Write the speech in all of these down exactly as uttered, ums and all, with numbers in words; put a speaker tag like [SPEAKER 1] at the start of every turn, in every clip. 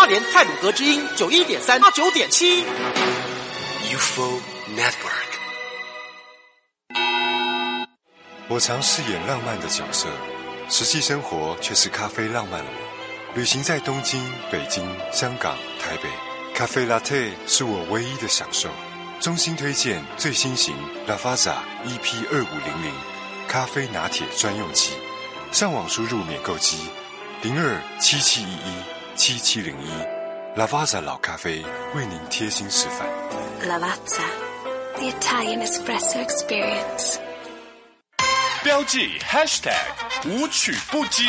[SPEAKER 1] 联太鲁阁之音九一点三九点七
[SPEAKER 2] U F O Network。
[SPEAKER 3] 我常饰演浪漫的角色，实际生活却是咖啡浪漫了我。旅行在东京、北京、香港、台北，咖啡 Latte 是我唯一的享受。衷心推荐最新型 Lavazza E P 二五零零咖啡拿铁专用机，上网输入免购机零二七七一一七七零一 Lavazza 老咖啡为您贴心示范。
[SPEAKER 4] Lavazza, the Italian espresso experience。
[SPEAKER 5] 标记 Hashtag 无曲不击，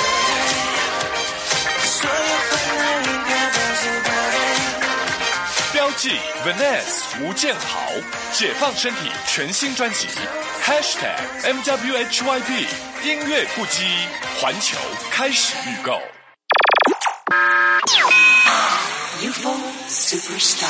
[SPEAKER 5] 标记 Vanessa 吴建豪解放身体全新专辑 Hashtag M W H Y P 音乐不羁，环球开始预购。
[SPEAKER 4] U F O Superstar。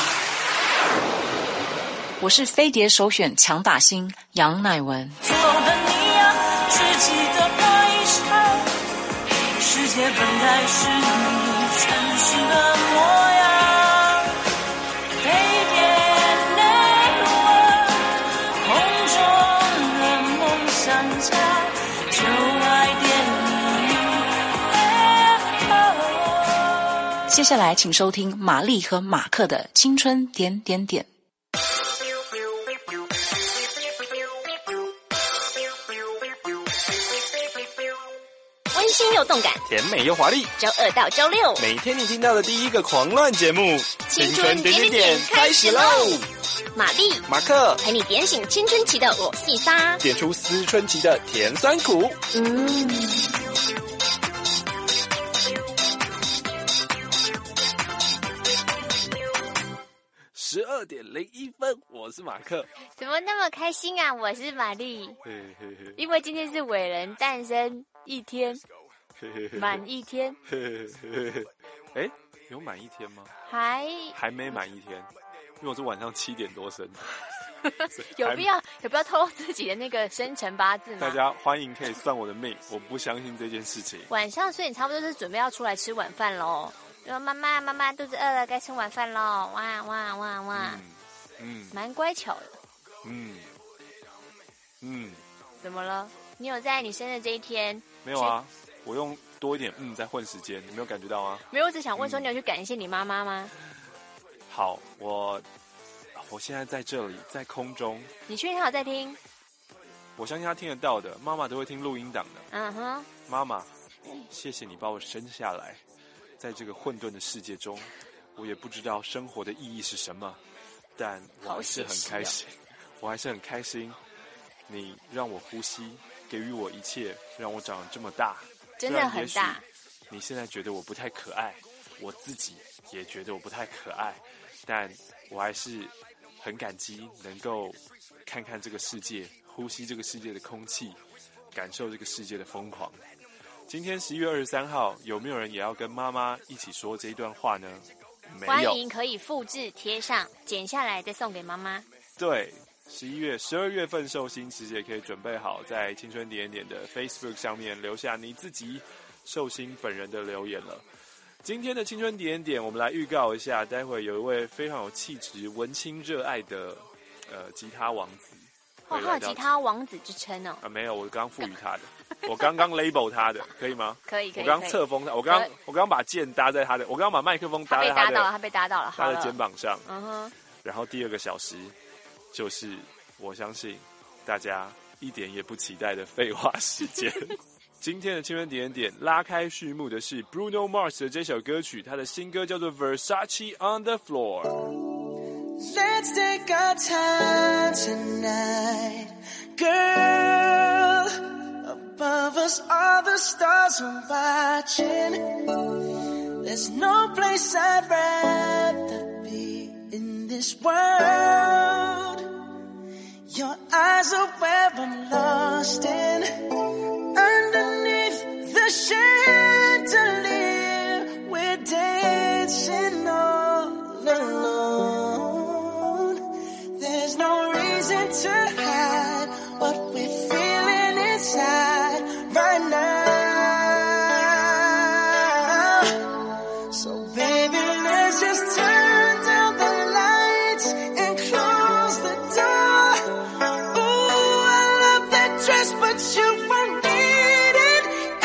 [SPEAKER 6] 我是飞碟首选强打星杨乃文。
[SPEAKER 7] 错的你呀，只记得那一场，世界本来是你真实的模样。飞碟内文，空中的梦想家，就爱电影。
[SPEAKER 6] 接下来请收听玛丽和马克的青春点点点。
[SPEAKER 8] 温馨又动感，
[SPEAKER 9] 甜美又华丽，
[SPEAKER 8] 周二到周六
[SPEAKER 9] 每天你听到的第一个狂乱节目，
[SPEAKER 8] 青春点点点开始喽！玛丽、
[SPEAKER 9] 马克
[SPEAKER 8] 陪你点醒青春期的我细沙，
[SPEAKER 9] 点出思春期的甜酸苦。
[SPEAKER 8] 嗯。
[SPEAKER 9] 十二点零一分，我是马克。
[SPEAKER 10] 怎么那么开心啊？我是玛丽，
[SPEAKER 9] 嘿嘿嘿，
[SPEAKER 10] 因为今天是伟人诞生一天，满一天。
[SPEAKER 9] 哎，有满一天吗？
[SPEAKER 10] 还
[SPEAKER 9] 还没满一天，因为我是晚上七点多生的。
[SPEAKER 10] 有必要有必要透露自己的那个生辰八字吗？
[SPEAKER 9] 大家欢迎可以算我的命，我不相信这件事情。
[SPEAKER 10] 晚上，所以你差不多是准备要出来吃晚饭喽。说妈妈妈妈肚子饿了，该吃晚饭喽！哇哇哇哇！
[SPEAKER 9] 嗯，
[SPEAKER 10] 蛮乖巧的。
[SPEAKER 9] 嗯嗯，
[SPEAKER 10] 怎么了？你有在你生日这一天？
[SPEAKER 9] 没有啊，我用多一点嗯在混时间，你没有感觉到吗？
[SPEAKER 10] 没有，我只想问说，你有去感谢你妈妈吗？
[SPEAKER 9] 好，我我现在在这里，在空中。
[SPEAKER 10] 你确定她有在听？
[SPEAKER 9] 我相信她听得到的，妈妈都会听录音档的。
[SPEAKER 10] 嗯哼，
[SPEAKER 9] 妈妈，谢谢你把我生下来。在这个混沌的世界中，我也不知道生活的意义是什么，但我还是很开心。我还是很开心，你让我呼吸，给予我一切，让我长得这么大，
[SPEAKER 10] 真的很大。
[SPEAKER 9] 你现在觉得我不太可爱，我自己也觉得我不太可爱，但我还是很感激能够看看这个世界，呼吸这个世界的空气，感受这个世界的疯狂。今天十一月二十三号，有没有人也要跟妈妈一起说这一段话呢？没有。
[SPEAKER 10] 欢迎可以复制贴上，剪下来再送给妈妈。
[SPEAKER 9] 对，十一月、十二月份寿星其实也可以准备好，在青春点点的 Facebook 上面留下你自己寿星本人的留言了。今天的青春点点，我们来预告一下，待会有一位非常有气质、文青热爱的呃吉他王子。
[SPEAKER 10] 哇，他有吉他王子之称哦。
[SPEAKER 9] 啊，没有，我刚赋予他的。我刚刚 label 他的，可以吗？
[SPEAKER 10] 可以，可以。
[SPEAKER 9] 我刚侧封他，我刚我刚把剑搭在他的，我刚把麦克风搭在他的，
[SPEAKER 10] 他被搭到了，他被搭到了，
[SPEAKER 9] 他的肩膀上。
[SPEAKER 10] 嗯哼。
[SPEAKER 9] 然后第二个小时，就是我相信大家一点也不期待的废话时间。今天的青春点点拉开序幕的是 Bruno Mars 的这首歌曲，他的新歌叫做 Versace on the Floor。Let's
[SPEAKER 7] take our time tonight, girl.Above us, all the stars are watching. There's no place I'd rather be in this world. Your eyes are where I'm lost in. Underneath the chandelier, we're dancing all alone. There's no reason to hide what we're feeling inside.Right now, so baby. Baby, let's just turn down the lights and close the door. Ooh, I love that dress, but you won't need it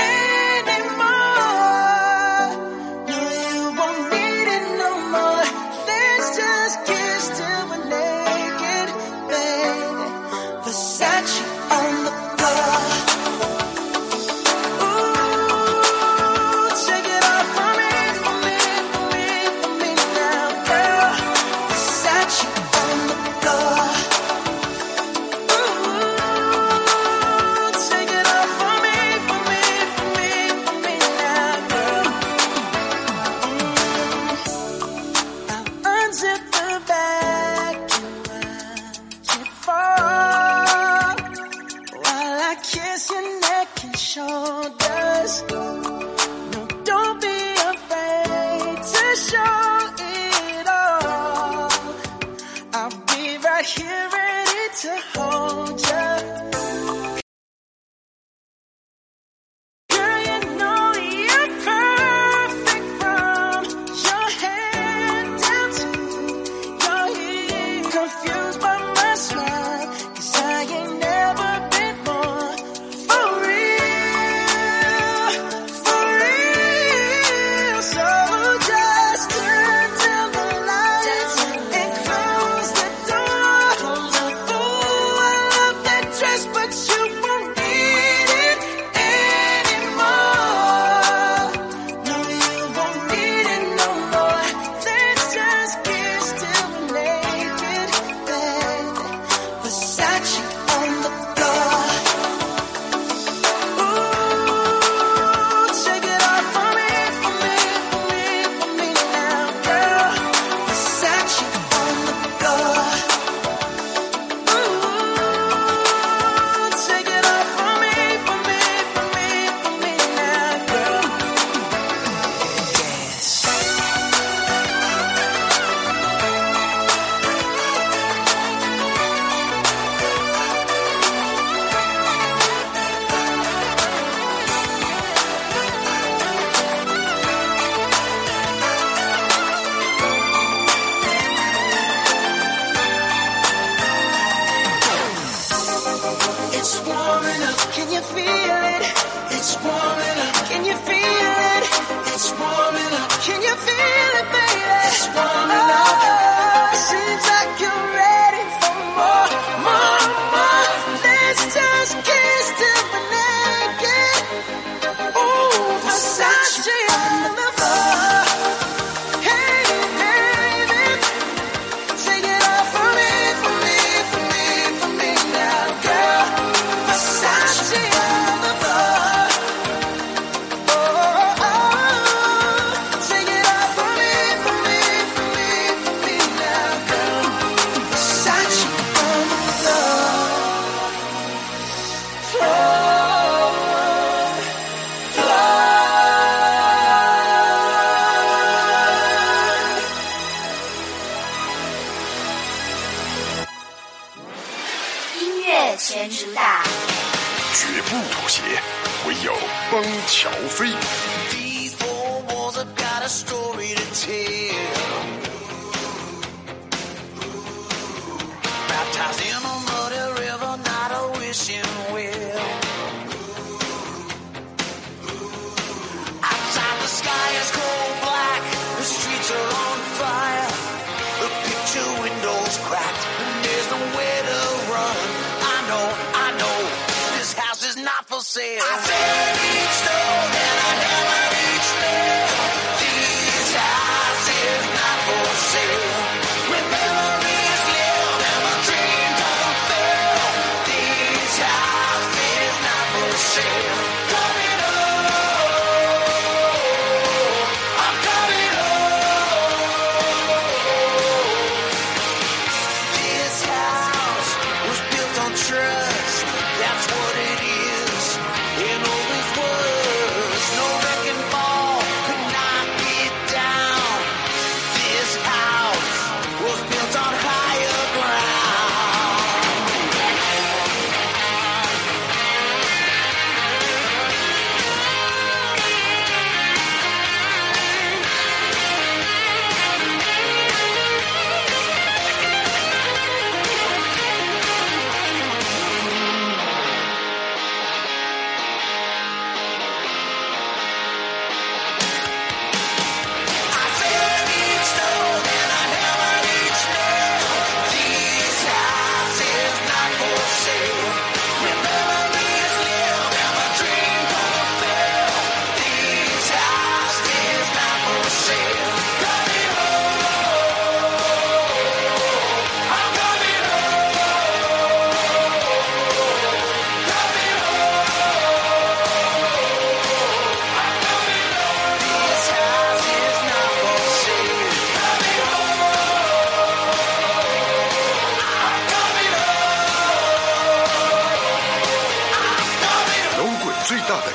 [SPEAKER 7] anymore. No, you won't need it no more. Let's just kiss till we're naked, baby. Versace on the floor. Kiss your neck and shoulders. No, don't be afraid to show it all. I'll be right here ready to hold you. Girl, you know you're perfect from your head down to your heel. Confused by my smile, 'cause I ain't never been more. For real, for real. So just turn down the lights and close the door. Ooh, I love that dress, but you won't need it anymore. No, you won't need it no more. Let's just kiss till we're naked, baby. Versace on the floor. Ooh, take it off for me, for me, for me, for me now, girl. Versace on the floor. Ooh, take it off for me, for me, for me, for me now, girl. Yes. It's warming up, can you feel it? It's warming up, can you feel it? It's warming up, can you feel it, baby? It's warming up. Seems like you're ready for more, more, more. Let's just kiss till we're naked. Ooh, Versace on the floor. Hey, baby, take it off for me, for me, for me, for me now, girl. Versace on the floor. Oh, oh, oh. Take it off for me, for me, for me, for me now, girl. Versace on the floor. Floor, floor.
[SPEAKER 10] 音乐全主打，
[SPEAKER 5] 绝不妥协，唯有邦乔飞。
[SPEAKER 11] These four walls have got a story to tell. Baptized in a muddy river, not a wishing well. Outside the sky is cold black, the streets are on fire. The picture windows cracked, and there's nowhere to run. I know, I know, this house is not for sale. I said each stone and I never reached there. This house is not for sale. When memories live and my dreams don't fail. This house is not for sale. Coming home, I'm coming home. This house was built on trust, that's what it is. And always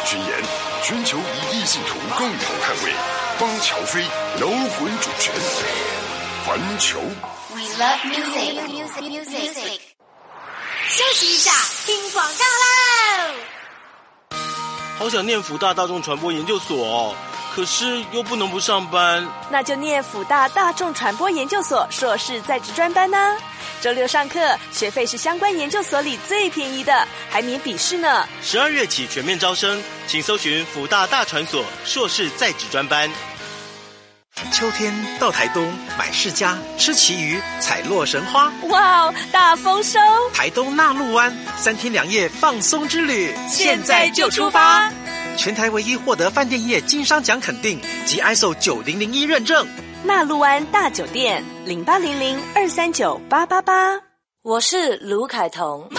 [SPEAKER 12] 军演，全球一亿信徒共同捍卫，帮乔飞摇滚主权。环球
[SPEAKER 4] We love music. Music. Music.
[SPEAKER 10] 休息一下，听广告喽。
[SPEAKER 13] 好想念辅大大众传播研究所哦，可是又不能不上班。
[SPEAKER 14] 那就念辅大大众传播研究所硕士在职专班呢。周六上课，学费是相关研究所里最便宜的，还免笔试呢。
[SPEAKER 13] 十二月起全面招生，请搜寻辅大大传所硕士在职专班。
[SPEAKER 1] 秋天到台东买世家，吃旗鱼，采落神花。
[SPEAKER 14] 哇哦，大丰收！
[SPEAKER 1] 台东纳鹿湾三天两夜放松之旅，
[SPEAKER 14] 现在就出发！
[SPEAKER 1] 全台唯一获得饭店业经商奖肯定及 I S O 九零零一认证。
[SPEAKER 14] 纳鹿湾大酒店零八零零二三九八八八。
[SPEAKER 6] 我是卢凯彤。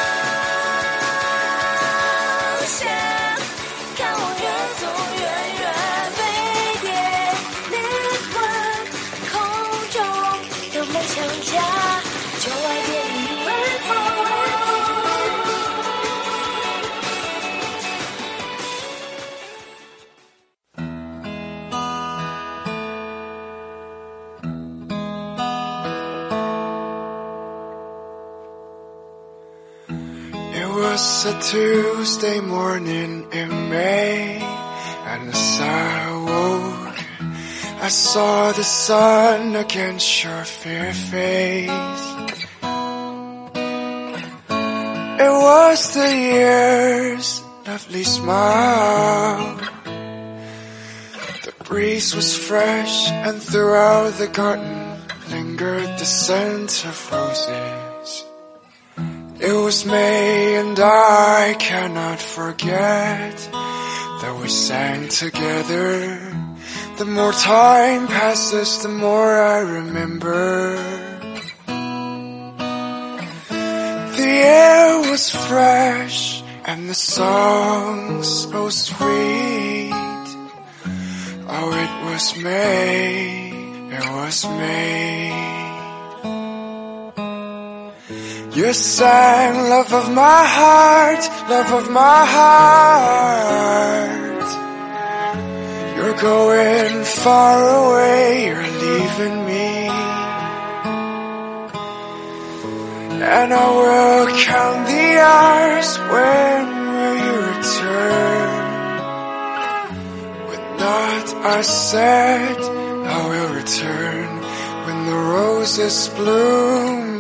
[SPEAKER 15] It was a Tuesday morning in May, and as I awoke, I saw the sun against your fair face. It was the year's lovely smile. The breeze was fresh, and throughout the garden lingered the scent of roses. It was May, and I cannot forget that we sang together. The more time passes, the more I remember. The air was fresh, and the song so sweet. Oh, it was May, it was May. You sang, love of my heart, love of my heart. You're going far away, you're leaving me. And I will count the hours, when will you return? With not I said, I will return when the roses bloom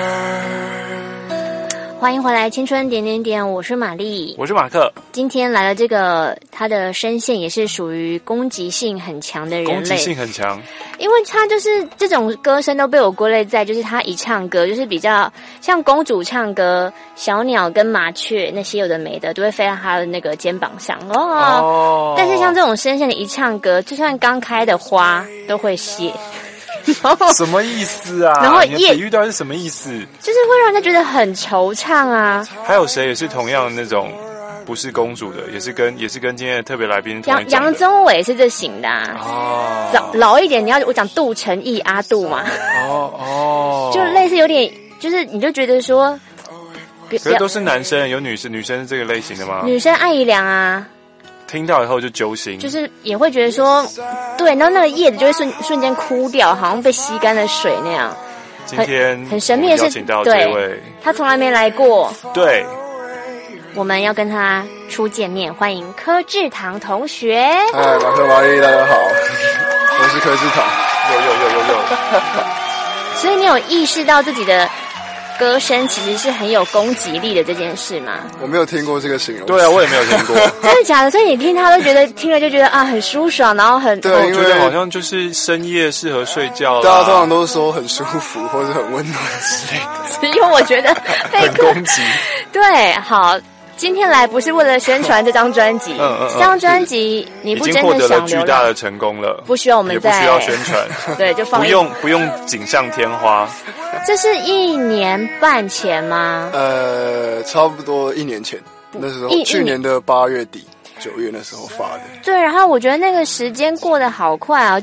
[SPEAKER 15] again.
[SPEAKER 10] 欢迎回来，青春点点点，我是玛丽，
[SPEAKER 9] 我是马克。
[SPEAKER 10] 今天来了这个，他的声线也是属于攻击性很强的人类，
[SPEAKER 9] 攻击性很强，
[SPEAKER 10] 因为他就是这种歌声都被我归类在，就是他一唱歌就是比较像公主唱歌，小鸟跟麻雀那些有的没的都会飞到他的那个肩膀上哦。哦但是像这种声线的一唱歌，就算刚开的花都会谢。
[SPEAKER 9] 什么意思啊？
[SPEAKER 10] 然后
[SPEAKER 9] 你的比喻到底是什么意思？
[SPEAKER 10] 就是会让人家觉得很惆怅啊。
[SPEAKER 9] 还有谁也是同样那种不是公主的，也是跟也是跟今天的特别来宾同样
[SPEAKER 10] 杨杨宗纬是这型的啊。哦，老老一点，你要我讲杜成义阿杜嘛。哦哦，就类似有点，就是你就觉得说，
[SPEAKER 9] 可是都是男生，有女生女生是这个类型的吗？
[SPEAKER 10] 女生艾怡良啊。
[SPEAKER 9] 听到以后就揪心，
[SPEAKER 10] 就是也会觉得说，对，然后那个叶子就会瞬瞬间枯掉，好像被吸干了水那样。
[SPEAKER 9] 今天
[SPEAKER 10] 很, 很神秘的是，
[SPEAKER 9] 邀请到这位，
[SPEAKER 10] 他从来没来过。
[SPEAKER 9] 对，
[SPEAKER 10] 我们要跟他初见面，欢迎柯志堂同学。
[SPEAKER 16] 嗨，马克玛丽，大家好，我是柯志堂。
[SPEAKER 9] 有有有有有。
[SPEAKER 10] 所以你有意识到自己的歌声其实是很有攻击力的这件事吗？
[SPEAKER 16] 我没有听过这个形容。
[SPEAKER 9] 对啊，我也没有听过。
[SPEAKER 10] 真的假的？所以你听他都觉得听了就觉得啊很舒爽，然后很
[SPEAKER 16] 对，
[SPEAKER 9] 我觉得好像就是深夜适合睡觉。
[SPEAKER 16] 大家通常都是说很舒服或者很温暖之类的。
[SPEAKER 10] 只有我觉得
[SPEAKER 9] 很攻击。
[SPEAKER 10] 对，好。今天来不是为了宣传这张专辑，嗯嗯嗯这张专辑你不真的想流浪，已经获得了
[SPEAKER 9] 巨大的成功了，
[SPEAKER 10] 不需要我们再
[SPEAKER 9] 也不需要宣传，
[SPEAKER 10] 对，就放
[SPEAKER 9] 不用不用锦上添花。
[SPEAKER 10] 这是一年半前吗？
[SPEAKER 16] 呃，差不多一年前，那时候去年的八月底九月那时候发的。
[SPEAKER 10] 对，然后我觉得那个时间过得好快啊，就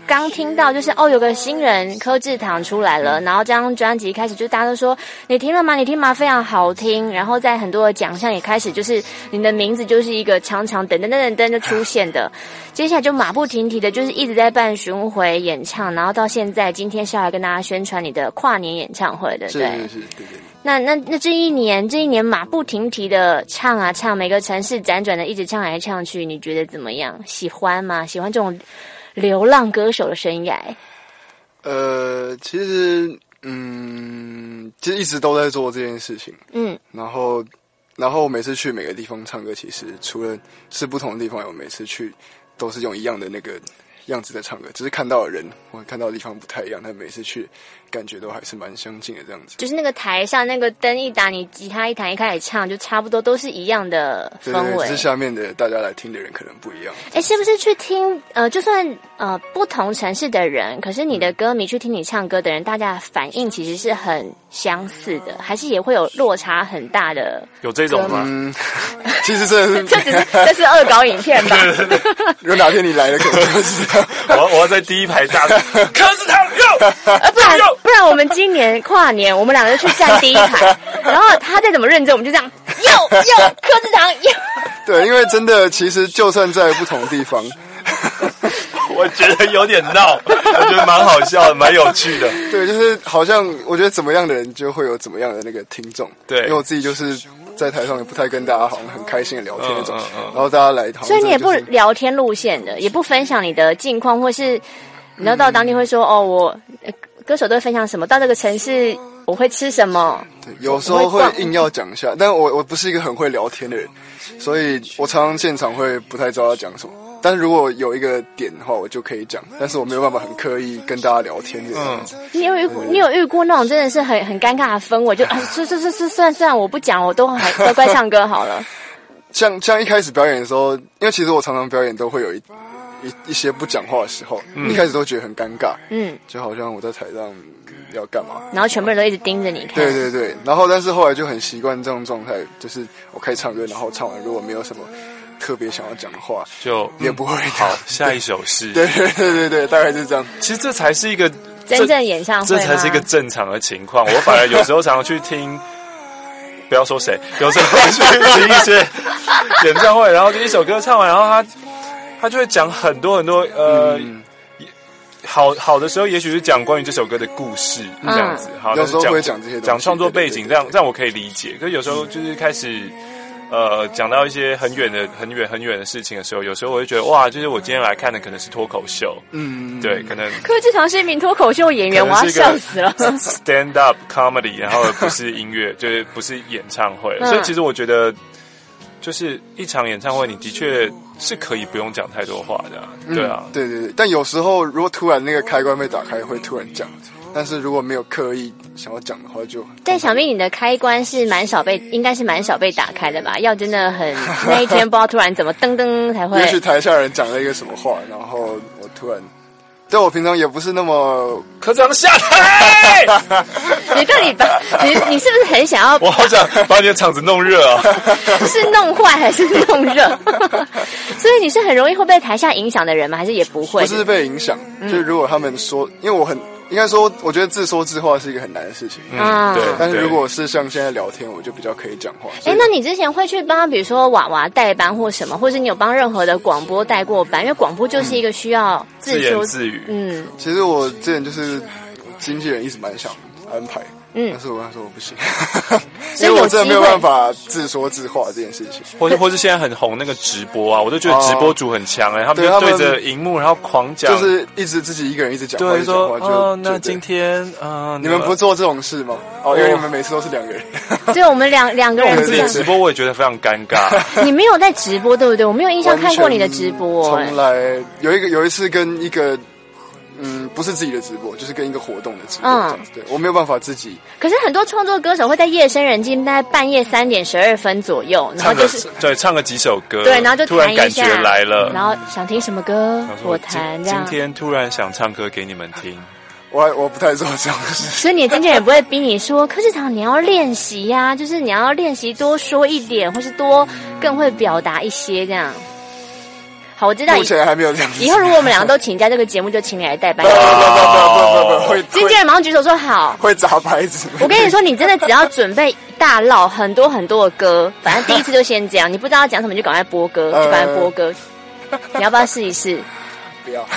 [SPEAKER 10] 刚听到就是哦，有个新人柯志堂出来了，然后这张专辑开始就大家都说你听了吗？你听吗？非常好听。然后在很多的奖项也开始就是你的名字就是一个长长等等等等等就出现的。接下来就马不停蹄的，就是一直在办巡回演唱，然后到现在今天是要来跟大家宣传你的跨年演唱会，对不对？
[SPEAKER 16] 是是是，对对。
[SPEAKER 10] 那那那这一年，这一年马不停蹄的唱啊唱，每个城市辗转的一直唱来唱去，你觉得怎么样？喜欢吗？喜欢这种流浪歌手的生涯？
[SPEAKER 16] 呃，其实，嗯，其实一直都在做这件事情。嗯，然后，然后每次去每个地方唱歌，其实除了是不同的地方，我每次去都是用一样的那个样子在唱歌，只是看到的人或看到的地方不太一样，但每次去感觉都还是蛮相近的这样子。
[SPEAKER 10] 就是那个台上那个灯一打，你吉他一弹一开始唱，就差不多都是一样的氛围。
[SPEAKER 16] 对对，只是下面的大家来听的人可能不一样。
[SPEAKER 10] 哎，是不是去听呃，就算呃不同城市的人，可是你的歌迷去听你唱歌的人，大家的反应其实是很相似的，还是也会有落差很大的？
[SPEAKER 9] 有这种吗？
[SPEAKER 16] 嗯，其实真的是，
[SPEAKER 10] 这只是这是恶搞影片吧？
[SPEAKER 16] 对对对，如果哪天你来了，可能就是这样。
[SPEAKER 9] 我我要在第一排大声，柯志堂哟，
[SPEAKER 10] 呃，不然不然我们今年跨年，我们两个就去站第一排，然后他再怎么认真，我们就这样哟哟，柯志堂哟。
[SPEAKER 16] 对，因为真的，其实就算在不同地方。
[SPEAKER 9] 我觉得有点闹，我觉得蛮好笑的，蛮有趣的。
[SPEAKER 16] 对，就是好像我觉得怎么样的人就会有怎么样的那个听众。对，因为我自己就是在台上也不太跟大家好像很开心的聊天那种，嗯嗯嗯、然后大家来，
[SPEAKER 10] 所以你也不聊天路线的，也不分享你的近况，或是你要到当地会说、嗯、哦，我歌手都会分享什么，到这个城市我会吃什么。
[SPEAKER 16] 对，有时候会硬要讲一下，但我我不是一个很会聊天的人，所以我常常现场会不太知道要讲什么。但是如果有一个点的话，我就可以讲，但是我没有办法很刻意跟大家聊天这样子。
[SPEAKER 10] 你有遇过，你有遇过那种真的是很很尴尬的氛围，就啊，是是是是，算算我不讲，我都还乖乖唱歌好了。
[SPEAKER 16] 像像一开始表演的时候，因为其实我常常表演都会有一一一些不讲话的时候，嗯、一开始都觉得很尴尬，嗯，就好像我在台上要干嘛，
[SPEAKER 10] 然后全部人都一直盯着你看。
[SPEAKER 16] 对对对，然后但是后来就很习惯这种状态，就是我开始唱歌，然后唱完如果没有什么特别想要讲的话，
[SPEAKER 9] 就
[SPEAKER 16] 也不会
[SPEAKER 9] 好。下一首是，
[SPEAKER 16] 对对对对对，大概是这样。
[SPEAKER 9] 其实这才是一个
[SPEAKER 10] 真正演唱会，
[SPEAKER 9] 这才是一个正常的情况。我反而有时候常常去听，不要说谁，有时候会去听一些演唱会，然后就一首歌唱完，然后他他就会讲很多很多呃。嗯好好的时候，也许是讲关于这首歌的故事这样子。好，
[SPEAKER 16] 有时候会讲这些东西，
[SPEAKER 9] 讲创作背景，这样这样我可以理解。可是有时候就是开始，呃，讲到一些很远的、很远、很远的事情的时候，有时候我会觉得哇，就是我今天来看的可能是脱口秀，嗯，对，可能。
[SPEAKER 10] 柯志堂是一名脱口秀演员，我要笑死了。
[SPEAKER 9] Stand up comedy， 然后不是音乐，就是不是演唱会，嗯、所以其实我觉得，就是一场演唱会，你的确是可以不用讲太多话的、啊，对啊、
[SPEAKER 16] 嗯，对对对。但有时候如果突然那个开关被打开，会突然讲。但是如果没有刻意想要讲的话就，
[SPEAKER 10] 但想必你的开关是蛮少被，应该是蛮少被打开的吧？要真的很那一天不知道突然怎么噔噔才会。
[SPEAKER 16] 也许台下人讲了一个什么话，然后我突然，但我平常也不是那么
[SPEAKER 9] 科长下台。
[SPEAKER 10] 你到底把你你是不是很想要？
[SPEAKER 9] 我好想把你的场子弄热啊！
[SPEAKER 10] 是弄坏还是弄热？所以你是很容易会被台下影响的人吗？还是也不会？
[SPEAKER 16] 不是被影响，嗯、就是如果他们说，因为我很。应该说，我觉得自说自话是一个很难的事情。嗯，对。但是如果是像现在聊天，我就比较可以讲话。
[SPEAKER 10] 哎、欸，那你之前会去帮，比如说娃娃代班或什么，或者你有帮任何的广播代过班？因为广播就是一个需要自说、
[SPEAKER 9] 嗯、自言自语。
[SPEAKER 16] 嗯，其实我之前就是经纪人一直蛮想安排，嗯，但是我跟他说我不行，因为我真的没有办法自说自话这件事情。
[SPEAKER 9] 或者或是现在很红那个直播啊，我都觉得直播主很强哎、欸，他们就对着荧幕然后狂讲，
[SPEAKER 16] 就是一直自己一个人一直讲话，
[SPEAKER 9] 对，说
[SPEAKER 16] 哦，
[SPEAKER 9] 那今天啊、呃，
[SPEAKER 16] 你们不做这种事吗？哦，因为你们每次都是两个人。
[SPEAKER 10] 对，我们两两个人
[SPEAKER 9] 自己直播，我也觉得非常尴尬。
[SPEAKER 10] 你没有在直播对不对？我没有印象看过你的直播、
[SPEAKER 16] 欸。从来有一个有一次跟一个。嗯，不是自己的直播，就是跟一个活动的直播。嗯，对，我没有办法自己。
[SPEAKER 10] 可是很多创作歌手会在夜深人静，大概半夜三点十二分左右，然后就是
[SPEAKER 9] 对唱个几首歌，
[SPEAKER 10] 对，然后就
[SPEAKER 9] 突然感觉来了，
[SPEAKER 10] 然后想听什么歌，我弹这样。
[SPEAKER 9] 今天突然想唱歌给你们听，
[SPEAKER 16] 我我不太做这种事。
[SPEAKER 10] 所以你的经纪人也不会逼你说，柯志堂你要练习呀、啊，就是你要练习多说一点，或是多更会表达一些这样。 好，我知道。
[SPEAKER 16] 目前还没有这样子。
[SPEAKER 10] 以后如果我们两个都请假，这个节目就请你来代班。
[SPEAKER 16] 不不不不不不，会
[SPEAKER 10] 经纪人马上举手说好。
[SPEAKER 16] 会砸牌子。
[SPEAKER 10] 我跟你说，你真的只要准备大唠很多很多的歌，反正第一次就先这样，你不知道要讲什么就赶快播歌，就赶快播歌。你要不要试一试？
[SPEAKER 16] 不要。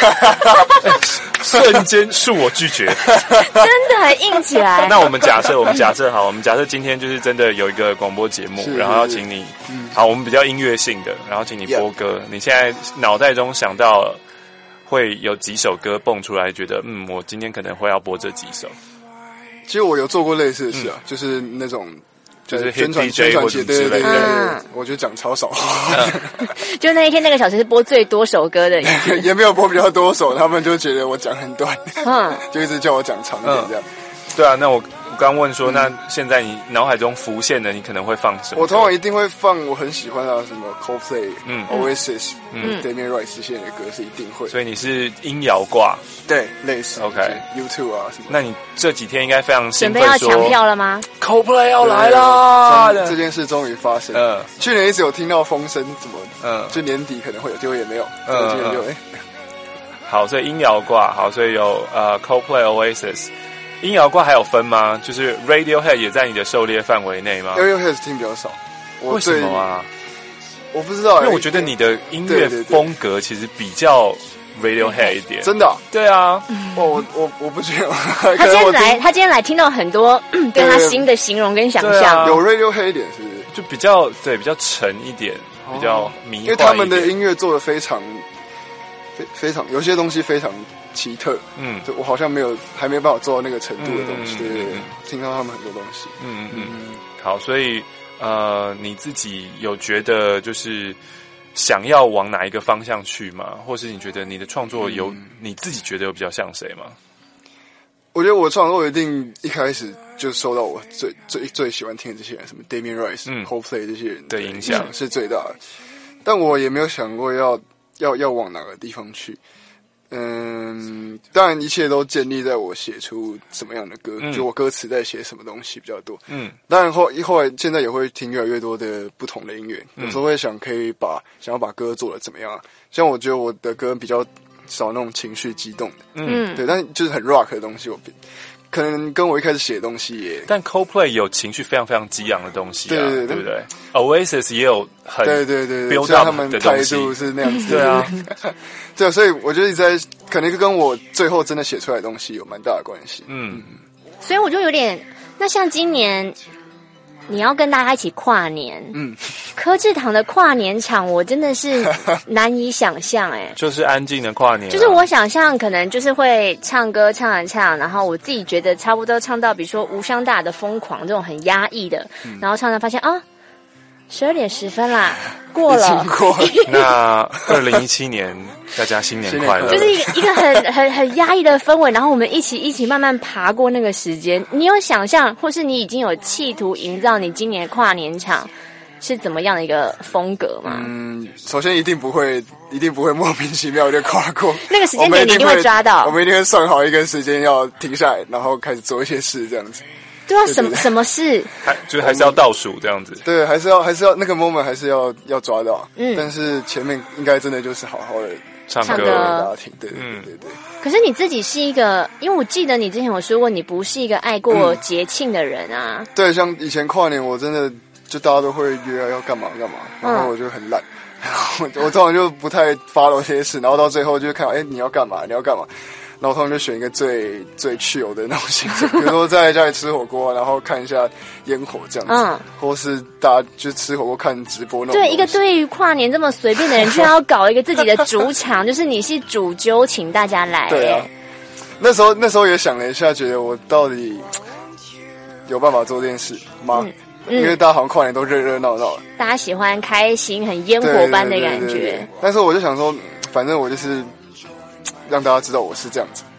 [SPEAKER 9] 瞬间恕我拒绝，
[SPEAKER 10] 真的很硬起来。
[SPEAKER 9] 那我们假设，我们假设好，我们假设今天就是真的有一个广播节目，然后要请你，嗯、好，我们比较音乐性的，然后请你播歌。Yeah. 你现在脑袋中想到会有几首歌蹦出来，觉得嗯，我今天可能会要播这几首。
[SPEAKER 16] 其实我有做过类似的事啊，嗯、就是那种。
[SPEAKER 9] 就是
[SPEAKER 16] 宣传宣传节，对对对对，嗯、我觉得讲超少。
[SPEAKER 10] 就那一天那个小时是播最多首歌的，
[SPEAKER 16] 也没有播比较多首，他们就觉得我讲很短，嗯，就一直叫我讲长一点这样。
[SPEAKER 9] 嗯、对啊，那我我刚问说，嗯、那现在你脑海中浮现的，你可能会放什么？
[SPEAKER 16] 我通常一定会放我很喜欢的什么 Coldplay、嗯 Oasis、嗯 Damian Rice 这些的歌是一定会。
[SPEAKER 9] 所以你是音摇挂，
[SPEAKER 16] 对，类似
[SPEAKER 9] OK，U
[SPEAKER 16] two 啊什么。
[SPEAKER 9] 那你这几天应该非常兴奋，
[SPEAKER 10] 准备要抢票了吗
[SPEAKER 9] ？Coldplay 要来啦！
[SPEAKER 16] 这件事终于发生。嗯，去年一直有听到风声，怎么嗯，就年底可能会有，结果也没有。嗯，今年就哎。
[SPEAKER 9] 好，所以音摇挂好，所以有呃 Coldplay Oasis。音摇挂还有分吗？就是 Radiohead 也在你的狩猎范围内吗
[SPEAKER 16] ？Radiohead 听比较少，
[SPEAKER 9] 为什么啊？
[SPEAKER 16] 我不知道，
[SPEAKER 9] 因为我觉得你的音乐风格其实比较 Radiohead 一点。
[SPEAKER 16] 真的、啊？
[SPEAKER 9] 对啊，
[SPEAKER 16] 我我我我不觉得。
[SPEAKER 10] 他今天来，他今天来听到很多对他新的形容跟想象。
[SPEAKER 16] 啊、有 Radiohead 一点是不是？
[SPEAKER 9] 就比较对，比较沉一点，比较迷幻一点。
[SPEAKER 16] 因为他们的音乐做的非常非非常，有些东西非常。奇特，嗯，就我好像没有，还没办法做到那个程度的东西，对对对，听到他们很多东西，
[SPEAKER 9] 嗯嗯嗯，好，所以呃，你自己有觉得就是想要往哪一个方向去吗？或是你觉得你的创作有、嗯、你自己觉得有比较像谁吗？
[SPEAKER 16] 我觉得我创作一定一开始就受到我最最最喜欢听的这些人，什么 Damian Rice、嗯、Coldplay 这些人
[SPEAKER 9] 的影响
[SPEAKER 16] 是最大的，但我也没有想过要要要往哪个地方去。嗯，当然一切都建立在我写出什么样的歌，嗯、就我歌词在写什么东西比较多。嗯，当然后后来现在也会听越来越多的不同的音乐，嗯、有时候会想可以把想要把歌做得怎么样啊？像我觉得我的歌比较少那种情绪激动的，嗯，对，但就是很 rock 的东西我，我可能跟我一开始写的东西也，
[SPEAKER 9] 但 Coldplay 有情绪非常非常激昂的东西、啊，
[SPEAKER 16] 对对
[SPEAKER 9] 对, 对不对 ？Oasis 也有很
[SPEAKER 16] 对对对
[SPEAKER 9] build up
[SPEAKER 16] 他们态度是那样子，
[SPEAKER 9] 对啊，
[SPEAKER 16] 对，所以我觉得在可能跟我最后真的写出来的东西有蛮大的关系，嗯，
[SPEAKER 10] 所以我就有点，那像今年你要跟大家一起跨年，嗯，柯智堂的跨年场我真的是难以想象，哎，
[SPEAKER 9] 就是安静的跨年、啊，
[SPEAKER 10] 就是我想象可能就是会唱歌唱啊唱，然后我自己觉得差不多唱到比如说无伤大的疯狂这种很压抑的，嗯、然后唱到发现啊。十二点十分啦，过了。
[SPEAKER 16] 过了
[SPEAKER 9] 那二零一七年，大家新年快乐。
[SPEAKER 10] 就是一个一个很很很压抑的氛围，然后我们一起一起慢慢爬过那个时间。你有想象，或是你已经有企图营造你今年跨年场是怎么样的一个风格吗？
[SPEAKER 16] 嗯，首先一定不会，一定不会莫名其妙就跨过。
[SPEAKER 10] 那个时间点你一定会抓到。
[SPEAKER 16] 我们一定会算好一个时间要停下来，然后开始做一些事，这样子。
[SPEAKER 10] 对啊，什么什么事？
[SPEAKER 9] 还就是还是要倒数这样子。
[SPEAKER 16] 对，还是要还是要那个 moment 还是要要抓到。嗯，但是前面应该真的就是好好的
[SPEAKER 9] 唱歌
[SPEAKER 16] 给大家听。对对对对对。
[SPEAKER 10] 可是你自己是一个，因为我记得你之前有说过，你不是一个爱过节庆的人啊。
[SPEAKER 16] 嗯、对，像以前跨年，我真的就大家都会约要干嘛干嘛，然后我就很懒，然后我通常就不太 follow 这些事，然后到最后就看，哎，你要干嘛？你要干嘛？然后他们就选一个最最chill的那种行程，比如说在家里吃火锅，然后看一下烟火这样子，嗯，或是大家就吃火锅看直播那种。
[SPEAKER 10] 对，一个对于跨年这么随便的人，居然要搞一个自己的主场，就是你是主揪，请大家来。
[SPEAKER 16] 对啊，那时候那时候也想了一下，觉得我到底有办法做这件事吗？嗯嗯、因为大家好像跨年都热热闹闹的，
[SPEAKER 10] 大家喜欢开心、很烟火般的感觉。
[SPEAKER 16] 但是我就想说，反正我就是。让大家知道我是这样子，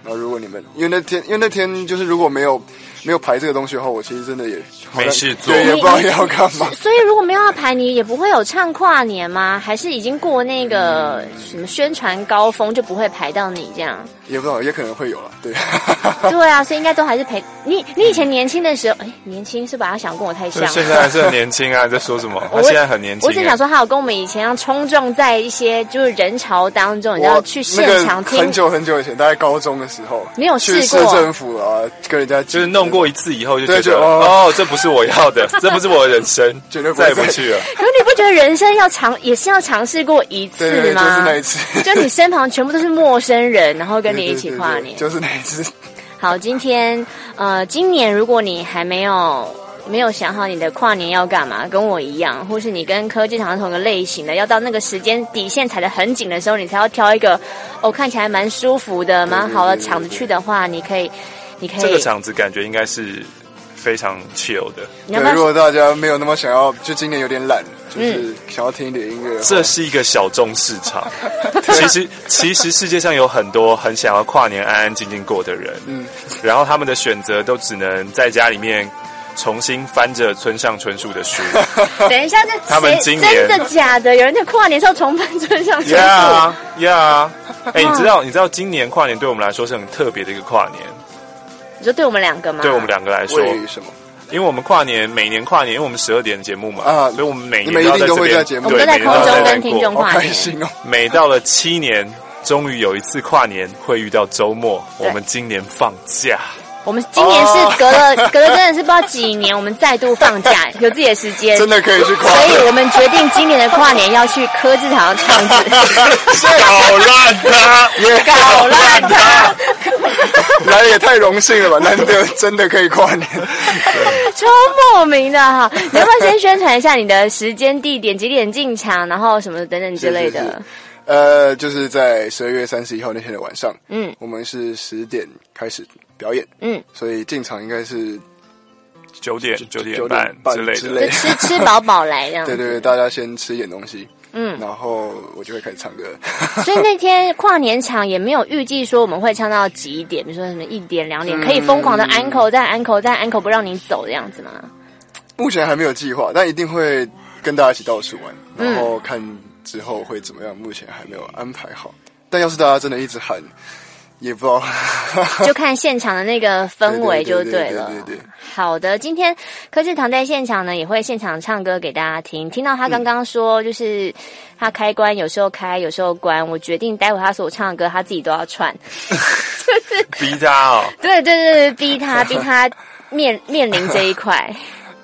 [SPEAKER 16] 然后如果你们因为那天因为那天就是如果没有没有排这个东西的话，我其实真的也
[SPEAKER 9] 没事做，
[SPEAKER 16] 对，也不知道要干嘛。
[SPEAKER 10] 所以如果没有要排，你也不会有唱跨年吗？还是已经过那个什么宣传高峰，就不会排到你这样？
[SPEAKER 16] 也不知道，也可能会有了，对。
[SPEAKER 10] 对啊，所以应该都还是陪你。你以前年轻的时候，哎，年轻是把他想跟我太像了。
[SPEAKER 9] 现在还是很年轻啊！你在说什么？他现在很年轻。
[SPEAKER 10] 我只想说，他有跟我们以前一样冲撞在一些就是人潮当中，你要去现场听。
[SPEAKER 16] 那个、很久很久以前，大概高中的时候，
[SPEAKER 10] 你有试过？
[SPEAKER 16] 去市政府啊，跟人家
[SPEAKER 9] 就是弄过一次以后就觉得，哦，这不是我要的，这不是我的人生，
[SPEAKER 16] 绝对
[SPEAKER 9] 再也不去了。
[SPEAKER 10] 可是你不觉得人生要尝也是要尝试过一次吗？
[SPEAKER 16] 对对对，就是那一次。
[SPEAKER 10] 就你身旁全部都是陌生人，然后跟你一起跨年。
[SPEAKER 16] 对对对对，就是那一次。
[SPEAKER 10] 好，今天呃，今年如果你还没有没有想好你的跨年要干嘛，跟我一样，或是你跟科技厂同个类型的，要到那个时间底线踩得很紧的时候，你才要挑一个哦看起来蛮舒服的、蛮好的场子去的话，你可以，你可以
[SPEAKER 9] 这个场子感觉应该是非常 chill 的。
[SPEAKER 16] 对，如果大家没有那么想要，就今年有点懒。就是想要听一点音乐，
[SPEAKER 9] 这是一个小众市场。其实，其实世界上有很多很想要跨年安安静静过的人，嗯，然后他们的选择都只能在家里面重新翻着村上春树的书。
[SPEAKER 10] 等一下，这
[SPEAKER 9] 他们今年
[SPEAKER 10] 真的假的？有人在跨年时候重翻村上春树？
[SPEAKER 9] 呀呀！哎，你知道，你知道今年跨年对我们来说是很特别的一个跨年。
[SPEAKER 10] 你说对我们两个吗？
[SPEAKER 9] 对我们两个来说，
[SPEAKER 16] 为什么？
[SPEAKER 9] 因为我们跨年每年跨年，因为我们十二点的节目嘛，啊，所以我们每年
[SPEAKER 16] 都要在这边，
[SPEAKER 10] 我们都在空中跟听众跨年，
[SPEAKER 16] 开心哦。
[SPEAKER 9] 每到了七年，终于有一次跨年会遇到周末，我们今年放假。
[SPEAKER 10] 我们今年是隔了、哦、隔了真的是不知道几年，我们再度放假，有自己的时间，
[SPEAKER 16] 真的可以去跨。
[SPEAKER 10] 所以我们决定今年的跨年要去科技厂唱子，
[SPEAKER 9] 搞烂他，
[SPEAKER 16] 也
[SPEAKER 10] 搞烂他，
[SPEAKER 16] 来也太荣幸了吧！难得真的可以跨年，
[SPEAKER 10] 超莫名的哈！你要不要先宣传一下你的时间、地点、几点进场，然后什么等等之类的？
[SPEAKER 16] 是是是呃，就是在十二月三十一号那天的晚上，
[SPEAKER 10] 嗯，
[SPEAKER 16] 我们是十点开始表演，
[SPEAKER 10] 嗯，
[SPEAKER 16] 所以进场应该是
[SPEAKER 9] 九点、九点
[SPEAKER 16] 半
[SPEAKER 9] 之类的，
[SPEAKER 16] 之类的
[SPEAKER 10] 吃吃饱饱来这样。
[SPEAKER 16] 对对对，大家先吃一点东西，
[SPEAKER 10] 嗯，
[SPEAKER 16] 然后我就会开始唱歌。
[SPEAKER 10] 所以那天跨年场也没有预计说我们会唱到几点，比如说什么一点、两点，可以疯狂的 encore 再 encore 再 encore 不让你走这样子吗？
[SPEAKER 16] 目前还没有计划，但一定会跟大家一起倒数完，然后看之后会怎么样。目前还没有安排好，但要是大家真的一直喊，也不知道，
[SPEAKER 10] 就看现场的那个氛围就对了。
[SPEAKER 16] 对对对对对。
[SPEAKER 10] 好的，今天柯志堂在现场呢，也会现场唱歌给大家听。听到他刚刚说，就是他开关有时候开，有时候关。我决定待会他所唱的歌，他自己都要串，就是
[SPEAKER 9] 逼他哦。
[SPEAKER 10] 对对对对，逼他逼他面面临这一块。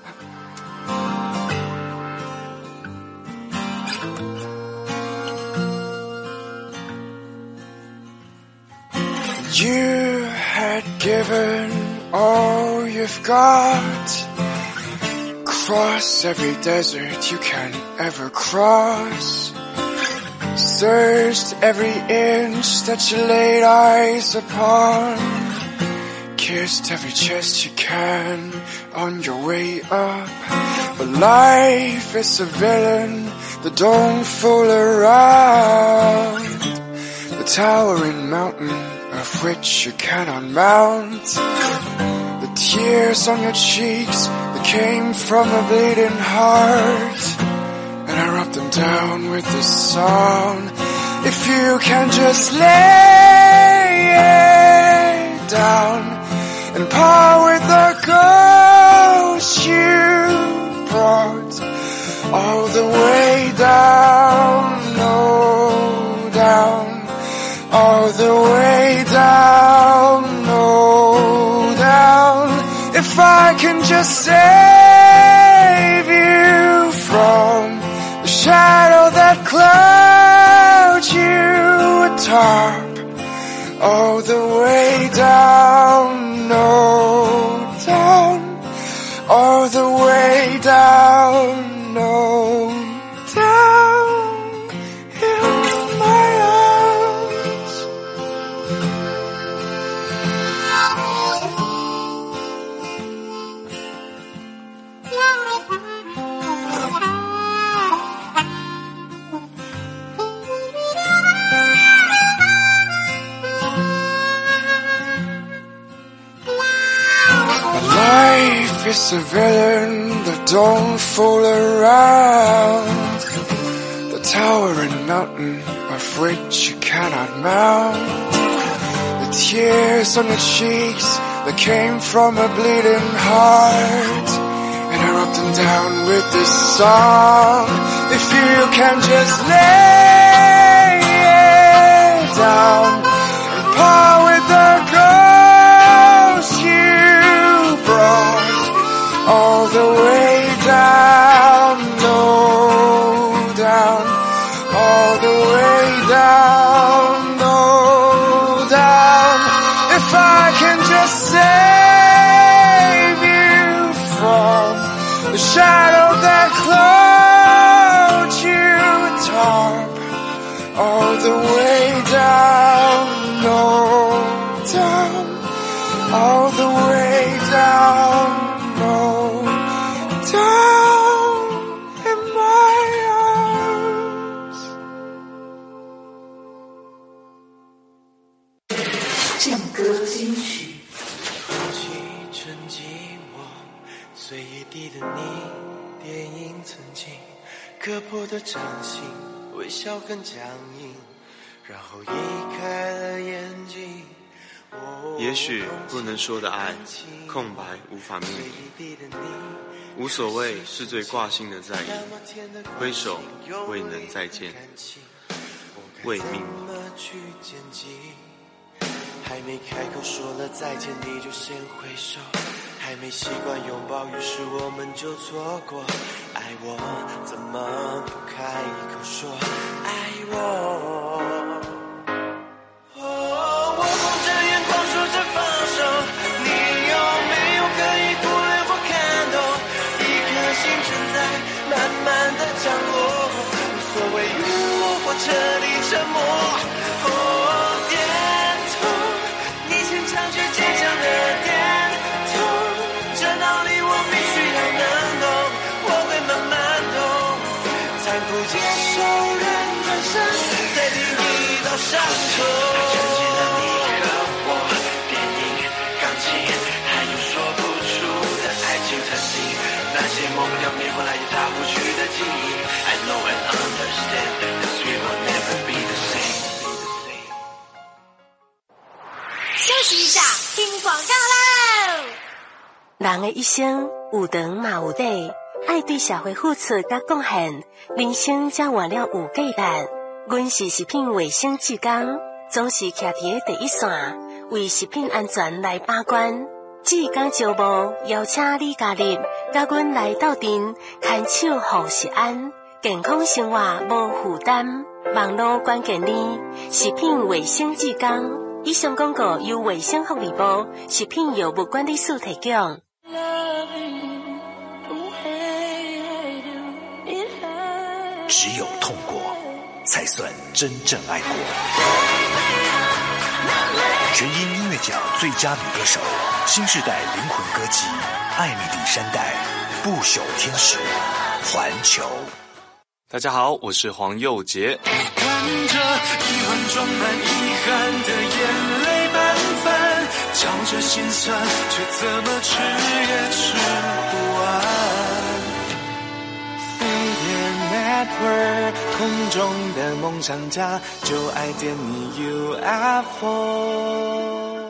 [SPEAKER 15] You had given all you've got, cross every desert you can ever cross, searched every inch that you laid eyes upon, kissed every chest you can on your way up. But life is a villain that don't fool around. The towering mountain of which you cannot mount. The tears on your cheeks that came from a bleeding heart, and I rubbed them down with this song. If you can just lay it down and part with the ghost you brought all the way down, no, down, all the way down, no, down. If I can just save you from the shadow that clouds you atop, all the way down, no, down, all the way down, no, down in my arms. is a villain that don't fool around. The towering mountain of which you cannot mount. The tears on your cheeks that came from a bleeding heart. And I wrote them down with this song. If you can just lay it down and part with the ghost you brought all the way down, no down, all the way down, no down. If I can just save you from the shadow that clouds you dark, all the way down, no down, all the way down, no down in my arms.
[SPEAKER 7] 劲歌金曲，
[SPEAKER 11] 空气真寂寞，随意地的你，电影曾经割破的掌心，微笑很僵硬，然后移开了眼睛。
[SPEAKER 17] 也许不能说的爱，空白无法命名，无所谓是最挂心的在意，挥手未能再见，未命名。
[SPEAKER 11] 还没开口说了再见，你就先挥手，还没习惯拥抱，于是我们就错过。爱我怎么不开口说爱我？哦，我红着眼眶说着放手，你有没有可以忽略或看透？一颗心正在慢慢的降落，无所谓与我或彻底沉默。哦，点头，你坚强却坚强的点头，这道理我必须要能懂，我会慢慢懂，残酷接受人转身，再第一道伤口。承接了你和我，电影、钢琴，还有说不出的爱情曾经，那些抹不掉、灭不来也擦不去的记忆。I know and understand that we will never be the same。
[SPEAKER 14] 休息一下，听广告喽。人的一生有长嘛有短，爱对社会付出甲贡献，人生才换了有价值。阮是食品卫生志工，总是徛伫个第一线，为食品安全来把关。志工招募，邀请你加入，甲阮来斗阵，牵手护食安，健康生活无负担。网络关键字：食品卫生志工。以上广告由卫生福利部食品药物管理署提供。
[SPEAKER 1] 只有痛过，才算真正爱过。全英音乐奖最佳女歌手，新世代灵魂歌姬艾米丽山代，不朽天使，环球。
[SPEAKER 17] 大家好，我是黄佑杰。
[SPEAKER 7] 看着一碗装满遗憾的眼泪拌饭，嚼着心酸，却怎么吃也吃不完。飞碟 Network 空中的梦想家，就爱点你 U F O。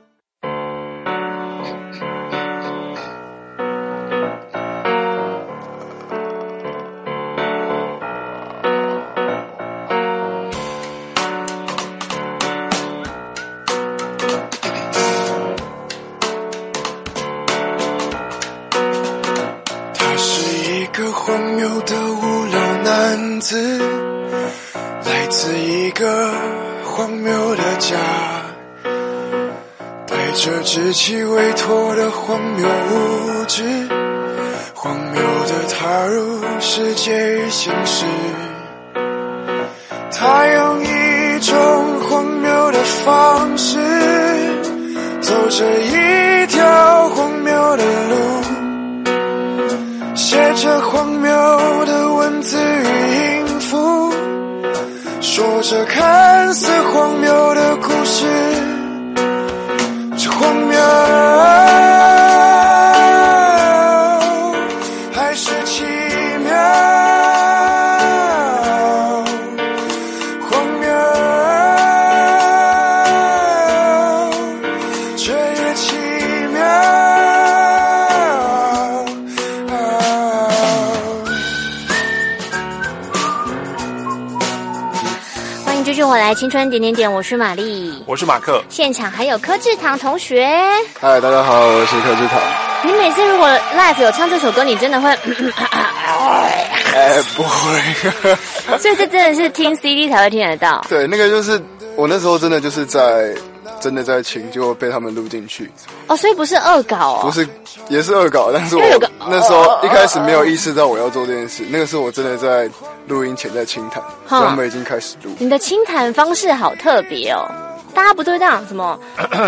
[SPEAKER 15] 荒谬的无聊男子，来自一个荒谬的家，带着稚气未脱的荒谬无知，荒谬的踏入世界与现实。他用一种荒谬的方式，走着一条荒谬的路，写着荒谬的文字与音符，说着看似荒谬的故事。这荒谬
[SPEAKER 10] 来青春点点点，我是玛丽，
[SPEAKER 9] 我是马克，
[SPEAKER 10] 现场还有柯志堂同学。
[SPEAKER 16] 嗨，大家好，我是柯志堂。
[SPEAKER 10] 你每次如果 live 有唱这首歌，你真的会？
[SPEAKER 16] 哎，不会。
[SPEAKER 10] 所以这真的是听 C D 才会听得到。
[SPEAKER 16] 对，那个就是我那时候真的就是在真的在请，就被他们录进去。
[SPEAKER 10] 哦，所以不是恶搞哦？
[SPEAKER 16] 不是，也是恶搞，但是我那时候一开始没有意识到我要做这件事。那个是我真的在录音前在轻弹，所以他们已经开始录。
[SPEAKER 10] 你的轻弹方式好特别哦，大家不对这样什么？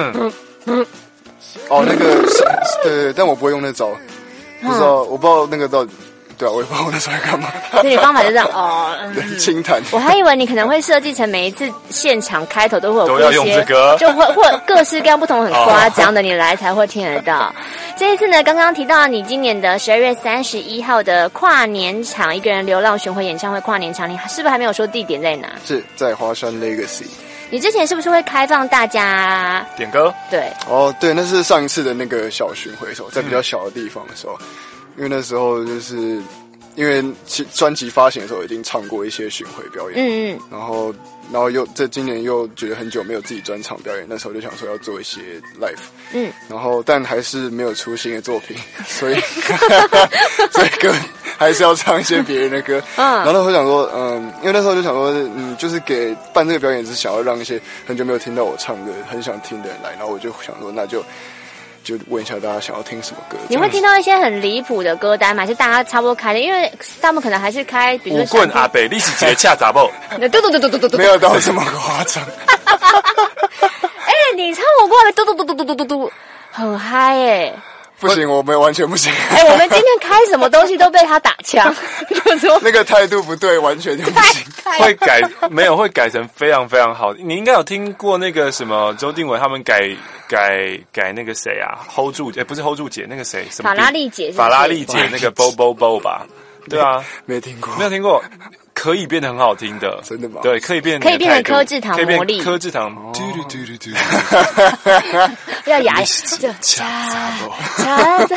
[SPEAKER 16] 哦，那个对对，但我不会用那招，不知道，我不知道那个到底。对啊，我也不知道我那时候在干嘛。
[SPEAKER 10] 所以你方法就这样哦，
[SPEAKER 16] 嗯、轻弹。
[SPEAKER 10] 我还以为你可能会设计成每一次现场开头都会有
[SPEAKER 9] 都要用这个，
[SPEAKER 10] 就会或各式各样不同很夸张的，你来才会听得到。这一次呢，刚刚提到你今年的十二月三十一号的跨年场一个人流浪巡回演唱会跨年场，你是不是还没有说地点在哪？
[SPEAKER 16] 是在华山 Legacy。
[SPEAKER 10] 你之前是不是会开放大家
[SPEAKER 9] 点歌？
[SPEAKER 10] 对，
[SPEAKER 16] 哦，对，那是上一次的那个小巡回的时候，在比较小的地方的时候。嗯，因为那时候就是因为专辑发行的时候已经唱过一些巡回表演，嗯嗯，然后然后又这今年又觉得很久没有自己专场表演，那时候就想说要做一些 live， 嗯，然后但还是没有出新的作品，所以所以歌还是要唱一些别人的歌，嗯，然后那时候想说，嗯，因为那时候就想说，嗯，就是给办这个表演是想要让一些很久没有听到我唱歌、很想听的人来，然后我就想说，那就。就问一下大家想要听什么歌？
[SPEAKER 10] 你会听到一些很离谱的歌单吗？还是大家差不多开的？因为他们可能还是开，比如说
[SPEAKER 9] 舞棍阿北，你是节恰杂不？
[SPEAKER 10] 嘟嘟嘟嘟嘟嘟嘟，
[SPEAKER 16] 没有到这么夸张。
[SPEAKER 10] 哎，你唱我过来，嘟嘟嘟嘟嘟嘟嘟嘟，很嗨哎！
[SPEAKER 16] 不行，我们完全不行。
[SPEAKER 10] 哎，我们今天开什么东西都被他打枪，就说
[SPEAKER 16] 那个态度不对，完全就不行。
[SPEAKER 9] 会改没有会改成非常非常好。你应该有听过那个什么周定伟他们改改改那个谁啊 ，hold 住，哎，不是 hold 住姐，那个谁，什么
[SPEAKER 10] 法拉利姐，
[SPEAKER 9] 法拉利姐那个 bo bo bo 吧？对啊，
[SPEAKER 16] 没听过，
[SPEAKER 9] 没有听过。可以变得很好听的，
[SPEAKER 16] 真的吗？
[SPEAKER 9] 对，可以变，
[SPEAKER 10] 可以变成柯志堂魔力，
[SPEAKER 9] 柯志堂，嘟嘟嘟嘟嘟，
[SPEAKER 10] 要牙就掐掐，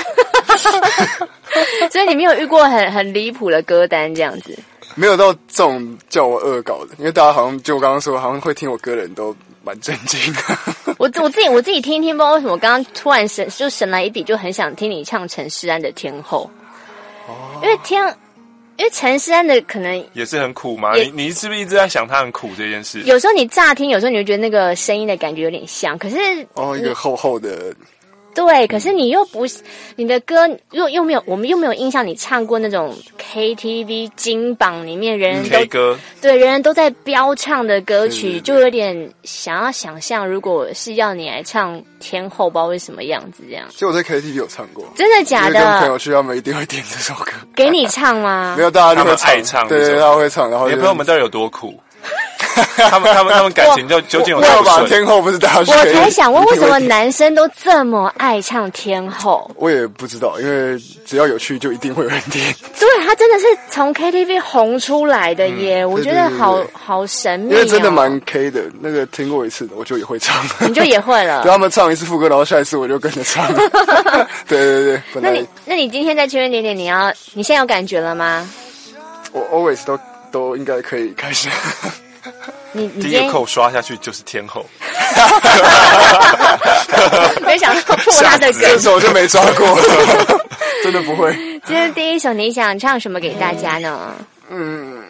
[SPEAKER 10] 所以你没有遇过很很离谱的歌单这样子？
[SPEAKER 16] 没有到这种叫我恶搞的，因为大家好像就我刚刚说，好像会听我歌的人都蛮震惊的。
[SPEAKER 10] 我我自己我自己听一听，不知道为什么刚刚突然神就神来一笔，就很想听你唱陈势安的《天后》，哦，因为天。因为陈势安的可能
[SPEAKER 9] 也是很苦嘛，你你是不是一直在想他很苦这件事？
[SPEAKER 10] 有时候你乍听，有时候你会觉得那个声音的感觉有点像，可是
[SPEAKER 16] 哦，一个厚厚的，
[SPEAKER 10] 对，可是你又不是你的歌又又没有，我们又没有印象你唱过那种 K T V 金榜里面人人都
[SPEAKER 9] K 歌，
[SPEAKER 10] 对，人人都在飙唱的歌曲，对对对，就有点想要想象，如果是要你来唱天后，不知道会什么样子这样。
[SPEAKER 16] 其实我在 K T V 有唱过，
[SPEAKER 10] 真的假的？
[SPEAKER 16] 跟朋友去，他们一定会点这首歌，
[SPEAKER 10] 给你唱吗？
[SPEAKER 16] 没有，大家就会唱，
[SPEAKER 9] 爱唱，
[SPEAKER 16] 对对，大家会唱，然后
[SPEAKER 9] 你朋友们到底有多苦？他们他们他们感情就究竟有多
[SPEAKER 16] 吧？天后不是大家，
[SPEAKER 10] 我才想问，为什么男生都这么爱唱天后？
[SPEAKER 16] 我也不知道，因为只要有趣，就一定会有人点。
[SPEAKER 10] 对，他真的是从 K T V 红出来的耶，嗯、我觉得好对对对好神秘、哦。
[SPEAKER 16] 因为真的蛮 K 的，那个听过一次的，我就也会唱。
[SPEAKER 10] 你就也会了？
[SPEAKER 16] 对，他们唱一次副歌，然后下一次我就跟着唱。对对对，
[SPEAKER 10] 那你那你今天在圈圈点点，你要你现在有感觉了吗？
[SPEAKER 16] 我 always 都都应该可以开始。
[SPEAKER 10] 你你
[SPEAKER 9] 第一个扣刷下去就是天后，
[SPEAKER 10] 没想到破他的梗，
[SPEAKER 16] 这首就没抓过，真的不会。
[SPEAKER 10] 今天第一首你想唱什么给大家呢？
[SPEAKER 16] 嗯，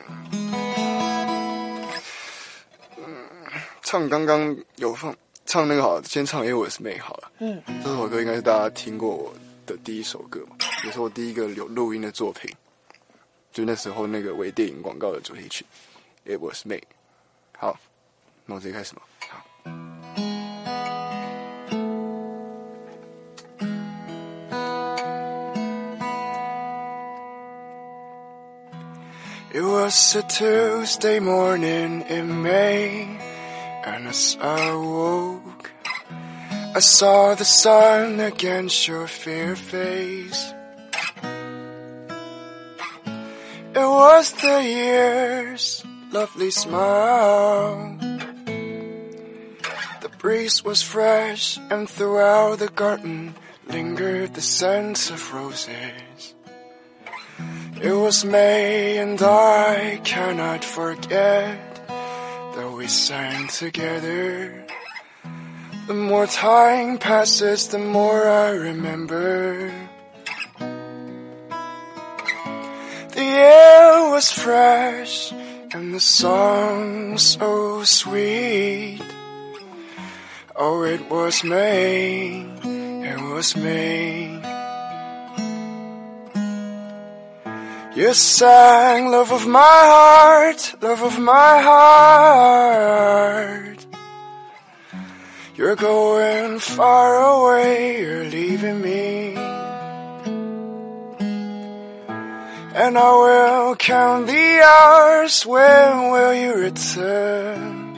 [SPEAKER 16] 唱刚刚有放唱那个好了，先唱《因为我是妹》好了。嗯，这首歌应该是大家听过我的第一首歌嘛，也是我第一个有录音的作品，就那时候那个微电影广告的主题曲《It Was Me》。好，那我直接开始吧。好。It was a Tuesday morning in May, and as I woke, I saw the sun against your fair face. It was the year's lovely smile. The breeze was fresh, and throughout the garden lingered the scent of roses. It was May, and I cannot forget
[SPEAKER 15] that we sang together. The more time passes, the more I remember. The air was fresh and the song so sweet. Oh, it was me, it was me. You sang, love of my heart, love of my heart. You're going far away, you're leaving me. And I will count the hours, when will you return?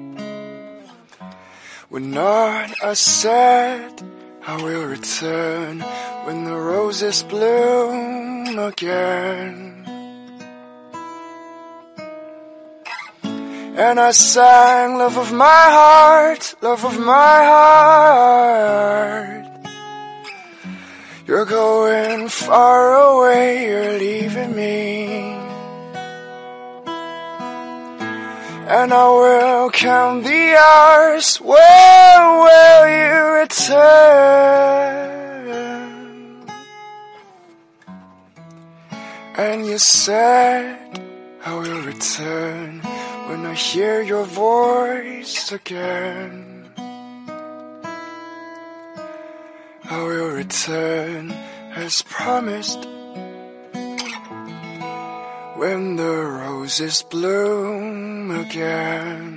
[SPEAKER 15] When not, I said, I will return when the roses bloom again. And I sang, love of my heart, love of my heart. You're going far away, you're leaving me. And I will count the hours, when will you return? And you said, I will return when I hear your voice again. I will return as promised when the roses bloom again.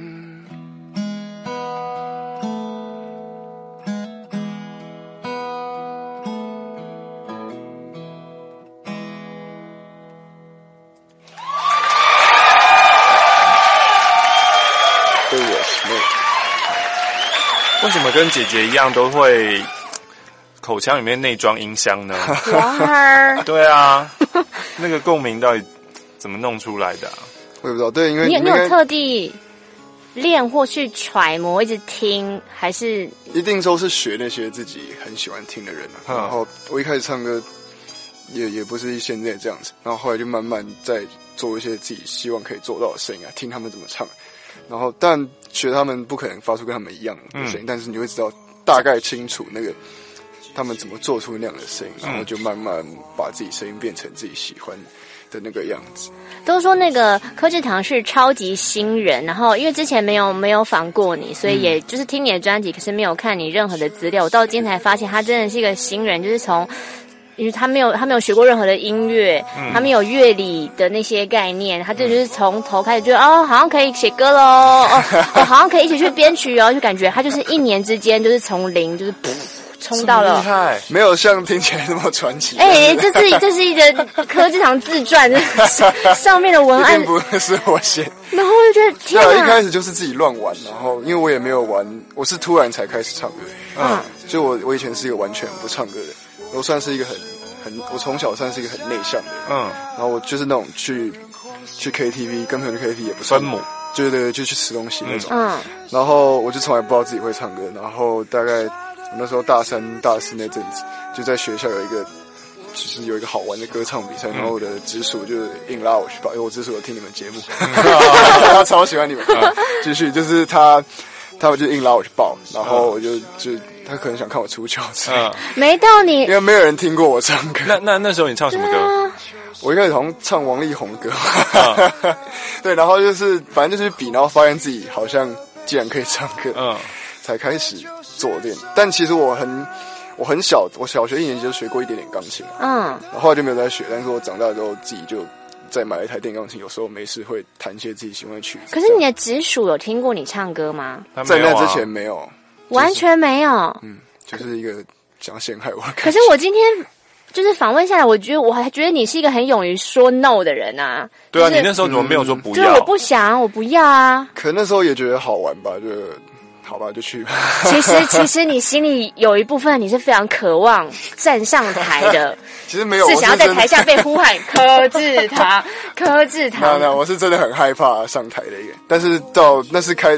[SPEAKER 9] 为什么跟姐姐一样都会口腔里面内装音箱呢？
[SPEAKER 10] 哇！
[SPEAKER 9] 对啊，那个共鸣到底怎么弄出来的、啊？
[SPEAKER 16] 我也不知道。对，因为
[SPEAKER 10] 你你有特地练或去揣摩，一直听，还是
[SPEAKER 16] 一定都是学那些自己很喜欢听的人啊。嗯、然后我一开始唱歌也也不是现在这样子，然后后来就慢慢在做一些自己希望可以做到的声音啊，听他们怎么唱。然后但学他们不可能发出跟他们一样的声音、嗯，但是你会知道大概清楚那个他们怎么做出那样的声音，然后就慢慢把自己声音变成自己喜欢的那个样子。
[SPEAKER 10] 都说那个柯志堂是超级新人，然后因为之前没有没有访过你，所以也就是听你的专辑，可是没有看你任何的资料。我到今天才发现他真的是一个新人，就是从因为他没有他没有学过任何的音乐、嗯、他没有乐理的那些概念，他这就是从头开始就哦好像可以写歌咯哦, 哦好像可以一起去编曲哦，就感觉他就是一年之间就是从零就是噗冲到了，
[SPEAKER 16] 厉害，没有像听起来那么传奇。
[SPEAKER 10] 哎、欸，这是这是一个柯志堂自传，上面的文案
[SPEAKER 16] 并不是我写。
[SPEAKER 10] 然后我就觉得天哪，
[SPEAKER 16] 对，一开始就是自己乱玩，然后因为我也没有玩，我是突然才开始唱歌。嗯，所以我我以前是一个完全不唱歌的人，我算是一个很很，我从小算是一个很内向的人。嗯，然后我就是那种去去 K T V 跟朋友去 K T V 也不分母，对对对，就去吃东西那种。嗯，然后我就从来不知道自己会唱歌，然后大概。我那时候大三、大四那阵子，就在学校有一个，就是有一个好玩的歌唱比赛，然后我的直属就硬拉我去报，因为我直属有听你们节目，他超喜欢你们。继续，就是他，他们就硬拉我去报，然后我就就他可能想看我出糗之类的，
[SPEAKER 10] 没到你，
[SPEAKER 16] 因为没有人听过我唱歌。
[SPEAKER 9] 那那那时候你唱什么歌？啊、
[SPEAKER 16] 我一开始好像唱王力宏歌，对，然后就是反正就是比，然后发现自己好像既然可以唱歌，嗯，才开始做练。但其实我很我很小，我小学一年级就学过一点点钢琴，嗯，然后后来就没有再学。但是我长大之后自己就再买了一台电钢琴，有时候没事会弹一些自己喜欢的曲子。
[SPEAKER 10] 可是你的直属有听过你唱歌吗？
[SPEAKER 16] 在那之前没有，
[SPEAKER 10] 就是、完全没有。
[SPEAKER 16] 嗯，就是一个想陷害我的感觉。
[SPEAKER 10] 可是我今天就是访问下来，我觉得我还觉得你是一个很勇于说 no 的人啊。
[SPEAKER 9] 对啊，
[SPEAKER 10] 就是、
[SPEAKER 9] 你那时候怎么没有说不要？
[SPEAKER 10] 就是我不想，我不要啊。
[SPEAKER 16] 可那时候也觉得好玩吧，就。好吧，就去吧。
[SPEAKER 10] 其实，其实你心里有一部分你是非常渴望站上台的。
[SPEAKER 16] 其实没有，
[SPEAKER 10] 是想要在台下被呼喊柯志堂，柯志堂。
[SPEAKER 16] 那那我是真的很害怕上台的一个，但是到那是开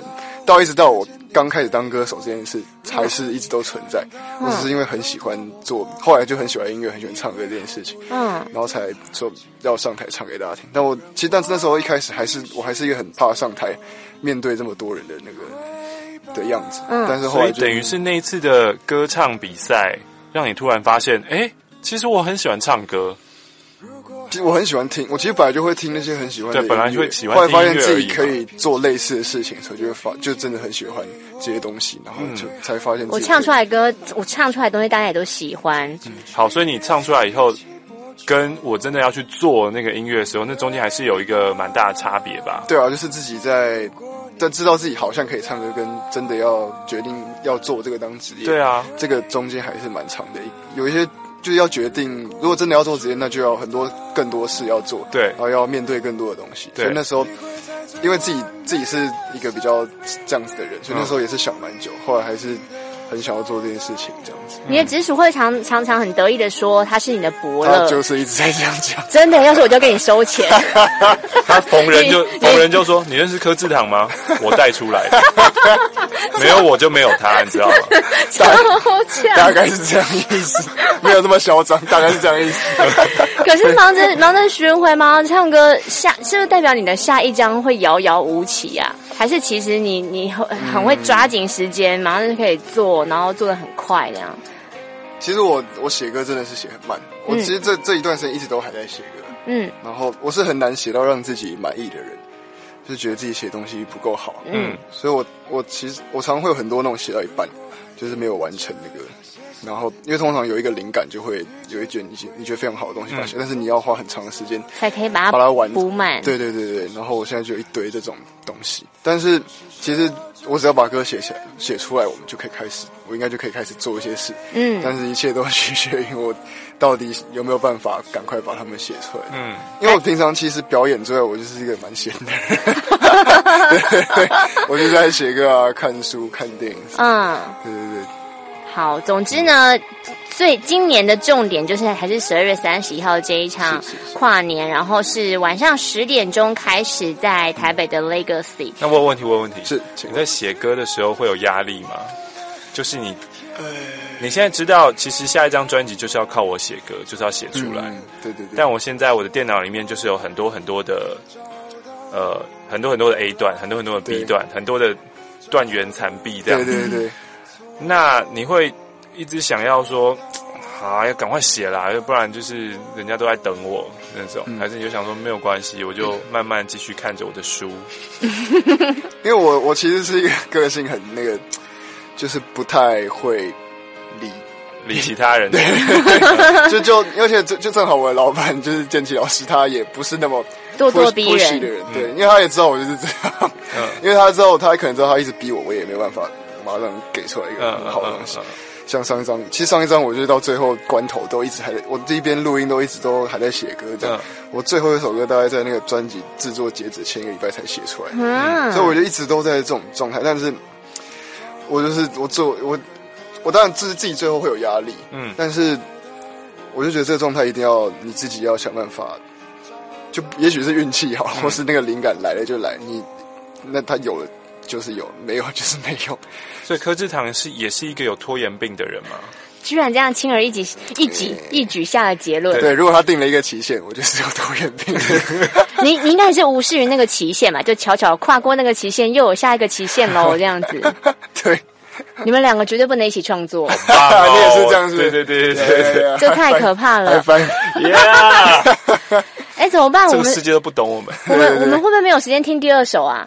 [SPEAKER 16] 到一直到我刚开始当歌手这件事，还是一直都存在。嗯、我只是因为很喜欢做，后来就很喜欢音乐，很喜欢唱歌这件事情，嗯，然后才说要上台唱给大家听。但我其实但是那时候一开始还是我还是一个很怕上台面对这么多人的那个的样子，嗯，但是后来就
[SPEAKER 9] 所以等于是那一次的歌唱比赛，让你突然发现，哎、欸，其实我很喜欢唱歌。
[SPEAKER 16] 其实我很喜欢听，我其实本来就会听那些很喜欢的音乐，
[SPEAKER 9] 对，本来就会喜欢
[SPEAKER 16] 听音乐，后来发现自己可以做类似的事情，所以就会发，就真的很喜欢这些东西，然后就才发现自己
[SPEAKER 10] 我唱出来歌，我唱出来的东西大家也都喜欢。
[SPEAKER 9] 嗯，好，所以你唱出来以后，跟我真的要去做那个音乐的时候，那中间还是有一个蛮大的差别吧？
[SPEAKER 16] 对啊，就是自己在，但知道自己好像可以唱歌，跟真的要决定要做这个当职业，
[SPEAKER 9] 对啊，
[SPEAKER 16] 这个中间还是蛮长的，有一些。就是要决定，如果真的要做职业，那就要很多更多事要做，
[SPEAKER 9] 对，
[SPEAKER 16] 然后要面对更多的东西。
[SPEAKER 9] 对，
[SPEAKER 16] 所以那时候，因为自己自己是一个比较这样子的人，所以那时候也是想蛮久，嗯、后来还是很想要做这件事情，这样子。
[SPEAKER 10] 你的直属会常常常很得意的说他是你的伯乐，
[SPEAKER 16] 他就是一直在这样讲。
[SPEAKER 10] 真的，要是我就跟你收钱。
[SPEAKER 9] 他逢人就逢人就说：“你认识柯志堂吗？我带出来的，没有我就没有他，你知道吗？”
[SPEAKER 10] 超强，
[SPEAKER 16] 大概是这样意思，没有这么嚣张，大概是这样意思。
[SPEAKER 10] 可是忙着忙着巡回，忙着唱歌，下是不是代表你的下一张会遥遥无期啊？还是其实你你很很会抓紧时间，马上就可以做，然后做得很快这样？
[SPEAKER 16] 其实我我写歌真的是写很慢，我其实这这一段时间一直都还在写歌，嗯，然后我是很难写到让自己满意的人，就是觉得自己写东西不够好，嗯，所以我我其实我常常会有很多那种写到一半，就是没有完成那个。然后，因为通常有一个灵感，就会有一件你你觉得非常好的东西发现，嗯、但是你要花很长的时间
[SPEAKER 10] 才可以把它
[SPEAKER 16] 把它完
[SPEAKER 10] 补满。
[SPEAKER 16] 对对对对。然后我现在就有一堆这种东西，但是其实我只要把歌写起来、写出来，我们就可以开始，我应该就可以开始做一些事。嗯。但是一切都取决于我到底有没有办法赶快把它们写出来。嗯。因为我平常其实表演之外，我就是一个蛮闲的人。对对对，我就在写歌啊、看书、看电影。嗯。对对对。
[SPEAKER 10] 好，总之呢，最今年的重点就是还是十二月三十一号这一场跨年，是是是，然后是晚上十点钟开始在台北的 Legacy。
[SPEAKER 9] 那问问题，问问题，
[SPEAKER 16] 是
[SPEAKER 9] 你在写歌的时候会有压力吗？就是你，呃，你现在知道，其实下一张专辑就是要靠我写歌，就是要写出来。
[SPEAKER 16] 嗯、对对对。
[SPEAKER 9] 但我现在我的电脑里面就是有很多很多的，呃，很多很多的 A 段，很多很多的 B 段，很多的断垣残壁这样子。
[SPEAKER 16] 对对对。
[SPEAKER 9] 那你会一直想要说，啊，要赶快写啦，要不然就是人家都在等我那种，嗯、还是你就想说没有关系，我就慢慢继续看着我的书。
[SPEAKER 16] 因为我我其实是一个个性很那个，就是不太会理
[SPEAKER 9] 理其他人，
[SPEAKER 16] 对，就就而且就就正好我的老板就是建奇老师，他也不是那么
[SPEAKER 10] 咄咄逼人
[SPEAKER 16] 的人，对，嗯、因为他也知道我就是这样，嗯、因为他知道他可能知道他一直逼我，我也没办法。马上给出来一个很好的东西，嗯嗯嗯嗯、像上一张，其实上一张我就是到最后关头都一直还在，我这一边录音都一直都还在写歌，这样。嗯、我最后一首歌大概在那个专辑制作截止前一个礼拜才写出来，嗯、所以我就一直都在这种状态。但是，我就是我做我我当然自自己最后会有压力，嗯，但是我就觉得这个状态一定要你自己要想办法，就也许是运气好，嗯、或是那个灵感来了就来，你那他有了。就是有，没有就是没有。
[SPEAKER 9] 所以柯志堂是也是一个有拖延病的人吗？
[SPEAKER 10] 居然这样轻而易举、一举一举下了结论。
[SPEAKER 16] 对，如果他定了一个期限，我就是有拖延病。
[SPEAKER 10] 你你应该是无视于那个期限嘛，就悄悄跨过那个期限，又有下一个期限喽，这样子。
[SPEAKER 16] 对，
[SPEAKER 10] 你们两个绝对不能一起创作。
[SPEAKER 16] 哦、你也是这样子，
[SPEAKER 9] 对对对对对对，
[SPEAKER 10] 这太可怕了。
[SPEAKER 16] Yeah
[SPEAKER 10] 哎，怎么办？我们
[SPEAKER 9] 这个世界都不懂我们。
[SPEAKER 10] 我们我们会不会没有时间听第二首啊？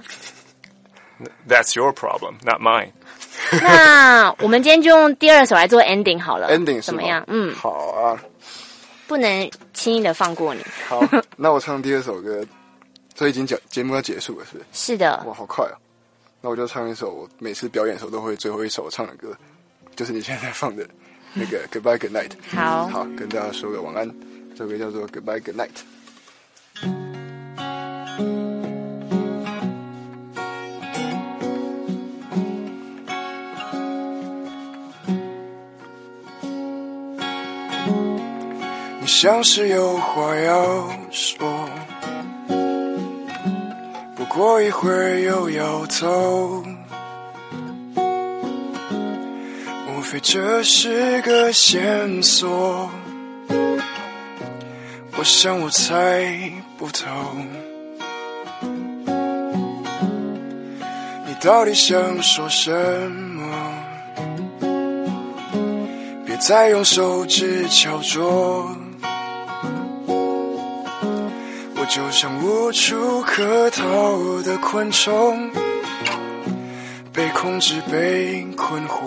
[SPEAKER 9] That's your problem, not mine.
[SPEAKER 10] 那我们今天就用第二首来做 ending 好了
[SPEAKER 16] ，ending
[SPEAKER 10] 怎么样？嗯，
[SPEAKER 16] 好啊，
[SPEAKER 10] 不能轻易的放过你。
[SPEAKER 16] 好，那我唱第二首歌，这已经讲节目要结束了，是不是？
[SPEAKER 10] 是的。
[SPEAKER 16] 哇，好快啊！那我就唱一首我每次表演的时候都会最后一首唱的歌，就是你现在放的那个 Goodbye Good Night。
[SPEAKER 10] 好，
[SPEAKER 16] 好，跟大家说个晚安。这首歌叫做 Goodbye Good Night。
[SPEAKER 15] 你像是有话要说，不过一会儿又摇头。 非这是个线索，我想我猜不透，你到底想说什么？别再用手指敲啄，我就像无处可逃的昆虫，被控制，被困惑。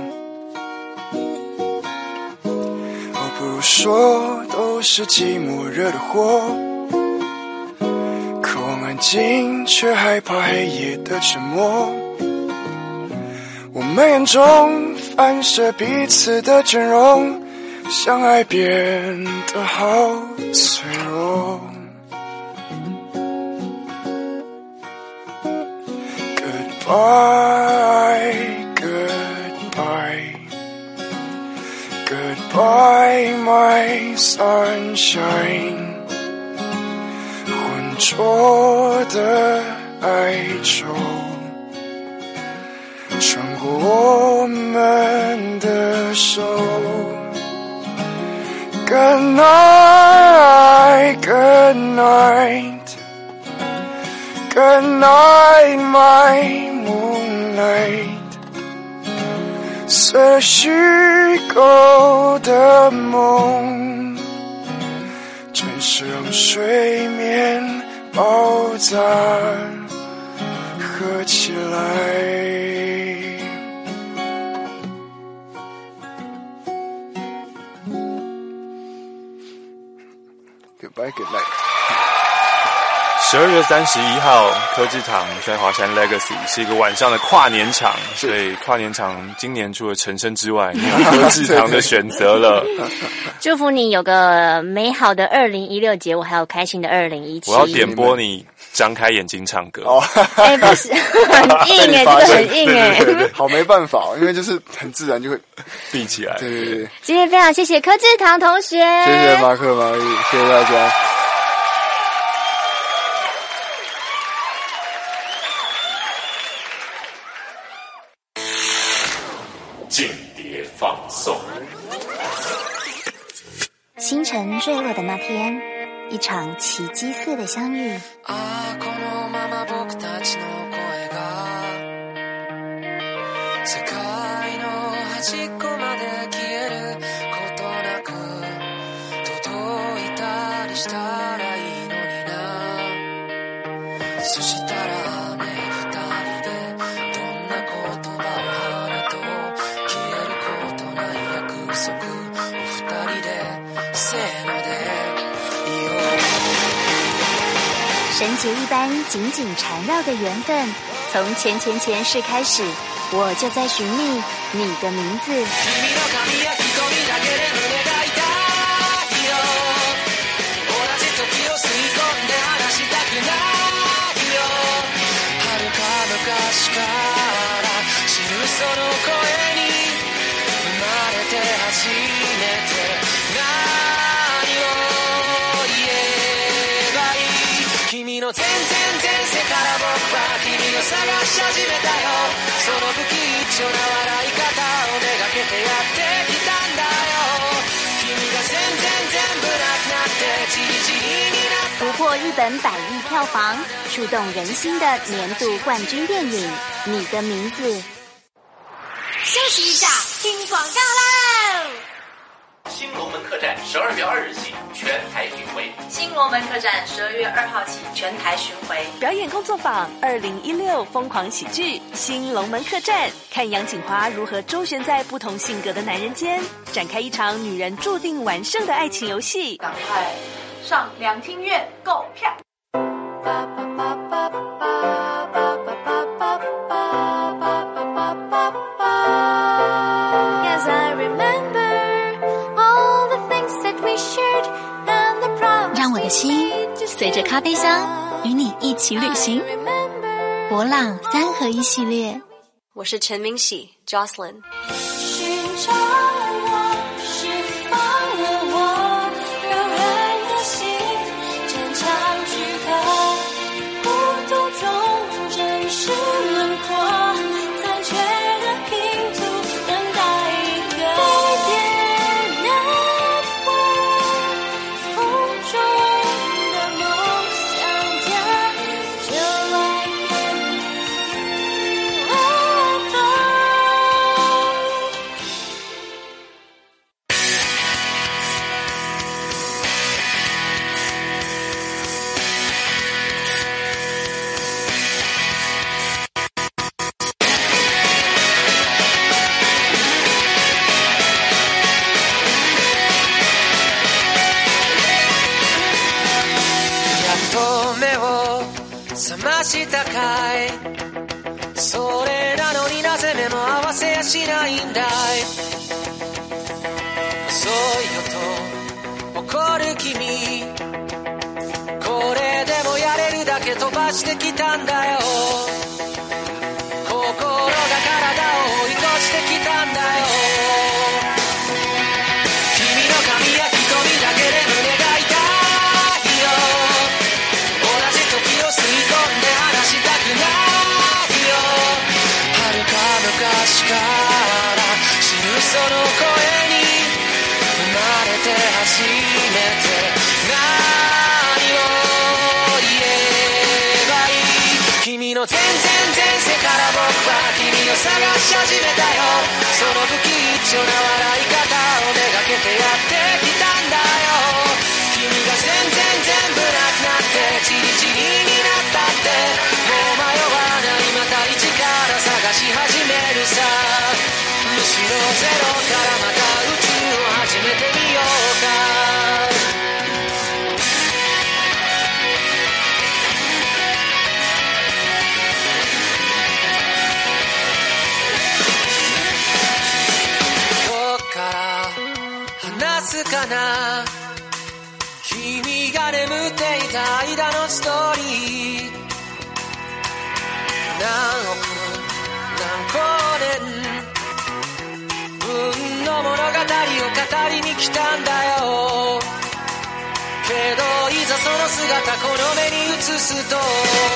[SPEAKER 15] 哦，不如说都是寂寞惹的祸，渴望安静，却害怕黑夜的沉默。我们眼中反射彼此的真容，相爱变得好脆弱。Goodbye, goodbye, goodbye, my sunshine。浑浊的哀愁，穿过我们的手。Good night, good night。Good night, my moonlight。随着虚构的梦，真是让睡眠爆炸合起来。Goodbye, good night。
[SPEAKER 9] 十二月三十一号，科技堂在华山 Legacy 是一个晚上的跨年场，所以跨年场今年除了陈升之外，你有科技堂的选择了。
[SPEAKER 10] 祝福你有个美好的二零一六节，我还有开心的二零一七。
[SPEAKER 9] 我要点播你张开眼睛唱歌。
[SPEAKER 10] 哦，哎，不是，很硬哎，这个很硬哎。
[SPEAKER 16] 好，没办法，因为就是很自然就会
[SPEAKER 9] 闭起来。
[SPEAKER 16] 对对对。
[SPEAKER 10] 今天非常谢谢科技堂同学，
[SPEAKER 16] 谢谢马克马丽，谢谢大家。
[SPEAKER 5] 间谍放送。
[SPEAKER 4] 星辰坠落的那天，一场奇迹似的相遇。神结一般紧紧缠绕的缘分，从前前前世开始，我就在寻觅你的名字。
[SPEAKER 11] の全然前世から僕は君を探し始めたよ。その不吉祥な笑い方をめがけてやってきたんだよ。君が全然全部なくなってチリチリになった。
[SPEAKER 4] 突破日本百亿票房，触动人心的年度冠军电影《你的名字》。
[SPEAKER 7] 休息一下，听广告喽。
[SPEAKER 18] 新龙门客栈十二月二日起全台巡回。
[SPEAKER 6] 新龙门客栈十二月二号起全台巡回。
[SPEAKER 19] 表演工作坊二零一六疯狂喜剧新龙门客栈，看杨锦华如何周旋在不同性格的男人间，展开一场女人注定完胜的爱情游戏。
[SPEAKER 6] 赶快上两厅院购票。
[SPEAKER 4] 让我的心随着咖啡香与你一起旅行。博朗三合一系列，
[SPEAKER 20] 我是陈明喜 Jocelyn。
[SPEAKER 7] 寻找我，释放了我，柔软的心，坚强躯壳，孤独中真实轮廓，残缺的拼图，等待以
[SPEAKER 11] したかいそれなのになぜ目も合わせやしないんだい遅いよと怒る君これでもやれるだけ飛ばしてきたんだよ心が体を追い越してきたんだよ君の髪や瞳だけで胸が痛いよ同じ時を吸い込んで話したくないよ遥か昔から知るその声に生まれて初めて何を言えばいい君の全然前世から僕は君を探し始めたよその不吉祥な笑い方をめがけてやってきたんだよ君が全然全部なくなってチリチリになったってもう迷わないまた一から探し始めるさむしろゼロからまた宇宙を始めてみようかかな君が眠っていた間のストーリー何億何光年分の物語を語りに来たんだよけどいざその姿この目に映すと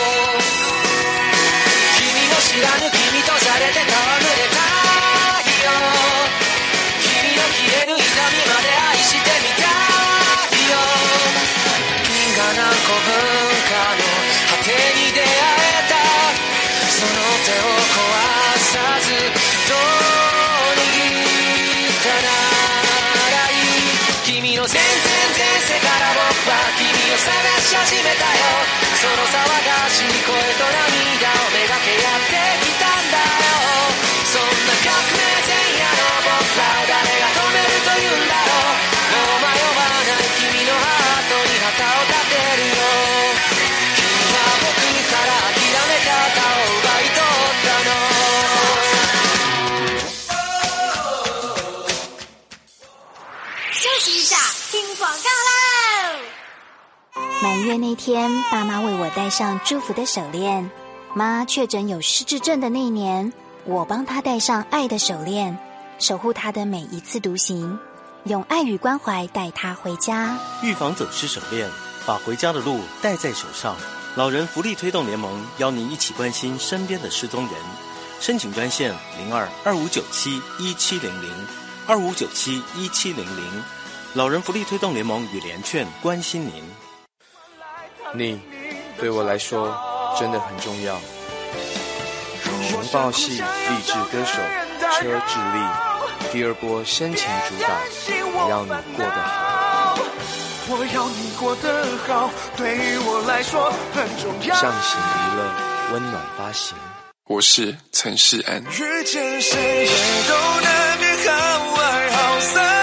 [SPEAKER 11] 君も知らぬ君とじゃれて戯れたいよ君の消える痛みまで愛してみたいよ銀河何個分かの果てに出会えたその手を壊さずどう握ったならいい君の全然前世から僕は君を探し始めたよその騒がしい声と涙をめがけやってきたんだよそんな革命前夜の僕らを誰が止めるというんだろうもう迷わない君のハートに旗を立てるよ君は僕から諦め方を奪い取ったの
[SPEAKER 4] 休息一下听广告喽满月那天爸妈为我戴上祝福的手链妈确诊有失智症的那年我帮她戴上爱的手链守护她的每一次独行用爱与关怀带她回家
[SPEAKER 13] 预防走失手链把回家的路带在手上老人福利推动联盟邀您一起关心身边的失踪人申请专线零二二五九七一七零零二五九七一七零零老人福利推动联盟与联劝关心您
[SPEAKER 21] 你对我来说真的很重要熊抱系励志歌手车智利第二波深情主打我要你过得好
[SPEAKER 11] 我要你过得好对于我来说很重要
[SPEAKER 21] 上行娱乐温暖发行
[SPEAKER 22] 我是陈世安
[SPEAKER 11] 遇见谁也都难免好爱好散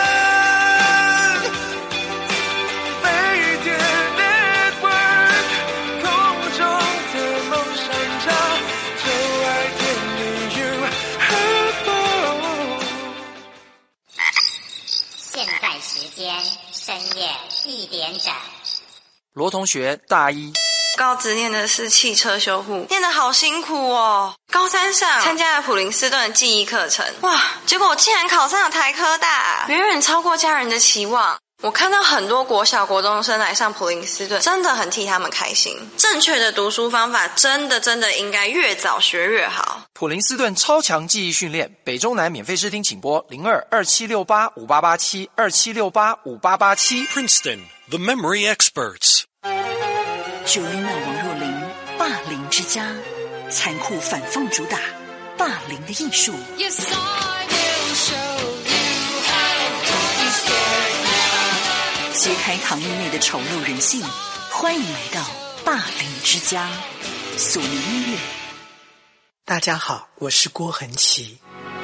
[SPEAKER 23] 时间深夜一点整。
[SPEAKER 24] 罗同学大一，
[SPEAKER 25] 高职念的是汽车修护，念得好辛苦哦。高三上参加了普林斯顿的记忆课程，哇！结果我竟然考上了台科大，远远超过家人的期望。我看到很多国小国中生来上普林斯顿，真的很替他们开心。正确的读书方法真的真的应该越早学越好。
[SPEAKER 24] 普林斯顿超强记忆训练，北中南免费试听，请拨零二二七六八五八八七二七六八五八八七。
[SPEAKER 1] Princeton, the memory experts.
[SPEAKER 6] Joanna 王若琳，霸凌之家，残酷反讽主打霸凌的艺术。Yes, I will show you how to stay. 揭开行业内的丑陋人性，欢迎来到霸凌之家。索尼音乐。
[SPEAKER 26] 大家好，我是郭恒琪。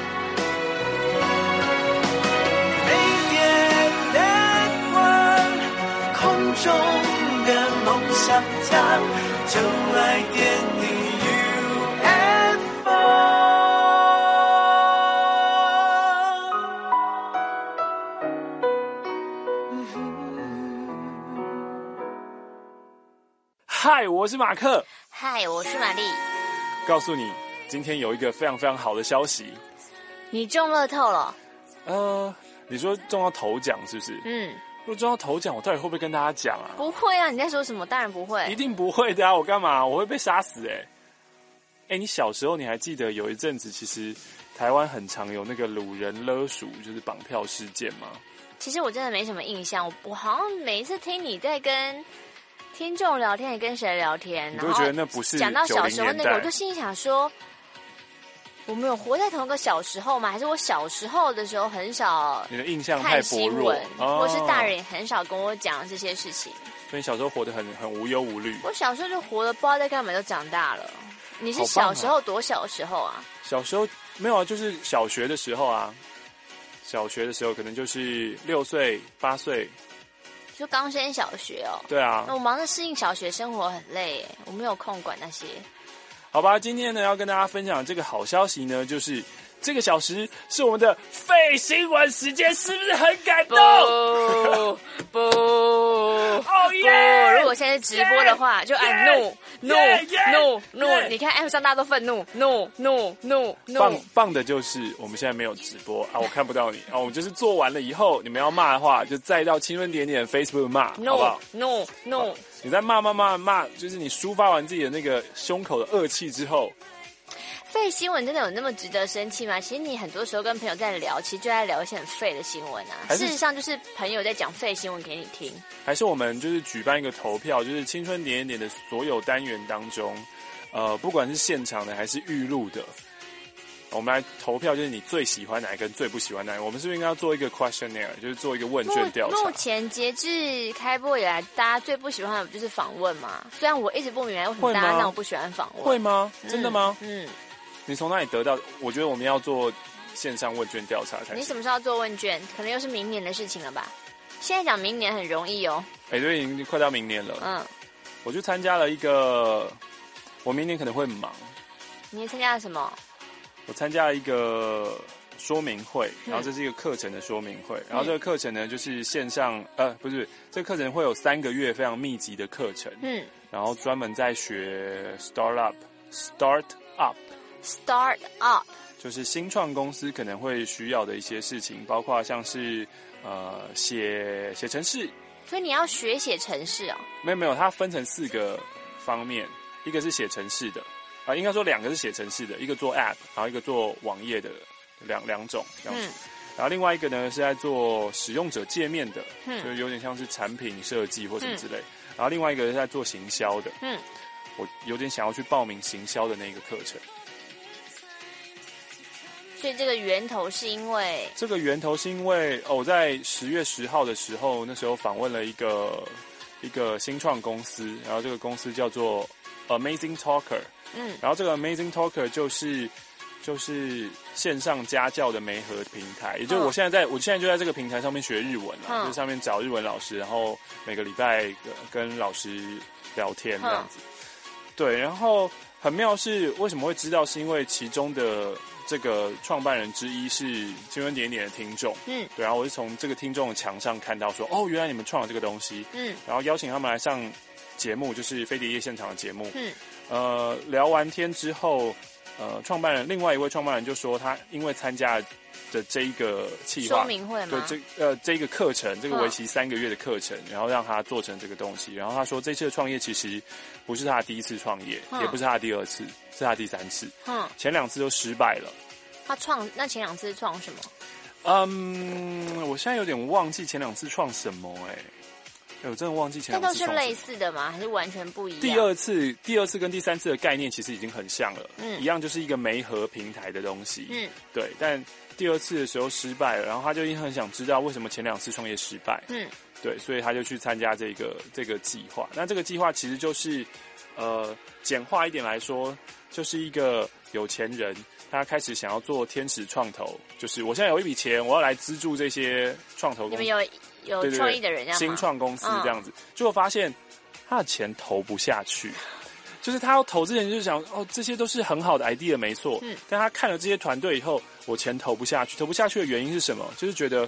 [SPEAKER 11] 飞碟 Network 空中的梦想家，就爱电
[SPEAKER 9] 嗨，我是马克。
[SPEAKER 10] 嗨，我是玛丽。
[SPEAKER 9] 告诉你，今天有一个非常非常好的消息。
[SPEAKER 10] 你中乐透了？
[SPEAKER 9] 呃，你说中到头奖是不是？嗯。如果中到头奖，我到底会不会跟大家讲啊？
[SPEAKER 10] 不会啊！你在说什么？当然不会。
[SPEAKER 9] 一定不会的啊！我干嘛？我会被杀死哎、欸！哎、欸，你小时候你还记得有一阵子，其实台湾很常有那个掳人勒赎，就是绑票事件吗？
[SPEAKER 10] 其实我真的没什么印象，我我好像每一次听你在跟听众聊天，你跟谁聊天，
[SPEAKER 9] 你都觉得那不是
[SPEAKER 10] 讲到小时候那个，我就心里想说，我们有活在同一个小时候吗？还是我小时候的时候很少
[SPEAKER 9] 你的印象太薄弱，
[SPEAKER 10] 哦、或是大人也很少跟我讲这些事情，
[SPEAKER 9] 所以你小时候活得很很无忧无虑。
[SPEAKER 10] 我小时候就活得不知道在干嘛，就长大了。你是小时候多小时候啊？
[SPEAKER 9] 小时候没有啊，就是小学的时候啊。小学的时候可能就是六岁八岁，
[SPEAKER 10] 就刚升小学哦。
[SPEAKER 9] 对啊，
[SPEAKER 10] 那我忙着适应小学生活很累耶，我没有空管那些。
[SPEAKER 9] 好吧，今天呢要跟大家分享这个好消息呢，就是这个小时是我们的废新闻时间，是不是很感动？不
[SPEAKER 10] 不哦耶！如果现在是直播的话，就按怒怒怒怒！你看 App 上大家都愤怒，怒怒怒怒！
[SPEAKER 9] 棒棒的就是我们现在没有直播啊，我看不到你啊，我们就是做完了以后，你们要骂的话，就再到青春点点 Facebook 骂，好不好？
[SPEAKER 10] 怒怒！
[SPEAKER 9] 你在骂骂骂骂，就是你抒发完自己的那个胸口的恶气之后。
[SPEAKER 10] 废新闻真的有那么值得生气吗？其实你很多时候跟朋友在聊，其实就在聊一些很废的新闻啊。事实上就是朋友在讲废新闻给你听。
[SPEAKER 9] 还是我们就是举办一个投票，就是青春点点点的所有单元当中，呃，不管是现场的还是预录的，我们来投票，就是你最喜欢哪一个，最不喜欢哪一个。我们是不是应该要做一个 questionnaire， 就是做一个问卷调查？
[SPEAKER 10] 目前截至开播以来，大家最不喜欢的不就是访问吗？虽然我一直不明白为什么大家那么不喜欢访问。
[SPEAKER 9] 会吗？真的吗？
[SPEAKER 10] 嗯。嗯
[SPEAKER 9] 你从哪里得到？我觉得我们要做线上问卷调查才。
[SPEAKER 10] 你什么时候要做问卷？可能又是明年的事情了吧？现在讲明年很容易哦。
[SPEAKER 9] 哎、欸，对，已经快到明年了。
[SPEAKER 10] 嗯，
[SPEAKER 9] 我去参加了一个，我明年可能会忙。
[SPEAKER 10] 你参加了什么？
[SPEAKER 9] 我参加了一个说明会，然后这是一个课程的说明会，嗯、然后这个课程呢就是线上，呃，不是，这个课程会有三个月非常密集的课程。嗯，然后专门在学 start up，start up。Start
[SPEAKER 10] up
[SPEAKER 9] 就是新创公司可能会需要的一些事情，包括像是呃写写程式。
[SPEAKER 10] 所以你要学写程式哦？
[SPEAKER 9] 没有没有，它分成四个方面，一个是写程式的啊、呃，应该说两个是写程式的，一个做 App， 然后一个做网页的两两种这样子。嗯、然后另外一个呢是在做使用者界面的，嗯、就是有点像是产品设计或什么之类。嗯、然后另外一个是在做行销的。嗯，我有点想要去报名行销的那个课程。
[SPEAKER 10] 所以这个源头是因为
[SPEAKER 9] 这个源头是因为哦，我在十月十号的时候，那时候访问了一个一个新创公司，然后这个公司叫做 Amazing Talker， 嗯，然后这个 Amazing Talker 就是就是线上家教的媒合平台，也就是我现在在、嗯、我现在就在这个平台上面学日文了，嗯、就是上面找日文老师，然后每个礼拜跟老师聊天这样子，嗯、对，然后很妙是为什么会知道，是因为其中的。这个创办人之一是青春点点的听众，嗯，对，然后我是从这个听众的墙上看到说，哦，原来你们创了这个东西，嗯，然后邀请他们来上节目，就是飞碟夜现场的节目，嗯，呃，聊完天之后，呃，创办人另外一位创办人就说，他因为参加的这一个企划
[SPEAKER 10] 说明会吗？
[SPEAKER 9] 对，这呃这一个课程，这个为期三个月的课程，嗯、然后让他做成这个东西，然后他说这次的创业其实不是他第一次创业，嗯、也不是他第二次。是他第三次，嗯，前两次都失败了。
[SPEAKER 10] 他创那前两次创什么？
[SPEAKER 9] 嗯，我现在有点忘记前两次创什么哎、欸，哎，我真的忘记前两次创什么。
[SPEAKER 10] 那都是类似的吗？还是完全不一样？
[SPEAKER 9] 第二次，第二次跟第三次的概念其实已经很像了，嗯，一样就是一个媒合平台的东西，嗯，对。但第二次的时候失败了，然后他就很想知道为什么前两次创业失败，嗯，对，所以他就去参加这个这个计划。那这个计划其实就是，呃，简化一点来说。就是一个有钱人，他开始想要做天使创投，就是我现在有一笔钱，我要来资助这些创投公司。
[SPEAKER 10] 你们有有创意的人这样吗？
[SPEAKER 9] 新创公司这样子，结果发现他的钱投不下去。就是他要投之前就是想，哦，这些都是很好的 idea 没错，嗯，但他看了这些团队以后，我钱投不下去，投不下去的原因是什么？就是觉得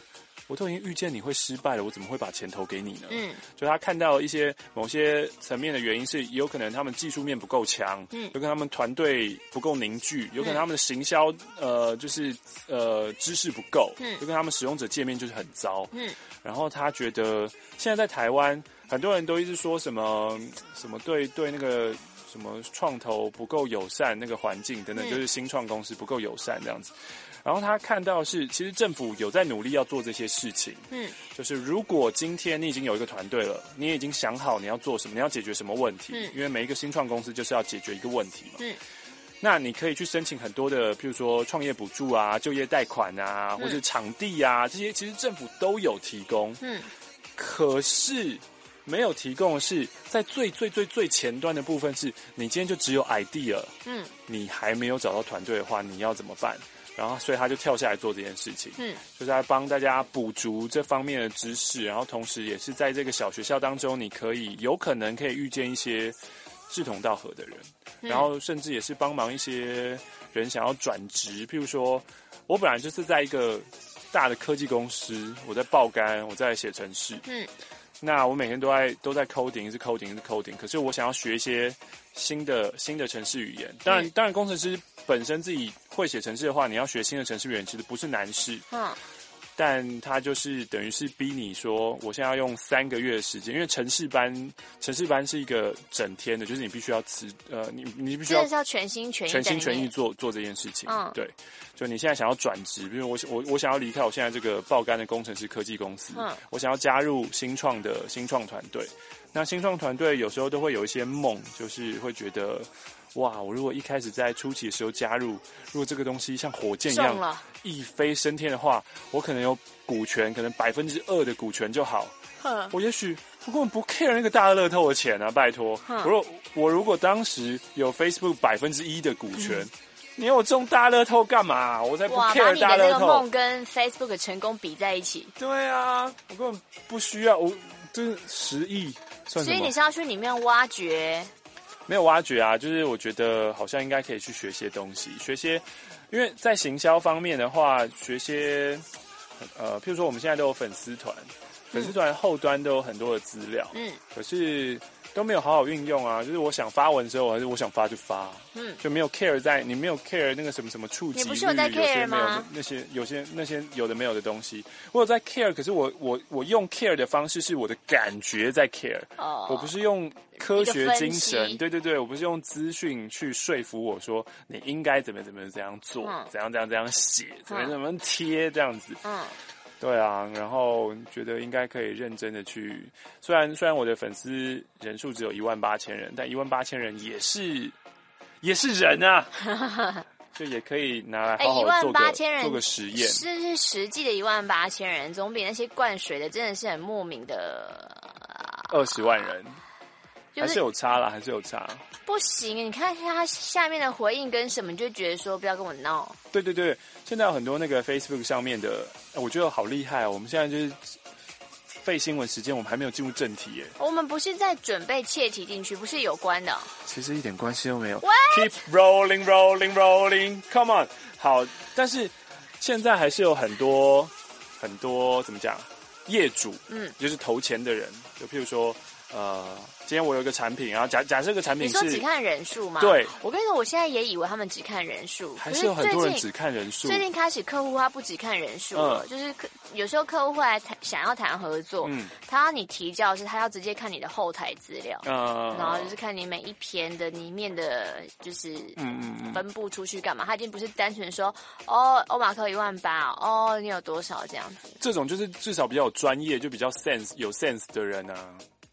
[SPEAKER 9] 我都已经预见你会失败了，我怎么会把钱投给你呢？
[SPEAKER 10] 嗯，
[SPEAKER 9] 就他看到一些某些层面的原因是，有可能他们技术面不够强，嗯，有可能他们团队不够凝聚，有可能他们的行销呃就是呃知识不够，嗯，有可能他们使用者界面就是很糟，嗯，然后他觉得现在在台湾很多人都一直说什么什么对对那个什么创投不够友善，那个环境等等，嗯，就是新创公司不够友善这样子。然后他看到是，其实政府有在努力要做这些事情。嗯，就是如果今天你已经有一个团队了，你也已经想好你要做什么，你要解决什么问题。嗯，因为每一个新创公司就是要解决一个问题嘛。嗯，那你可以去申请很多的，譬如说创业补助啊、就业贷款啊，嗯，或者场地啊，这些其实政府都有提供。嗯，可是没有提供的是在最最最最前端的部分是，你今天就只有 idea， 嗯，你还没有找到团队的话，你要怎么办？然后，所以他就跳下来做这件事情，嗯，就是在帮大家补足这方面的知识，然后同时也是在这个小学校当中，你可以有可能可以遇见一些志同道合的人，嗯，然后甚至也是帮忙一些人想要转职，譬如说，我本来就是在一个大的科技公司，我在爆肝，我在写程式，嗯，那我每天都在都在 coding， 是 coding 是 coding， 可是我想要学一些新的新的程式语言，当然，嗯，当然工程师本身自己会写程式的话，你要学新的程式语言其实不是难事。嗯，但他就是等于是逼你说，我现在要用三个月的时间，因为程式班程式班是一个整天的，就是你必须要辞呃，你你必须要
[SPEAKER 10] 真的是要全心全意
[SPEAKER 9] 全心全意做做这件事情。嗯，对，就你现在想要转职，比如我我我想要离开我现在这个爆肝的工程师科技公司，嗯，我想要加入新创的新创团队。那新创团队有时候都会有一些梦，就是会觉得，哇，我如果一开始在初期的时候加入，如果这个东西像火箭一样一飞升天的话，我可能有股权，可能百分之二的股权就好。我也许我根本不 care 那个大乐透的钱啊，拜托。我如我如果当时有 Facebook 百分之一的股权。嗯，你要我中大乐透干嘛？我才不 care 大乐透。哇，把你的
[SPEAKER 10] 那个梦跟 Facebook 的成功比在一起。
[SPEAKER 9] 对啊，我根本不需要，我就是十亿算什么？
[SPEAKER 10] 所以你是要去里面挖掘？
[SPEAKER 9] 没有挖掘啊，就是我觉得好像应该可以去学些东西，学些，因为在行销方面的话，学些，呃，譬如说我们现在都有粉丝团，粉丝团后端都有很多的资料，嗯，可是都没有好好运用啊。就是我想发文的时候，还是我想发就发，嗯，就没有 care 在你没有 care 那个什么什么触及率，
[SPEAKER 10] 你不是有在 care 吗？
[SPEAKER 9] 那些有些那些有的没有的东西，我有在 care， 可是我我我用 care 的方式是我的感觉在 care，哦，我不是用科学精神，对对对，我不是用资讯去说服我说你应该怎么怎么怎样做，嗯，怎样怎样怎样写，怎么怎么贴这样子，嗯。对啊，然后觉得应该可以认真的去，虽然虽然我的粉丝人数只有一万八千人，但一万八千人也是也是人啊，就也可以拿来好好做个、欸、做个实验。
[SPEAKER 10] 是是实际的一万八千人，总比那些灌水的真的是很莫名的
[SPEAKER 9] 二十万人。就是、还是有差啦，还是有差。
[SPEAKER 10] 不行，你看他下面的回应跟什么，你就觉得说不要跟我闹。
[SPEAKER 9] 对对对，现在有很多那个 Facebook 上面的，我觉得好厉害哦。我们现在就是废新闻时间，我们还没有进入正题耶。
[SPEAKER 10] 我们不是在准备切题进去，不是有关的、哦。
[SPEAKER 9] 其实一点关系都没有。
[SPEAKER 10] What?
[SPEAKER 9] Keep rolling, rolling, rolling. Come on. 好，但是现在还是有很多很多怎么讲，业主，嗯，就是投钱的人，就譬如说。呃，今天我有一个产品，然后假假设这个产品是
[SPEAKER 10] 你说只看人数吗？
[SPEAKER 9] 对，
[SPEAKER 10] 我跟你说，我现在也以为他们只看人数，
[SPEAKER 9] 还是有很多人只看人数。
[SPEAKER 10] 最近开始客户他不只看人数了，嗯、就是有时候客户会来谈想要谈合作，嗯，他要你提交的是他要直接看你的后台资料，嗯，然后就是看你每一篇的里面的就是嗯分布出去干嘛，他已经不是单纯说哦欧马克一万八哦你有多少这样子，
[SPEAKER 9] 这种就是至少比较有专业，就比较 sense 有 sense 的人啊。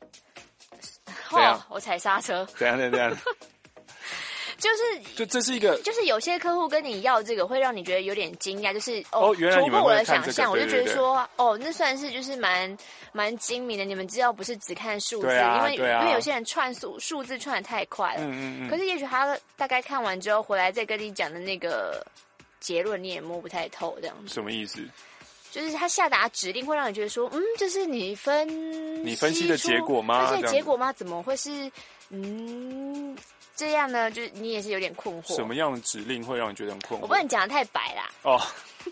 [SPEAKER 10] 哦，我踩刹车。
[SPEAKER 9] 怎样？怎样？
[SPEAKER 10] 就是，
[SPEAKER 9] 就这是一个，
[SPEAKER 10] 就是有些客户跟你要这个，会让你觉得有点惊讶，就是
[SPEAKER 9] 哦，哦原来你们
[SPEAKER 10] 突破我的想象，
[SPEAKER 9] 这个、
[SPEAKER 10] 我就觉得说，对对对哦，那算是就是蛮蛮精明的。你们知道不是只看数字，
[SPEAKER 9] 啊、
[SPEAKER 10] 因为、
[SPEAKER 9] 啊、
[SPEAKER 10] 因为有些人串数数字串得太快了，嗯嗯嗯。可是也许他大概看完之后回来再跟你讲的那个结论，你也摸不太透，这样子。
[SPEAKER 9] 什么意思？
[SPEAKER 10] 就是他下达指令会让你觉得说，嗯，这是你分
[SPEAKER 9] 你分析的结果吗？
[SPEAKER 10] 这是结果吗？怎么会是嗯这样呢？就是你也是有点困惑。
[SPEAKER 9] 什么样的指令会让你觉得很困惑？
[SPEAKER 10] 我不能讲得太白啦。
[SPEAKER 9] 哦，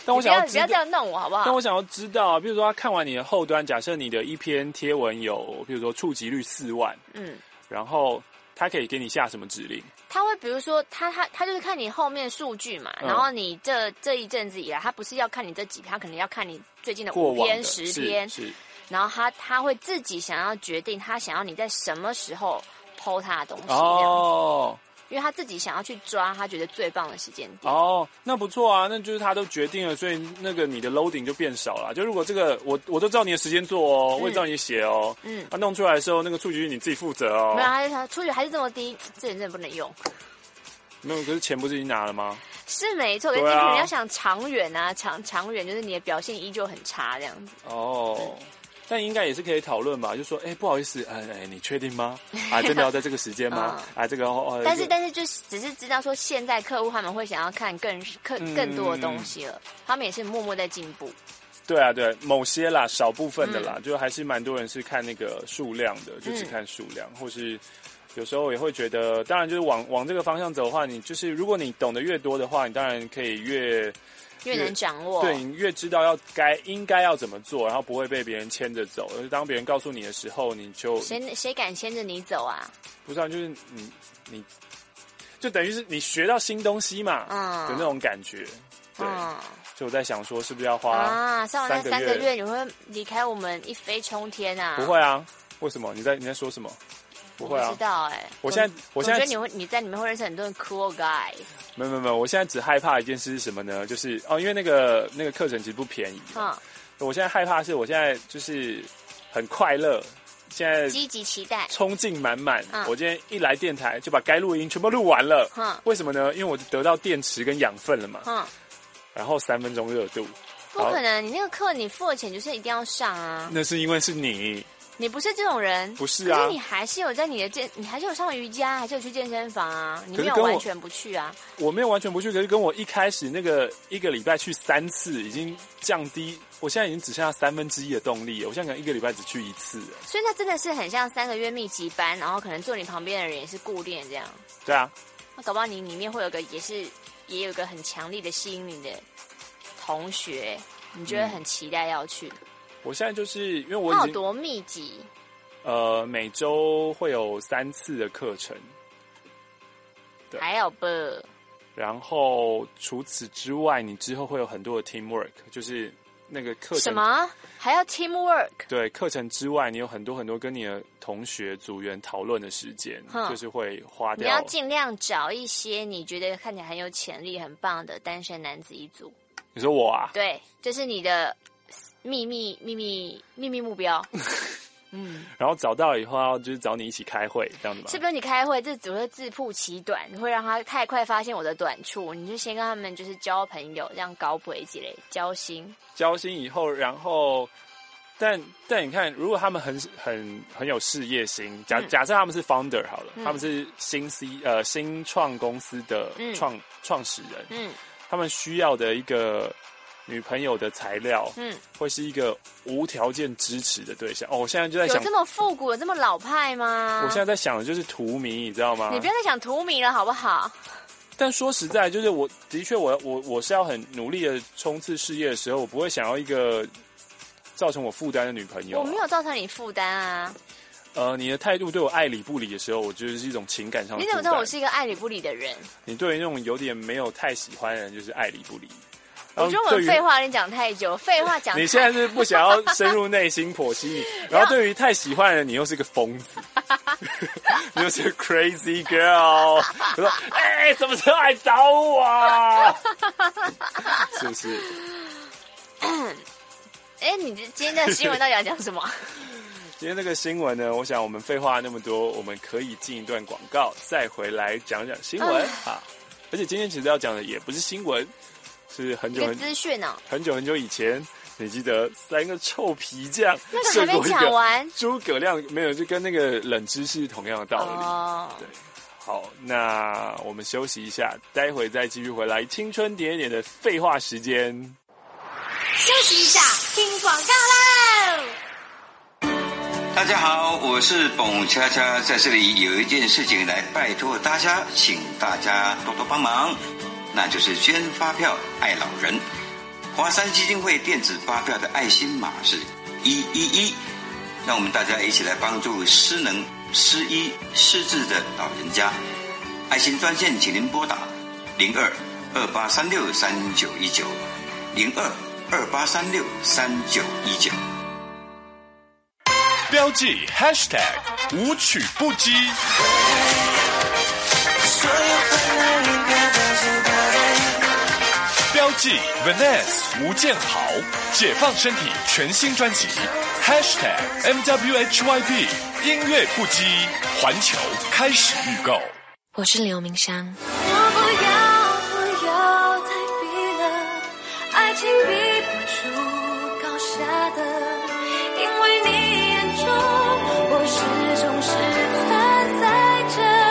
[SPEAKER 9] 但我想要
[SPEAKER 10] 你不要不要这样弄我好不好？
[SPEAKER 9] 但我想要知道啊，比如说他看完你的后端，假设你的一篇贴文有，比如说触及率四万，嗯，然后他可以给你下什么指令？
[SPEAKER 10] 他会比如说他他他就是看你后面数据嘛，嗯、然后你这这一阵子以来，他不是要看你这几篇，他可能要看你最近的五篇、十篇，
[SPEAKER 9] 是是
[SPEAKER 10] 然后他他会自己想要决定，他想要你在什么时候 po 他的东西
[SPEAKER 9] 哦。
[SPEAKER 10] 因为他自己想要去抓他觉得最棒的时间点。
[SPEAKER 9] 哦，那不错啊，那就是他都决定了，所以那个你的 loading 就变少了。就如果这个我我都知道你的时间做哦，嗯、我也知道你写哦，嗯，他、啊、弄出来的时候，那个触及率你自己负责哦。
[SPEAKER 10] 没有，他他触及还是这么低，这人真的不能用。
[SPEAKER 9] 没有，可是钱不是已经拿了吗？
[SPEAKER 10] 是没错，可是你要想长远啊，长长远就是你的表现依旧很差这样子。
[SPEAKER 9] 哦。但应该也是可以讨论吧，就说，哎、欸，不好意思，哎、欸，你确定吗？啊，真的要在这个时间吗？嗯、啊，这个，哦、
[SPEAKER 10] 但是但是就是只是知道说，现在客户他们会想要看更更更多的东西了，嗯、他们也是默默在进步。
[SPEAKER 9] 对啊，对，某些啦，少部分的啦，嗯、就还是蛮多人是看那个数量的，就只看数量，嗯、或是有时候也会觉得，当然就是往往这个方向走的话，你就是如果你懂得越多的话，你当然可以越。
[SPEAKER 10] 越能掌握，
[SPEAKER 9] 对，你越知道要该应该要怎么做，然后不会被别人牵着走。而当别人告诉你的时候，你就
[SPEAKER 10] 谁谁敢牵着你走啊？
[SPEAKER 9] 不是啊，就是你你，就等于是你学到新东西嘛，嗯，的那种感觉。对，嗯、所以我在想说，是不是要花
[SPEAKER 10] 啊？上完那三个月，
[SPEAKER 9] 你
[SPEAKER 10] 会离开我们一飞冲天啊？
[SPEAKER 9] 不会啊，为什么？你在你在说什么？不会啊，
[SPEAKER 10] 我不知道哎、欸。
[SPEAKER 9] 我现在我现在
[SPEAKER 10] 觉得你会你在里面会认识很多人 cool guy。
[SPEAKER 9] 没有没有没有，我现在只害怕一件事是什么呢？就是哦，因为那个那个课程其实不便宜。嗯。我现在害怕是我现在就是很快乐，现在
[SPEAKER 10] 积极期待，
[SPEAKER 9] 冲劲满满。嗯。我今天一来电台就把该录音全部录完了。嗯。为什么呢？因为我得到电池跟养分了嘛。嗯。然后三分钟热度。
[SPEAKER 10] 不可能，你那个课你付了钱就是一定要上啊。
[SPEAKER 9] 那是因为是你。
[SPEAKER 10] 你不是这种人，
[SPEAKER 9] 不是啊？
[SPEAKER 10] 可是你还是有在你的健，你还是有上瑜伽，还是有去健身房啊？你没有完全不去啊？
[SPEAKER 9] 我, 我没有完全不去，可是跟我一开始那个一个礼拜去三次，已经降低，我现在已经只剩下三分之一的动力了。我现在可能一个礼拜只去一次了。
[SPEAKER 10] 所以那真的是很像三个月密集班，然后可能坐你旁边的人也是固定这样。
[SPEAKER 9] 对啊，
[SPEAKER 10] 那搞不好你里面会有个也是也有个很强力的吸引你的同学，你就会很期待要去。嗯、
[SPEAKER 9] 我现在就是因为我已经
[SPEAKER 10] 有多密集。
[SPEAKER 9] 呃，每周会有三次的课程，
[SPEAKER 10] 对，还有不？
[SPEAKER 9] 然后除此之外，你之后会有很多的 teamwork， 就是那个课程
[SPEAKER 10] 什么还要 teamwork？
[SPEAKER 9] 对，课程之外，你有很多很多跟你的同学组员讨论的时间，就是会花掉。
[SPEAKER 10] 你要尽量找一些你觉得看起来很有潜力、很棒的单身男子一组。
[SPEAKER 9] 你说我啊？
[SPEAKER 10] 对，这是你的秘密、秘密、秘密目标。
[SPEAKER 9] 嗯，然后找到以后，就是找你一起开会，这样子吗？
[SPEAKER 10] 是不是你开会，这只会自曝其短，你会让他太快发现我的短处，你就先跟他们就是交朋友，这样搞鬼之类，交心。
[SPEAKER 9] 交心以后，然后，但但你看，如果他们很很很有事业心，假、嗯、假设他们是 founder 好了，嗯、他们是新 C 呃新创公司的创创、嗯、始人，嗯，他们需要的一个女朋友的材料，嗯，会是一个无条件支持的对象。哦，我现在就在想，
[SPEAKER 10] 有这么复古、有这么老派吗？
[SPEAKER 9] 我现在在想的就是荼蘼，你知道吗？
[SPEAKER 10] 你不要再想荼蘼了，好不好？
[SPEAKER 9] 但说实在，就是我的确，我我我是要很努力的冲刺事业的时候，我不会想要一个造成我负担的女朋友、啊。
[SPEAKER 10] 我没有造成你负担啊。
[SPEAKER 9] 呃，你的态度对我爱理不理的时候，我觉得是一种情感上的负担。
[SPEAKER 10] 你怎么知道我是一个爱理不理的人？
[SPEAKER 9] 你对于那种有点没有太喜欢的人，就是爱理不理。
[SPEAKER 10] 我觉得我们废话有点讲太久，废话讲。
[SPEAKER 9] 你现在是不想要深入内心剖析你，然后对于太喜欢的人，你又是个疯子，你又是个 crazy girl。我说，哎、欸，什么时候来找我？是不是？
[SPEAKER 10] 哎、欸，你今天的新闻到底要讲什么？
[SPEAKER 9] 今天这个新闻呢，我想我们废话那么多，我们可以进一段广告，再回来讲讲新闻啊。而且今天其实要讲的也不是新闻。是很久很
[SPEAKER 10] 资讯哦，
[SPEAKER 9] 很久很久以前，你记得三个臭皮匠
[SPEAKER 10] 那个还没讲完，
[SPEAKER 9] 诸葛亮没有，就跟那个冷知识同样的道理。哦，对，好，那我们休息一下，待会再继续回来。青春点一点的废话时间，
[SPEAKER 4] 休息一下，听广告喽。
[SPEAKER 2] 大家好，我是董恰恰，在这里有一件事情来拜托大家，请大家多多帮忙。那就是捐发票爱老人。 华山基金会电子发票的爱心码是一一一，让我们大家一起来帮助失能、失医、失智的老人家。爱心专线，请您拨打零二二八三六三九一九零二二八三六三九一九。
[SPEAKER 5] 标记 hashtag 无曲不击。标记 Vanessa 吴建豪解放身体全新专辑 hashtag M W H Y P 音乐不羁环球开始预购。
[SPEAKER 20] 我是刘明湘。
[SPEAKER 7] 我不要不要再比了，爱情比不出高下的，因为你眼中我始终是存在着。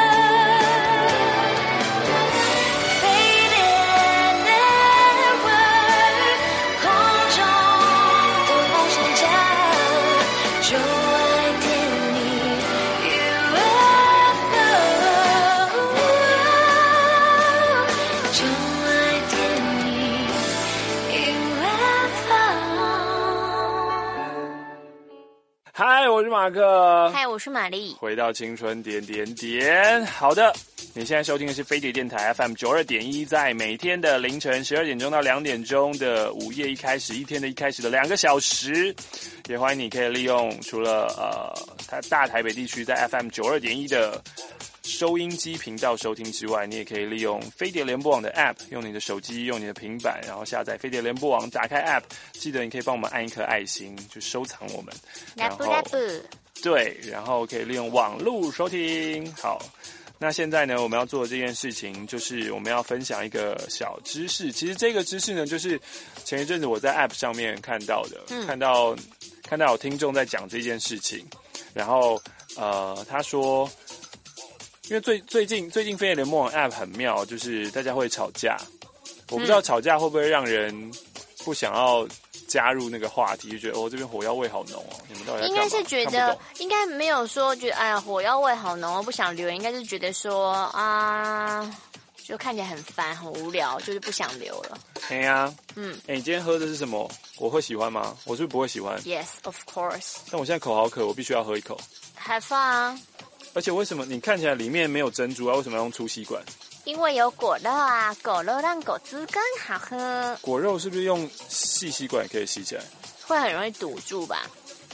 [SPEAKER 9] 嗨，我是马克。
[SPEAKER 10] 嗨，我是玛丽。
[SPEAKER 9] 回到青春点点点。好的，你现在收听的是飞碟电台 F M 九二点一，在每天的凌晨十二点钟到两点钟的午夜一开始，一天的一开始的两个小时，也欢迎你可以利用除了呃台大台北地区在 F M 九二点一的收音机频道收听之外，你也可以利用飞碟联播网的 App， 用你的手机，用你的平板，然后下载飞碟联播网，打开 App， 记得你可以帮我们按一颗爱心，就收藏我们。然后对，然后可以利用网络收听。好，那现在呢，我们要做的这件事情就是我们要分享一个小知识。其实这个知识呢，就是前一阵子我在 App 上面看到的，嗯、看到看到有听众在讲这件事情，然后呃，他说。因为最最近最近飞碟联播网 App 很妙，就是大家会吵架，我不知道吵架会不会让人不想要加入那个话题，就觉得哦这边火药味好浓哦，你们到底在干嘛？
[SPEAKER 10] 应该是觉得应该没有说觉得哎呀火药味好浓哦不想留言，应该是觉得说啊就看起来很烦很无聊，就是不想留了。
[SPEAKER 9] 哎呀、啊，嗯，哎你今天喝的是什么？我会喜欢吗？我是不是不会喜欢
[SPEAKER 10] ？Yes, of course。
[SPEAKER 9] 但我现在口好渴，我必须要喝一口。
[SPEAKER 10] Have fun 啊！
[SPEAKER 9] 而且为什么你看起来里面没有珍珠啊？为什么要用粗吸管？
[SPEAKER 10] 因为有果肉啊，果肉让果汁更好喝。
[SPEAKER 9] 果肉是不是用细吸管也可以吸起来？
[SPEAKER 10] 会很容易堵住吧？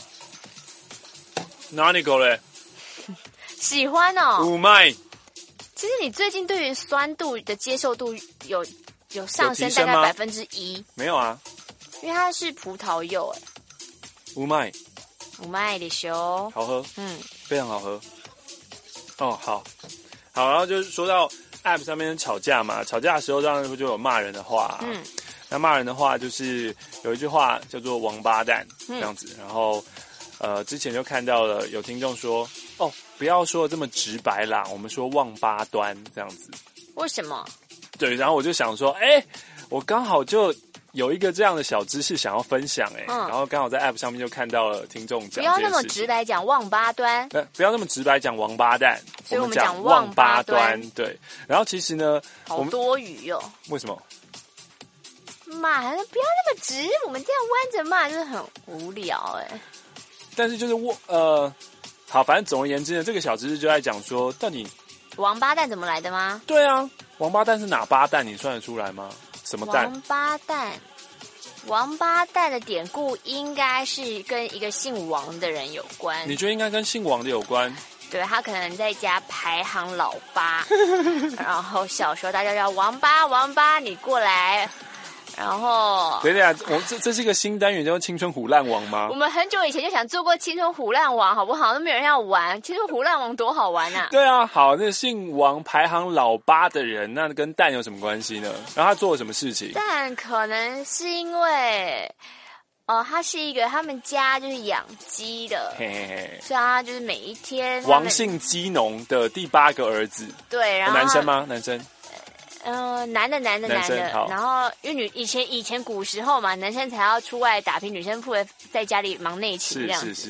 [SPEAKER 9] 哪里狗嘞？
[SPEAKER 10] 喜欢哦。
[SPEAKER 9] 五麦。
[SPEAKER 10] 其实你最近对于酸度的接受度有有上升大概百分之一。
[SPEAKER 9] 没有啊，
[SPEAKER 10] 因为它是葡萄柚哎。
[SPEAKER 9] 五麦。
[SPEAKER 10] 五麦的修。
[SPEAKER 9] 好喝。
[SPEAKER 10] 嗯，
[SPEAKER 9] 非常好喝。哦，好，好，然后就是说到 App 上面吵架嘛，吵架的时候当然就有骂人的话、啊，嗯，那骂人的话就是有一句话叫做王八蛋、嗯、这样子，然后呃之前就看到了有听众说，哦，不要说的这么直白啦，我们说望八端这样子。
[SPEAKER 10] 为什么？
[SPEAKER 9] 对，然后我就想说，哎，我刚好就有一个这样的小知识想要分享哎、欸嗯，然后刚好在 App 上面就看到了听众讲，
[SPEAKER 10] 不要那么直白讲望八端，
[SPEAKER 9] 呃，不要那么直白讲王八蛋，
[SPEAKER 10] 所以我们
[SPEAKER 9] 讲
[SPEAKER 10] 望八
[SPEAKER 9] 端，对。然后其实呢，
[SPEAKER 10] 好多余哟、哦。
[SPEAKER 9] 为什么？
[SPEAKER 10] 骂，不要那么直，我们这样弯着骂就是很无聊哎、欸。
[SPEAKER 9] 但是就是我呃，好，反正总而言之呢，这个小知识就在讲说，到底
[SPEAKER 10] 王八蛋怎么来的吗？
[SPEAKER 9] 对啊，王八蛋是哪八蛋？你算得出来吗？什么蛋？
[SPEAKER 10] 王八蛋，王八蛋的典故应该是跟一个姓王的人有关。
[SPEAKER 9] 你觉得应该跟姓王的有关？
[SPEAKER 10] 对，他可能在家排行老八，然后小时候大家叫王八，王八你过来。然后，
[SPEAKER 9] 等等，我这这是一个新单元，叫做青春虎烂王吗？
[SPEAKER 10] 我们很久以前就想做过青春虎烂王，好不好？都没有人要玩青春虎烂王，多好玩啊！
[SPEAKER 9] 对啊，好，那姓王排行老八的人，那跟蛋有什么关系呢？然后他做了什么事情？
[SPEAKER 10] 蛋可能是因为，哦、呃，他是一个他们家就是养鸡的，嘿嘿嘿，所以他就是每一天
[SPEAKER 9] 王姓鸡农的第八个儿子，
[SPEAKER 10] 对，然后
[SPEAKER 9] 男生吗？男生。
[SPEAKER 10] 呃，男的，男的，男的，然后因为女以前以前古时候嘛，男生才要出外打拼，女生负责在家里忙内勤这样子。
[SPEAKER 9] 是是是。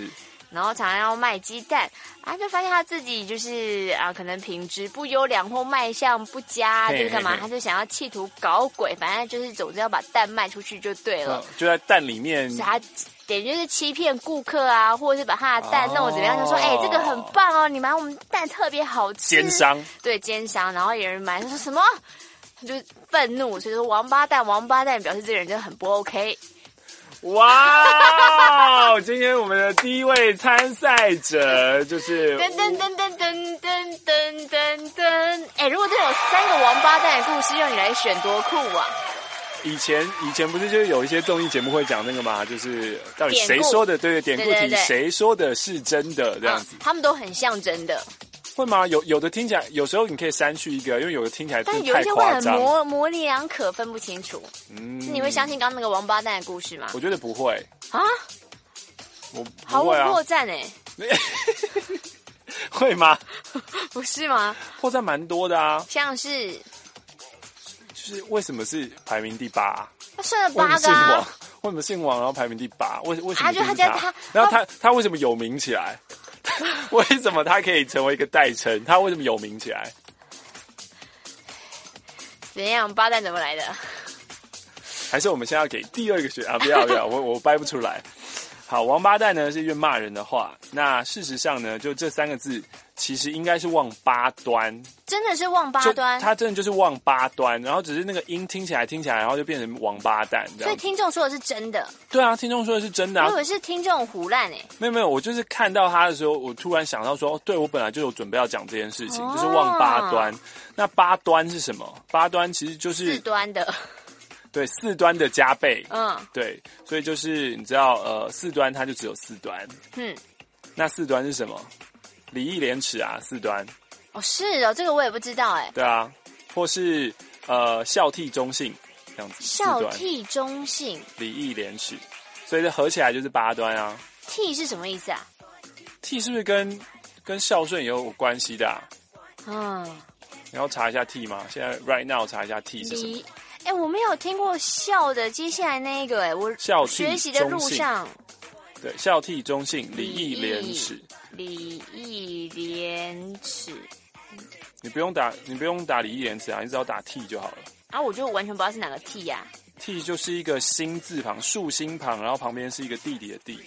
[SPEAKER 10] 然后常常要卖鸡蛋啊，就发现他自己就是啊，可能品质不优良或卖相不佳，就是干嘛，他就想要企图搞鬼，反正就是总之要把蛋卖出去就对了。
[SPEAKER 9] 嗯、就在蛋里面，
[SPEAKER 10] 他等于就是欺骗顾客啊，或者是把他的蛋弄怎么样，就说哎、欸，这个很棒哦，你买我们蛋特别好吃。
[SPEAKER 9] 奸商，对
[SPEAKER 10] 奸商，然后有人买，他说什么？他就愤怒，所以说王八蛋，王八蛋表示这个人真的很不 OK。
[SPEAKER 9] 哇！今天我们的第一位参赛者就是
[SPEAKER 10] 噔噔噔噔噔噔噔噔噔。哎，如果这有三个王八蛋的故事，让你来选多酷啊！
[SPEAKER 9] 以前以前不是就是有一些综艺节目会讲那个嘛，就是到底谁说的？对对，典故题谁说的是真的这样子、
[SPEAKER 10] 啊？他们都很像真的。
[SPEAKER 9] 会吗？有有的听起来，有时候你可以删去一个，因为有的听起来真的
[SPEAKER 10] 但有
[SPEAKER 9] 太
[SPEAKER 10] 一些会很
[SPEAKER 9] 夸张。
[SPEAKER 10] 模模棱两可，分不清楚。嗯，你会相信刚刚那个王八蛋的故事吗？
[SPEAKER 9] 我觉得不会
[SPEAKER 10] 啊，
[SPEAKER 9] 我
[SPEAKER 10] 毫无
[SPEAKER 9] 不会啊
[SPEAKER 10] 破绽哎、欸，
[SPEAKER 9] 会吗？
[SPEAKER 10] 不是吗？
[SPEAKER 9] 破绽蛮多的啊，
[SPEAKER 10] 像是
[SPEAKER 9] 就是为什么是排名第八、啊？
[SPEAKER 10] 他生了八个啊，
[SPEAKER 9] 为什么姓王，然后排名第八？为为什么
[SPEAKER 10] 啊？就他家他，
[SPEAKER 9] 然后他他为什么有名起来？为什么他可以成为一个代称？他为什么有名起来？
[SPEAKER 10] 怎样？八蛋怎么来的？
[SPEAKER 9] 还是我们现在要给第二个选啊？不要不要，我我掰不出来。好，王八蛋呢是一句骂人的话。那事实上呢，就这三个字，其实应该是望八端。
[SPEAKER 10] 真的是望八端，
[SPEAKER 9] 他真的就是望八端，然后只是那个音听起来听起来，然后就变成王八蛋这样。
[SPEAKER 10] 所以听众说的是真的。
[SPEAKER 9] 对啊，听众说的是真的啊。
[SPEAKER 10] 我以为是听众胡乱哎。
[SPEAKER 9] 没有没有，我就是看到他的时候，我突然想到说，哦、对我本来就有准备要讲这件事情，哦、就是望八端。那八端是什么？八端其实就是
[SPEAKER 10] 四端的。
[SPEAKER 9] 对，四端的加倍，
[SPEAKER 10] 嗯，
[SPEAKER 9] 对，所以就是你知道，呃，四端它就只有四端，嗯，那四端是什么？礼义廉耻啊，四端。
[SPEAKER 10] 哦，是哦，这个我也不知道哎。
[SPEAKER 9] 对啊，或是呃孝悌忠信这样子。
[SPEAKER 10] 孝悌忠信，
[SPEAKER 9] 礼义廉耻，所以这合起来就是八端啊。
[SPEAKER 10] 悌是什么意思啊？
[SPEAKER 9] 悌是不是跟跟孝顺也有关系的、啊？嗯，你要查一下悌吗？现在 right now 查一下悌是什么？
[SPEAKER 10] 哎、欸，我没有听过孝的，接下来那一个哎、欸，我学习的路上，
[SPEAKER 9] 对，孝悌忠信，礼义廉耻，
[SPEAKER 10] 礼义廉耻。
[SPEAKER 9] 你不用打，你不用打礼义廉耻啊，你只要打悌就好了。
[SPEAKER 10] 啊，我就完全不知道是哪个悌呀、啊。
[SPEAKER 9] 悌就是一个心字旁，竖心旁，然后旁边是一个弟弟的弟。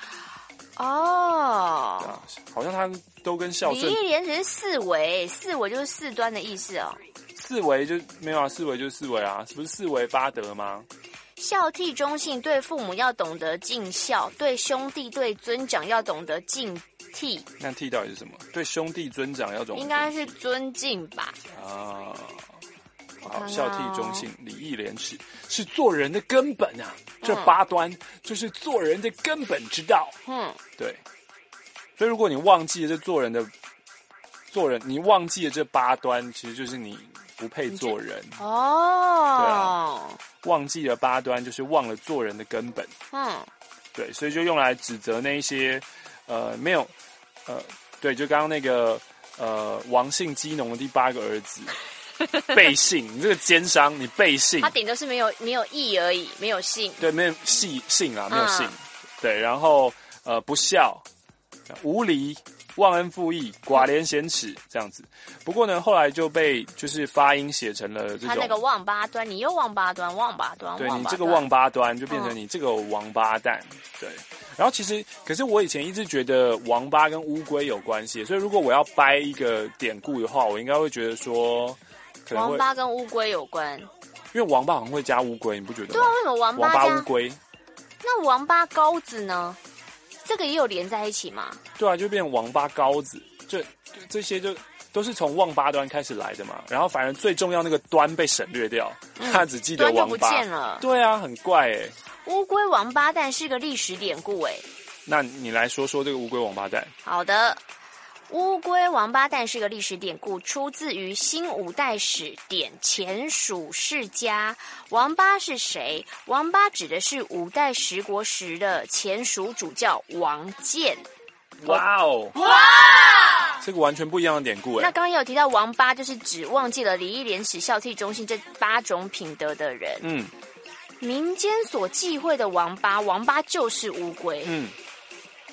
[SPEAKER 10] 哦，
[SPEAKER 9] 对啊，好像他都跟孝顺。
[SPEAKER 10] 礼义廉耻是四维，四维就是四端的意思哦。
[SPEAKER 9] 四维就没有啊，四维就是四维啊，不是四维八德吗？
[SPEAKER 10] 孝悌忠信，对父母要懂得尽孝，对兄弟对尊长要懂得敬悌。
[SPEAKER 9] 那悌到底是什么？对兄弟尊长要懂得，
[SPEAKER 10] 应该是尊敬吧？
[SPEAKER 9] 啊，好，孝悌忠信，礼义廉耻是做人的根本啊！这八端就是做人的根本之道。嗯，对。所以如果你忘记了这做人的做人，你忘记了这八端，其实就是你不配做人哦。对啊，忘记了八端，就是忘了做人的根本。嗯，对，所以就用来指责那一些呃没有呃对，就刚刚那个呃王姓基农的第八个儿子背信，你这个奸商，你背信，
[SPEAKER 10] 他顶多是没有没有义而已，没有信。
[SPEAKER 9] 对，没有信信啊，没有信。嗯、对，然后呃不孝、无礼。忘恩负义、寡廉鲜耻这样子，不过呢，后来就被就是发音写成了这种。
[SPEAKER 10] 他那个望八端，你又望八端，望八端，
[SPEAKER 9] 对你这个望八端就变成你这个王八蛋。嗯、对，然后其实，可是我以前一直觉得王八跟乌龟有关系，所以如果我要掰一个典故的话，我应该会觉得说，可能会
[SPEAKER 10] 王八跟乌龟有关，
[SPEAKER 9] 因为王八好像会加乌龟，你不觉得吗？
[SPEAKER 10] 对啊，为什么王八
[SPEAKER 9] 加王八乌龟？
[SPEAKER 10] 那王八羔子呢？这个也有连在一起吗？
[SPEAKER 9] 对啊，就变王八羔子，这这些就都是从望八端开始来的嘛。然后反而最重要那个端被省略掉，嗯、他只记得王八，
[SPEAKER 10] 端就不见了。
[SPEAKER 9] 对啊，很怪哎、欸。
[SPEAKER 10] 乌龟王八蛋是个历史典故哎、欸。
[SPEAKER 9] 那你来说说这个乌龟王八蛋。
[SPEAKER 10] 好的。乌龟王八蛋是个历史典故，出自于新五代史典前蜀世家。王八是谁？王八指的是五代十国时的前蜀主教王建。
[SPEAKER 9] 哇哦！哇，这个完全不一样的典故哎。
[SPEAKER 10] 那刚刚有提到王八就是指忘记了礼义廉耻孝悌忠信这八种品德的人。嗯，民间所忌讳的王八，王八就是乌龟。嗯。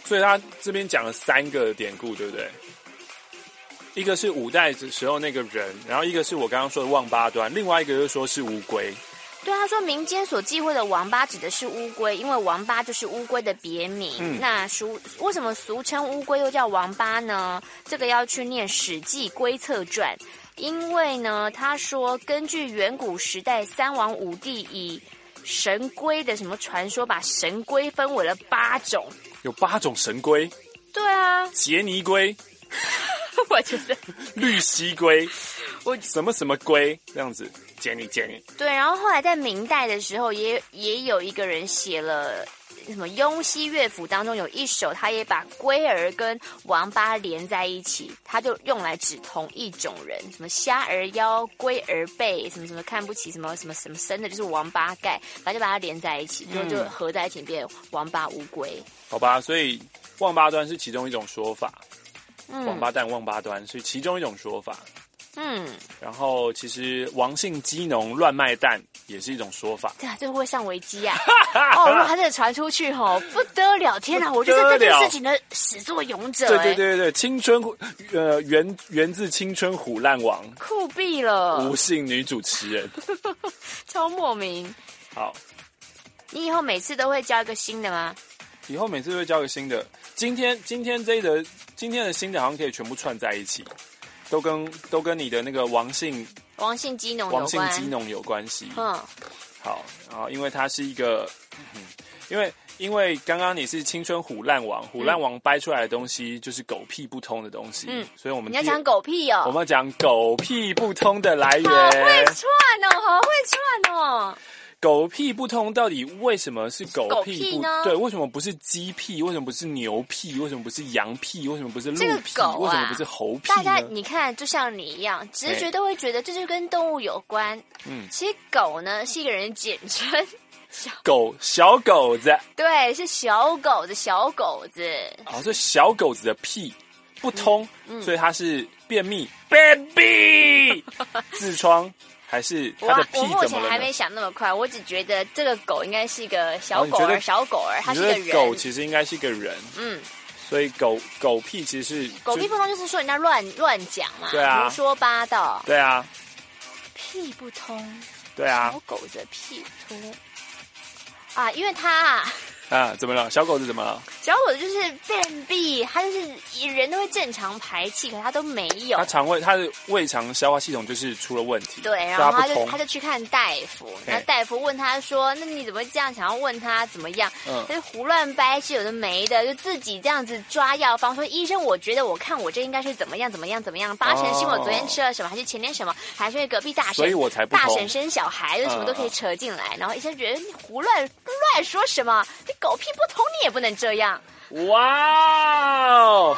[SPEAKER 9] 所以他这边讲了三个典故，对不对？一个是五代的时候那个人，然后一个是我刚刚说的望八端，另外一个就是说是乌龟。
[SPEAKER 10] 对，他说民间所忌讳的王八指的是乌龟，因为王八就是乌龟的别名。嗯、那俗为什么俗称乌龟又叫王八呢？这个要去念《史记·龟策传》，因为呢，他说根据远古时代三王五帝以神龟的什么传说，把神龟分为了八种，
[SPEAKER 9] 有八种神龟。
[SPEAKER 10] 对啊，
[SPEAKER 9] 杰尼龟，
[SPEAKER 10] 我觉得
[SPEAKER 9] 绿蜥龟，
[SPEAKER 10] 我
[SPEAKER 9] 什么什么龟这样子。杰尼杰尼。
[SPEAKER 10] 对，然后后来在明代的时候也，也也有一个人写了什么《雍熙乐府》当中有一首，他也把龟儿跟王八连在一起，他就用来指同一种人，什么虾儿腰、龟儿背，什么什么看不起，什么什么什么生的，就是王八盖，反正就把它连在一起，最后就合在一起变王八乌龟。
[SPEAKER 9] 好吧，所以望八端是其中一种说法，
[SPEAKER 10] 嗯、
[SPEAKER 9] 王八蛋、望八端是其中一种说法。
[SPEAKER 10] 嗯，
[SPEAKER 9] 然后其实王姓鸡农乱卖蛋也是一种说法。
[SPEAKER 10] 对啊，这会不会上危机啊？哦，如果他这个传出去吼，不得了！天哪，我就是这件事情的始作俑者、欸。
[SPEAKER 9] 对对对对，青春呃源源自青春虎烂王，
[SPEAKER 10] 酷毙了！
[SPEAKER 9] 吴姓女主持人，
[SPEAKER 10] 超莫名。
[SPEAKER 9] 好，
[SPEAKER 10] 你以后每次都会教一个新的吗？
[SPEAKER 9] 以后每次都会教一个新的。今天今天这一则今天的新的好像可以全部串在一起。都跟都跟你的那个王姓
[SPEAKER 10] 王姓鸡农有关，
[SPEAKER 9] 王姓鸡农有关系。
[SPEAKER 10] 嗯，
[SPEAKER 9] 好，然后因为它是一个，嗯、因为因为刚刚你是青春虎烂王，虎烂王掰出来的东西就是狗屁不通的东西，嗯，所以我们
[SPEAKER 10] 你要讲狗屁哦，
[SPEAKER 9] 我们要讲狗屁不通的来源。
[SPEAKER 10] 好会串哦，好会串哦。
[SPEAKER 9] 狗屁不通到底为什么是狗屁不？
[SPEAKER 10] 狗屁呢？
[SPEAKER 9] 对，为什么不是鸡屁？为什么不是牛屁？为什么不是羊屁？为什么不是鹿屁？
[SPEAKER 10] 这个狗啊、
[SPEAKER 9] 为什么不是猴屁
[SPEAKER 10] 大家你看，就像你一样，直觉都会觉得这就跟动物有关。嗯，其实狗呢是一个人的简称，
[SPEAKER 9] 狗小狗子，
[SPEAKER 10] 对，是小狗子，小狗子。
[SPEAKER 9] 哦，所以小狗子的屁不通，嗯嗯、所以它是便秘，便秘，痔疮。还是他的屁怎么了呢？
[SPEAKER 10] 我目前还没想那么快，我只觉得这个狗应该是一个小狗儿，小狗儿，它是个人。
[SPEAKER 9] 狗其实应该是个人，嗯，所以狗狗屁其实是
[SPEAKER 10] 狗屁不通，就是说人家乱乱讲嘛，
[SPEAKER 9] 对啊，
[SPEAKER 10] 胡说八道，
[SPEAKER 9] 对啊，
[SPEAKER 10] 屁不通，
[SPEAKER 9] 对啊，
[SPEAKER 10] 小狗子屁不通啊，因为它。
[SPEAKER 9] 啊，怎么了？小狗子怎么了？
[SPEAKER 10] 小狗子就是便秘，它就是人都会正常排气，可是它都没有。
[SPEAKER 9] 它肠胃，它的胃肠消化系统就是出了问题。
[SPEAKER 10] 对，然后他就他就去看大夫，那大夫问他说：“那你怎么会这样？想要问他怎么样？”嗯，他就胡乱掰是有的没的，就自己这样子抓药方说：“医生，我觉得我看我这应该是怎么样怎么样怎么样。八成是因为我昨天吃了什么，还是前天什么，还是因为隔壁大婶，
[SPEAKER 9] 所以我才不
[SPEAKER 10] 大婶生小孩，就什么都可以扯进来。嗯”然后医生觉得你胡乱乱说什么？你狗屁不通，你也不能这样。
[SPEAKER 9] 哇哦！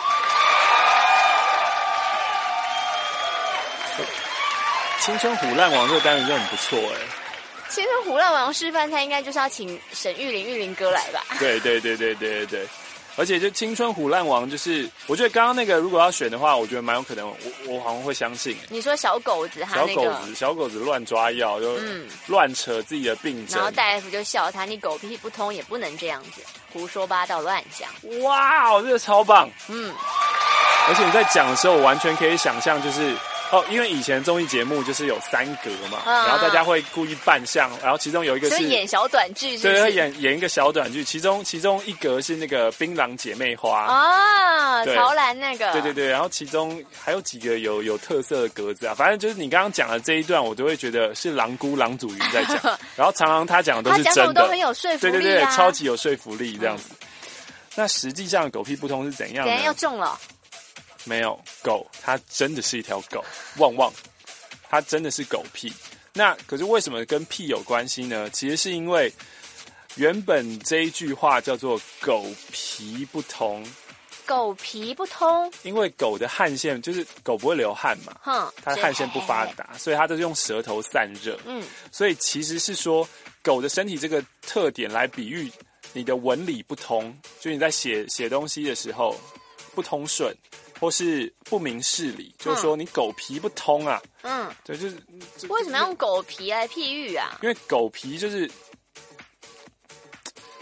[SPEAKER 9] 青春虎烂王这个单元就很不错哎。
[SPEAKER 10] 青春虎烂王示范菜应该就是要请沈玉琳、玉琳哥来吧？
[SPEAKER 9] 对对对对对对对。而且就青春虎烂王，就是我觉得刚刚那个如果要选的话，我觉得蛮有可能，我我好像会相信。
[SPEAKER 10] 你说小狗子他、
[SPEAKER 9] 那个，小狗子小狗子乱抓药，就乱扯自己的病症，
[SPEAKER 10] 然后大夫就笑他，你狗屁不通也不能这样子胡说八道乱讲。
[SPEAKER 9] 哇，这个超棒，嗯。而且你在讲的时候，我完全可以想象，就是哦，因为以前综艺节目就是有三格嘛，嗯、然后大家会故意扮相，然后其中有一个是
[SPEAKER 10] 演小短剧是不是，
[SPEAKER 9] 对，演演一个小短剧，其中其中一格是那个槟榔姐妹花
[SPEAKER 10] 啊，曹兰那个，
[SPEAKER 9] 对对对，然后其中还有几个有有特色的格子啊，反正就是你刚刚讲的这一段，我都会觉得是狼姑郎祖云在讲，然后常常他讲的都是真的，他讲的
[SPEAKER 10] 都很有说服力、啊，
[SPEAKER 9] 对对对，超级有说服力这样子。嗯、那实际上狗屁不通是怎样呢？
[SPEAKER 10] 怎样要中了？
[SPEAKER 9] 没有狗，它真的是一条狗，旺旺，它真的是狗屁。那可是为什么跟屁有关系呢？其实是因为原本这一句话叫做狗皮不通，
[SPEAKER 10] 狗皮不通，
[SPEAKER 9] 因为狗的汗腺就是狗不会流汗嘛，哼，它的汗腺不发达，所以它都是用舌头散热，嗯，所以其实是说狗的身体这个特点来比喻你的纹理不通，就你在写写东西的时候不通顺。或是不明事理，嗯、就是说你狗皮不通啊。嗯，对，就是
[SPEAKER 10] 为什么要用狗皮来譬喻啊？
[SPEAKER 9] 因为狗皮就是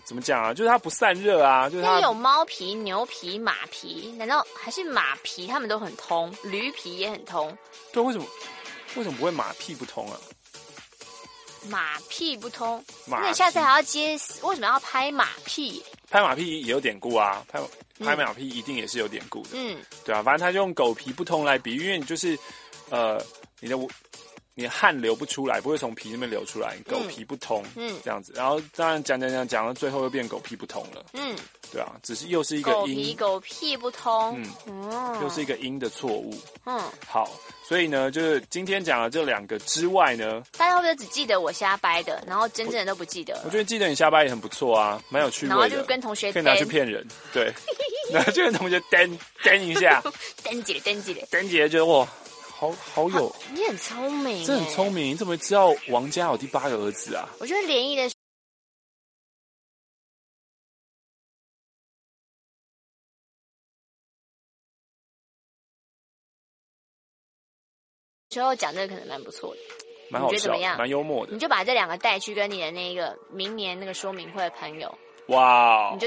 [SPEAKER 9] 怎么讲啊？就是它不散热啊，就是它
[SPEAKER 10] 有猫皮、牛皮、马皮，难道还是马皮？它们都很通，驴皮也很通。
[SPEAKER 9] 对，为什么为什么不会马屁不通啊？
[SPEAKER 10] 马屁不通，
[SPEAKER 9] 马
[SPEAKER 10] 那你下次还要接？为什么要拍马屁？
[SPEAKER 9] 拍马屁也有典故啊，拍拍马屁一定也是有典故的。嗯，对啊，反正他就用狗皮不通来比喻，因为你就是呃，你的你的汗流不出来，不会从皮那边流出来，狗皮不通，嗯，这样子。然后当然讲讲讲讲到最后又变狗屁不通了。嗯，对啊，只是又是一个
[SPEAKER 10] 狗皮狗屁不通，
[SPEAKER 9] 嗯，哦、又是一个音的错误。嗯，好。所以呢，就是今天讲的这两个之外呢，
[SPEAKER 10] 大家会不会只记得我瞎掰的，然后真正的都不记得？
[SPEAKER 9] 我觉得记得你瞎掰也很不错啊，蛮有趣味的。
[SPEAKER 10] 然后就跟同学
[SPEAKER 9] 可以拿去骗人，对，然后就跟同学蹬蹬一下，
[SPEAKER 10] 蹬几蹬几
[SPEAKER 9] 蹬几，觉得哇，好好有，
[SPEAKER 10] 你很聪明，
[SPEAKER 9] 真的很聪明，你怎么知道王家有第八个儿子啊？
[SPEAKER 10] 我觉得联谊的之后讲这个可能蛮不错的，
[SPEAKER 9] 蛮好笑，
[SPEAKER 10] 你觉得怎么样？
[SPEAKER 9] 蛮幽默的。
[SPEAKER 10] 你就把这两个带去跟你的那个明年那个说明会的朋友，
[SPEAKER 9] 哇、wow ，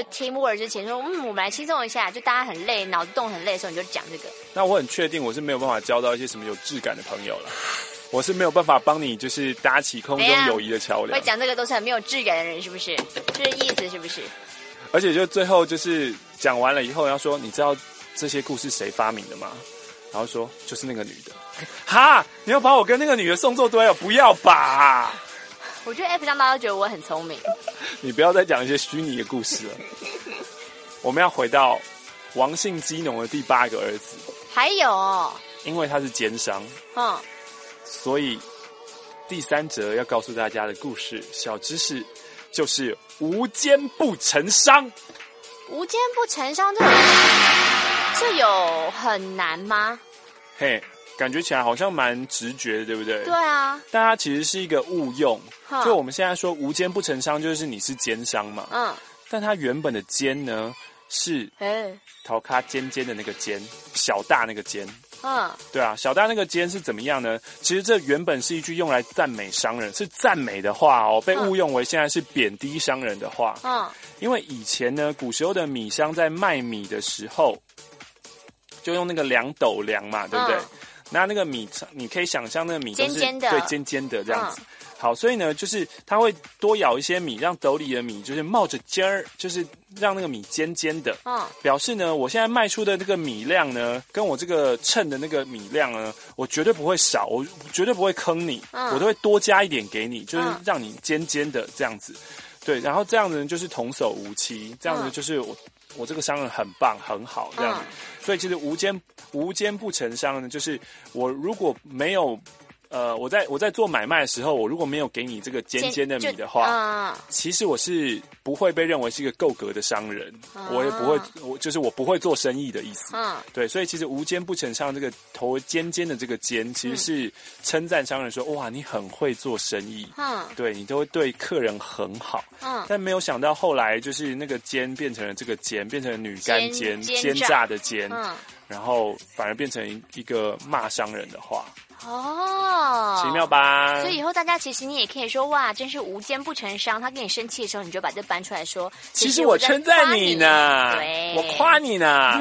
[SPEAKER 10] 你就 teamwork 之前说，嗯，我们来轻松一下，就大家很累，脑子动很累的时候，你就讲这个。
[SPEAKER 9] 那我很确定我是没有办法交到一些什么有质感的朋友了，我是没有办法帮你就是搭起空中友谊的桥梁。
[SPEAKER 10] 会讲这个都是很没有质感的人，是不是？这个意思是不是？
[SPEAKER 9] 而且就最后就是讲完了以后，要说你知道这些故事谁发明的吗？然后说就是那个女的。哈！你要把我跟那个女的送作堆哦？不要吧！
[SPEAKER 10] 我觉得 F 上大家都觉得我很聪明。
[SPEAKER 9] 你不要再讲一些虚拟的故事了。我们要回到王姓基农的第八个儿子。
[SPEAKER 10] 还有、哦，
[SPEAKER 9] 因为他是奸商，嗯，所以第三则要告诉大家的故事小知识就是无奸不成商。
[SPEAKER 10] 无奸不成商，这这有很难吗？
[SPEAKER 9] 嘿。感觉起来好像蛮直觉的，对不对？
[SPEAKER 10] 对啊，
[SPEAKER 9] 但它其实是一个误用。就我们现在说无奸不成商，就是你是奸商嘛。嗯。但它原本的奸呢，是桃咖尖尖的那个尖，小大那个尖。嗯。对啊，小大那个尖是怎么样呢？其实这原本是一句用来赞美商人，是赞美的话哦，被误用为现在是贬低商人的话。嗯。因为以前呢，古时候的米商在卖米的时候，就用那个两斗量嘛，对不对？嗯，那那个米，你可以想象那个米都是
[SPEAKER 10] 尖尖的，
[SPEAKER 9] 对，尖尖的这样子。嗯、好，所以呢，就是它会多舀一些米，让斗里的米就是冒着尖儿，就是让那个米尖尖的。嗯，表示呢，我现在卖出的这个米量呢，跟我这个称的那个米量呢，我绝对不会少，我绝对不会坑你，嗯、我都会多加一点给你，就是让你尖尖的这样子。对，然后这样子就是童叟无欺，这样子就是我。我这个商人很棒很好这样子，嗯、所以其实无奸无奸不成商呢，就是我如果没有呃我在我在做买卖的时候，我如果没有给你这个尖尖的米的话，嗯、其实我是不会被认为是一个够格的商人，嗯、我也不会我就是我不会做生意的意思。嗯，对，所以其实无奸不成商这个头尖尖的这个尖，其实是称赞商人说哇你很会做生意，嗯，对你都会对客人很好。嗯，但没有想到后来就是那个奸变成了这个奸，变成了女干奸，奸诈的奸，嗯，然后反而变成一个骂商人的话。哦，奇妙吧？
[SPEAKER 10] 所以以后大家其实你也可以说哇，真是无奸不成商。他跟你生气的时候，你就把这搬出来说，
[SPEAKER 9] 其实我称赞你呢，
[SPEAKER 10] 对，
[SPEAKER 9] 我夸你呢。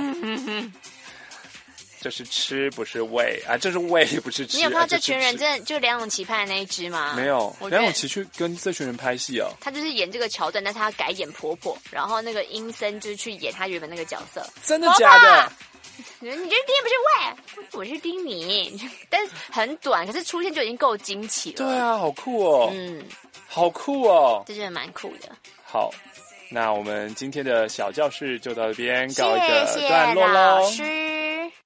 [SPEAKER 9] 这是吃不是喂啊，这是喂不是吃。
[SPEAKER 10] 你有看到这群人真的就梁咏琪拍的那一支吗？
[SPEAKER 9] 没有，梁咏琪去跟这群人拍戏哦。
[SPEAKER 10] 他就是演这个桥段，但是他改演婆婆，然后那个阴森就是去演他原本那个角色。
[SPEAKER 9] 真的假的？
[SPEAKER 10] 你这盯不是喂，我是盯你，但是很短，可是出现就已经够惊奇了。
[SPEAKER 9] 对啊，好酷哦，嗯，好酷哦，
[SPEAKER 10] 这真的蛮酷的。
[SPEAKER 9] 好，那我们今天的小教室就到这边告一个段落喽。
[SPEAKER 10] 谢谢老师。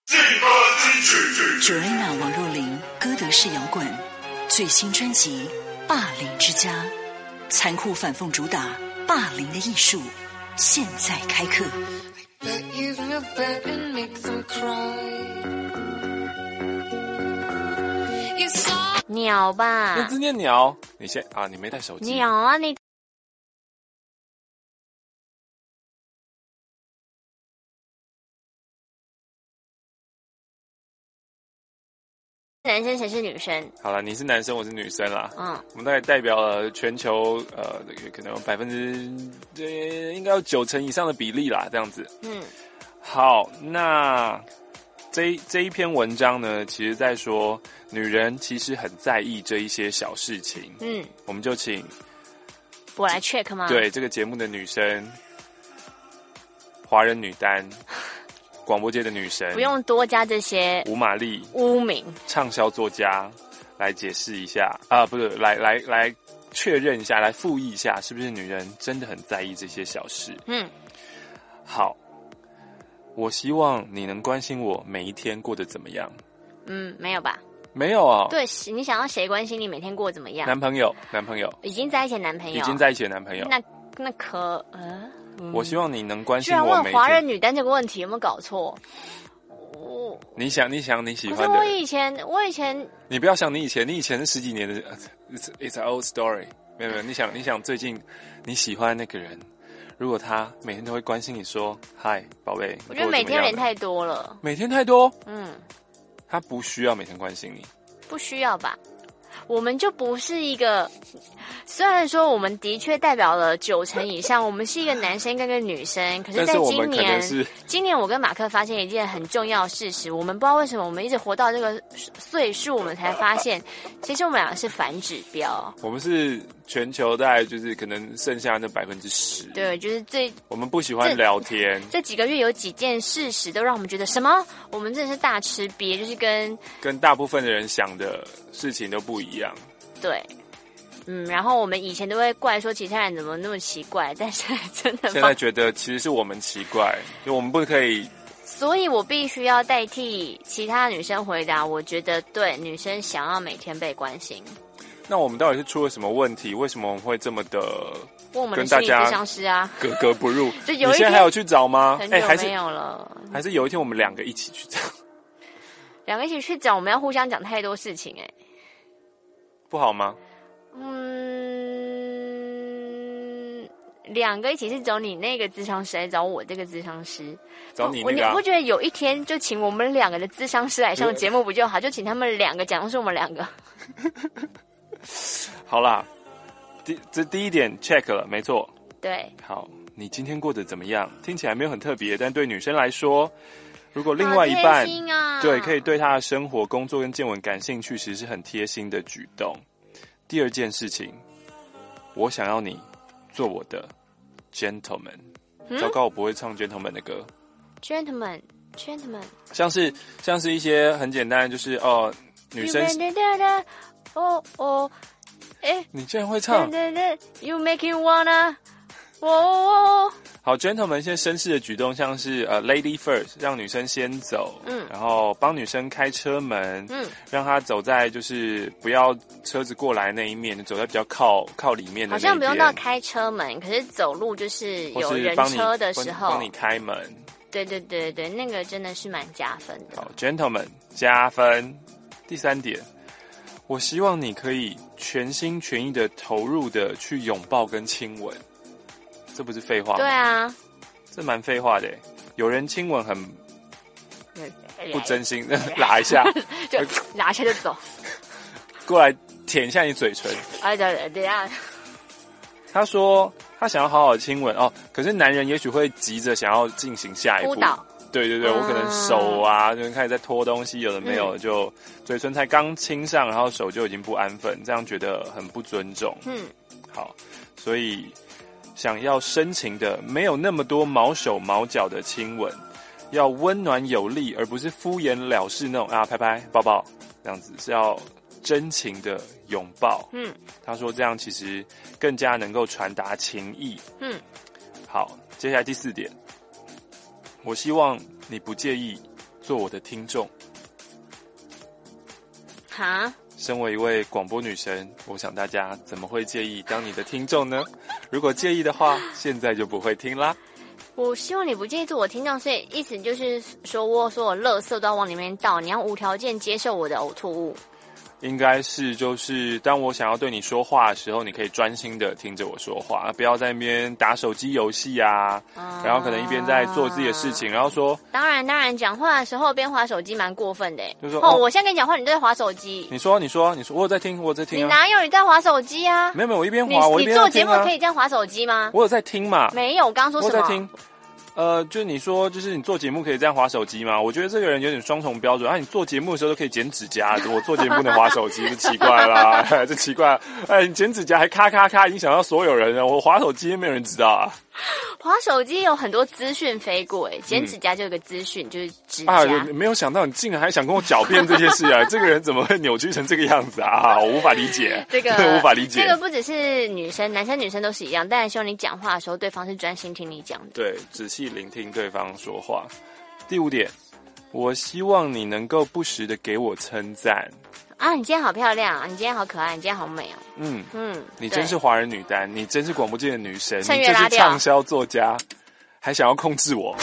[SPEAKER 6] Joanna 王若琳歌德式摇滚最新专辑《霸凌之家》，残酷反讽主打霸凌的艺术，现在开课。
[SPEAKER 10] 鸟吧，
[SPEAKER 9] 那字念鸟。你先啊，你没带手机。
[SPEAKER 10] 鸟啊，你。 男生，谁是女生？
[SPEAKER 9] 好了，你是男生，我是女生啦。
[SPEAKER 10] 嗯，
[SPEAKER 9] 我们大概代表了全球呃，可能百分之呃，应该有九成以上的比例啦，这样子。嗯，好，那这这一篇文章呢，其实在说女人其实很在意这一些小事情。嗯，我们就请
[SPEAKER 10] 我来 check 吗？
[SPEAKER 9] 对，这个节目的女生，华人女单。广播界的女神，
[SPEAKER 10] 不用多加这些
[SPEAKER 9] 吴玛丽
[SPEAKER 10] 污名，
[SPEAKER 9] 畅销作家来解释一下啊，不是来来来确认一下，来复议一下，是不是女人真的很在意这些小事？嗯，好，我希望你能关心我每一天过得怎么样。嗯，
[SPEAKER 10] 没有吧？
[SPEAKER 9] 没有啊。
[SPEAKER 10] 对，你想要谁关心你每天过得怎么样？
[SPEAKER 9] 男朋友，男朋友，
[SPEAKER 10] 已经在一起的男朋友，
[SPEAKER 9] 已经在一起的男朋友。
[SPEAKER 10] 那那可呃。
[SPEAKER 9] 嗯、我希望你能关心我每一天。
[SPEAKER 10] 居然问华人女单这个问题，有没有搞错？我
[SPEAKER 9] 你想，你想你喜欢的。
[SPEAKER 10] 可是我以前，我以前，
[SPEAKER 9] 你不要想你以前，你以前是十几年的 ，it's it's an old story。没有没有，你想你想最近你喜欢那个人，如果他每天都会关心你说嗨，宝贝，
[SPEAKER 10] 我觉得每天有点太多了。
[SPEAKER 9] 每天太多？嗯，他不需要每天关心你。
[SPEAKER 10] 不需要吧？我们就不是一个，虽然说我们的确代表了九成以上，我们是一个男生跟个女生，可是在今年，今年我跟马克发现一件很重要的事实，我们不知道为什么我们一直活到这个岁数，我们才发现，其实我们两个是反指标。
[SPEAKER 9] 我们是全球大概就是可能剩下那百分之十。
[SPEAKER 10] 对，就是最
[SPEAKER 9] 我们不喜欢聊天。
[SPEAKER 10] 这几个月有几件事实都让我们觉得什么？我们真的是大吃瘪，就是跟
[SPEAKER 9] 跟大部分的人想的事情都不一样。
[SPEAKER 10] 对，嗯，然后我们以前都会怪说其他人怎么那么奇怪，但现在真的
[SPEAKER 9] 现在觉得其实是我们奇怪，就我们不可以。
[SPEAKER 10] 所以我必须要代替其他女生回答，我觉得对，女生想要每天被关心。
[SPEAKER 9] 那我们到底是出了什么问题？为什么我们会这么的
[SPEAKER 10] 问我们的心理咨商师啊
[SPEAKER 9] 格格不入？
[SPEAKER 10] 就有一天
[SPEAKER 9] 你现在还有去找吗？
[SPEAKER 10] 很久没有了，
[SPEAKER 9] 还是有一天我们两个一起去找？
[SPEAKER 10] 两个一起去找，我们要互相讲太多事情哎、欸。
[SPEAKER 9] 不好吗？
[SPEAKER 10] 嗯，两个一起是找你那个咨商师，来找我这个咨商师。
[SPEAKER 9] 找你那个、啊，
[SPEAKER 10] 我不觉得有一天就请我们两个的咨商师来上节目不就好？就请他们两个讲，是我们两个。
[SPEAKER 9] 好啦，第这第一点 check 了，没错。
[SPEAKER 10] 对。
[SPEAKER 9] 好，你今天过得怎么样？听起来没有很特别，但对女生来说。如果另外一半、
[SPEAKER 10] 啊、
[SPEAKER 9] 对可以对他的生活、工作跟见闻感兴趣，其实是很贴心的举动。第二件事情，我想要你做我的 gentleman。嗯、糟糕，我不会唱 gentleman 的歌。
[SPEAKER 10] gentleman gentleman，
[SPEAKER 9] 像是像是一些很简单，就是哦、呃，女生。
[SPEAKER 10] 哦哦，哎，
[SPEAKER 9] 你居然会唱
[SPEAKER 10] ？You make it wanna。哦，
[SPEAKER 9] 好 ，gentleman 一些绅士的举动，像是呃 ，lady first， 让女生先走，嗯，然后帮女生开车门，嗯，让她走在就是不要车子过来那一面，走在比较靠靠里面的那一边。好
[SPEAKER 10] 像不用到开车门，可是走路就是有人车的时候，
[SPEAKER 9] 帮你开门。
[SPEAKER 10] 对对对对，那个真的是蛮加分的。
[SPEAKER 9] 好 ，gentleman 加分。第三点，我希望你可以全心全意的投入的去拥抱跟亲吻。这不是废话吗？
[SPEAKER 10] 对啊，
[SPEAKER 9] 这蛮废话的。有人亲吻很不真心，拉一下
[SPEAKER 10] 就拉一下就走，
[SPEAKER 9] 过来舔一下你嘴唇。
[SPEAKER 10] 哎，对对对啊。
[SPEAKER 9] 他说他想要好好亲吻哦，可是男人也许会急着想要进行下一步。
[SPEAKER 10] 扑倒。
[SPEAKER 9] 对对对，嗯、我可能手啊，就开始在拖东西，有的没有，嗯、就嘴唇才刚亲上，然后手就已经不安分，这样觉得很不尊重。嗯，好，所以。想要深情的，没有那么多毛手毛脚的亲吻，要温暖有力，而不是敷衍了事那种啊，拍拍抱抱这样子，是要真情的拥抱。嗯，他说这样其实更加能够传达情意。嗯，好，接下来第四点，我希望你不介意做我的听众。
[SPEAKER 10] 哈？
[SPEAKER 9] 身为一位广播女神，我想大家怎么会介意当你的听众呢？如果介意的话，现在就不会听啦。
[SPEAKER 10] 我希望你不介意做我听众，所以意思就是说，我所有垃圾都要往里面倒，你要无条件接受我的呕吐物。
[SPEAKER 9] 应该是就是当我想要对你说话的时候，你可以专心的听着我说话，不要在那边打手机游戏啊、嗯，然后可能一边在做自己的事情，然后说
[SPEAKER 10] 当然当然讲话的时候边滑手机蛮过分的，
[SPEAKER 9] 就说
[SPEAKER 10] 哦，我现在跟你讲话，你都在滑手机。
[SPEAKER 9] 你说你说你说我有在听，我有在听、啊。
[SPEAKER 10] 你哪有你在滑手机啊？
[SPEAKER 9] 没有没有，我一边滑我一边在听、啊、
[SPEAKER 10] 你做节目可以这样滑手机吗？
[SPEAKER 9] 我有在听嘛。
[SPEAKER 10] 没有，我刚刚说什么？
[SPEAKER 9] 我在听。呃，就你说，就是你做节目可以这样滑手机吗？我觉得这个人有点双重标准啊！你做节目的时候都可以剪指甲，我做节目不能滑手机，这奇怪啦，这奇怪！哎，你剪指甲还咔咔咔影响到所有人啊！我滑手机没有人知道啊。
[SPEAKER 10] 滑手机有很多资讯飞过，哎，剪指甲就有个资讯、嗯、就是指甲。
[SPEAKER 9] 啊，没有想到你竟然还想跟我狡辩这件事啊！这个人怎么会扭曲成这个样子啊？我无法理解，
[SPEAKER 10] 这个
[SPEAKER 9] 无法理解。
[SPEAKER 10] 这个不只是女生，男生女生都是一样。当然希望你讲话的时候，对方是专心听你讲的。
[SPEAKER 9] 对，仔细聆听对方说话。第五点，我希望你能够不时的给我称赞。
[SPEAKER 10] 啊，你今天好漂亮啊！你今天好可爱，你今天好美哦。
[SPEAKER 9] 嗯
[SPEAKER 10] 嗯，
[SPEAKER 9] 你真是华人女单，你真是广播界的女神，
[SPEAKER 10] 你
[SPEAKER 9] 就是畅销作家，还想要控制我。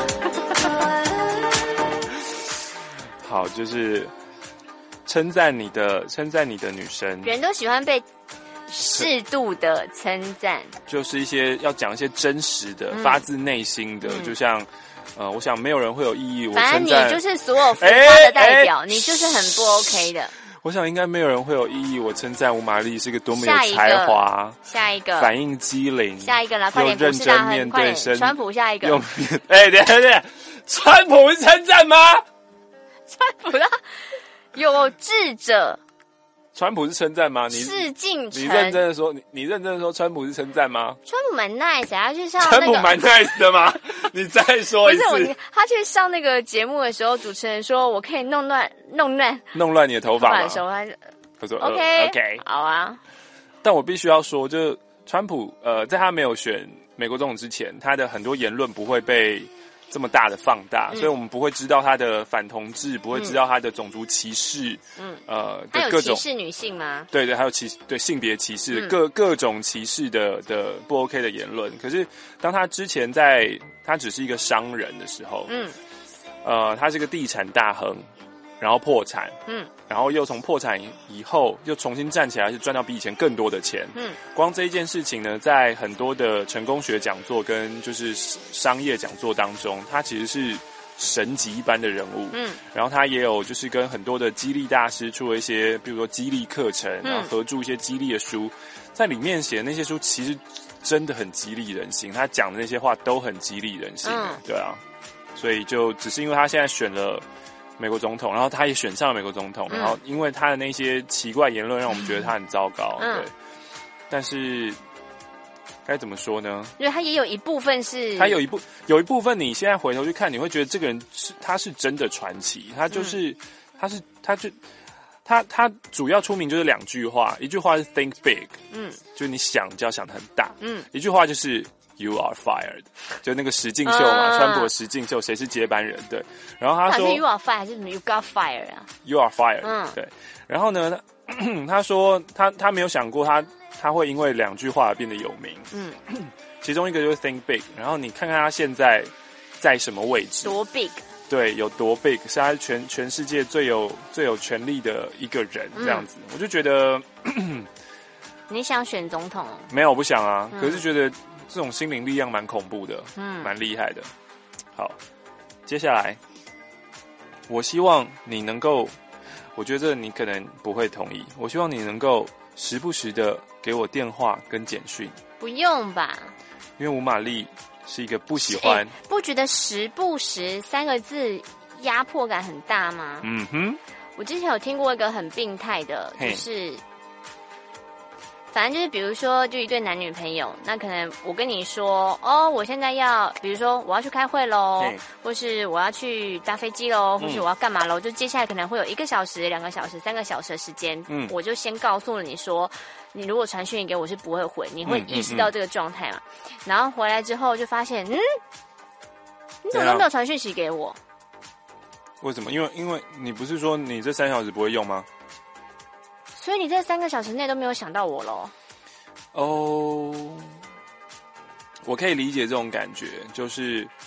[SPEAKER 9] 好，就是称赞你的，称赞你的女生。
[SPEAKER 10] 人都喜欢被适度的称赞，
[SPEAKER 9] 就是一些要讲一些真实的、嗯、发自内心的，嗯、就像。呃，我想没有人会有异议。我
[SPEAKER 10] 反正你就是所有浮夸的代表，欸欸、你就是很不 OK 的。
[SPEAKER 9] 我想应该没有人会有异议。我称赞吴玛丽是个多么有才华，
[SPEAKER 10] 下一个
[SPEAKER 9] 反应机灵，
[SPEAKER 10] 下一个啦，快点，
[SPEAKER 9] 认真面对生。
[SPEAKER 10] 川普下一个，
[SPEAKER 9] 用哎，等等等，川普是称赞吗？
[SPEAKER 10] 川普啦，有志者。
[SPEAKER 9] 川普是称赞吗？你
[SPEAKER 10] 是进程，
[SPEAKER 9] 你认真的说，你你认真的说，川普是称赞吗？
[SPEAKER 10] 川普蛮 nice， 他去上、那
[SPEAKER 9] 个、川普蛮 nice 的吗？你再说一次。
[SPEAKER 10] 不是我，他去上那个节目的时候，主持人说我可以弄乱、弄乱、
[SPEAKER 9] 弄乱你的头发吗？
[SPEAKER 10] 他
[SPEAKER 9] 说
[SPEAKER 10] OK、
[SPEAKER 9] 呃、OK，
[SPEAKER 10] 好啊。
[SPEAKER 9] 但我必须要说，就是川普呃，在他没有选美国总统之前，他的很多言论不会被这么大的放大、嗯，所以我们不会知道他的反同志，不会知道他的种族歧视，嗯，呃，
[SPEAKER 10] 他有
[SPEAKER 9] 各种
[SPEAKER 10] 歧视女性吗？
[SPEAKER 9] 对对，还有歧对性别歧视，
[SPEAKER 10] 嗯、
[SPEAKER 9] 各各种歧视的的不 OK 的言论。可是当他之前在他只是一个商人的时候，嗯，呃，他是个地产大亨，然后破产，嗯，然后又从破产以后又重新站起来，是赚到比以前更多的钱，嗯，光这一件事情呢，在很多的成功学讲座跟就是商业讲座当中，他其实是神级一般的人物，嗯，然后他也有就是跟很多的激励大师出了一些，比如说激励课程，然后合著一些激励的书，在里面写的那些书其实真的很激励人心，他讲的那些话都很激励人心，嗯，对啊，所以就只是因为他现在选了美国总统，然后他也选上了美国总统，嗯、然后因为他的那些奇怪言论，让我们觉得他很糟糕。嗯、对，但是该怎么说呢？
[SPEAKER 10] 因为他也有一部分是，
[SPEAKER 9] 他有一部有一部分，你现在回头去看，你会觉得这个人是他是真的传奇，他就是、嗯、他是他就他他主要出名就是两句话，一句话是 think big， 嗯，就是你想就要想得很大，嗯，一句话就是。You are fired， 就那个实境秀嘛，嗯、川普的实境秀，谁是接班人？对，然后他说
[SPEAKER 10] You are fired 还是 You got fired 啊
[SPEAKER 9] ？You are fired，嗯，对。然后呢，他說他他沒有想過他他會因為兩句話而變得有名，嗯，其中一個就是 think big， 然後你看看他現在在什麼位置？
[SPEAKER 10] 多 big？ 對，
[SPEAKER 9] 有多 big， 是他全全世界最有最有權力的一個人，這樣子，嗯、我就覺得
[SPEAKER 10] 你想選總統？
[SPEAKER 9] 沒有，我不想啊，嗯、可是覺得。這種心靈力量蠻恐怖的，嗯，蠻厲害的。好，接下來，我希望你能夠，我覺得你可能不會同意。我希望你能夠時不時的給我電話跟簡訊。
[SPEAKER 10] 不用吧？
[SPEAKER 9] 因為吳瑪麗是一個不喜歡，
[SPEAKER 10] 不覺得時不時三個字壓迫感很大嗎？嗯哼，我之前有聽過一個很病態的，就是。反正就是，比如說，就一對男女朋友，那可能我跟你說，哦，我現在要，比如說我要去開會嘍，或是我要去搭飛機嘍，或是我要幹嘛嘍，就接下來可能會有一個小時、兩個小時、三個小時的時間，嗯，我就先告訴了你說，你如果傳訊給我是不會回，你會意識到這個狀態嘛，嗯嗯嗯、然後回來之後就發現，嗯，你怎麼都沒有傳訊息給我？
[SPEAKER 9] 為什麼？因為因為你不是說你這三小時不會用嗎？
[SPEAKER 10] 所以你這三個小時內都沒有想到我咯？
[SPEAKER 9] 哦，我可以理解這種感覺，就是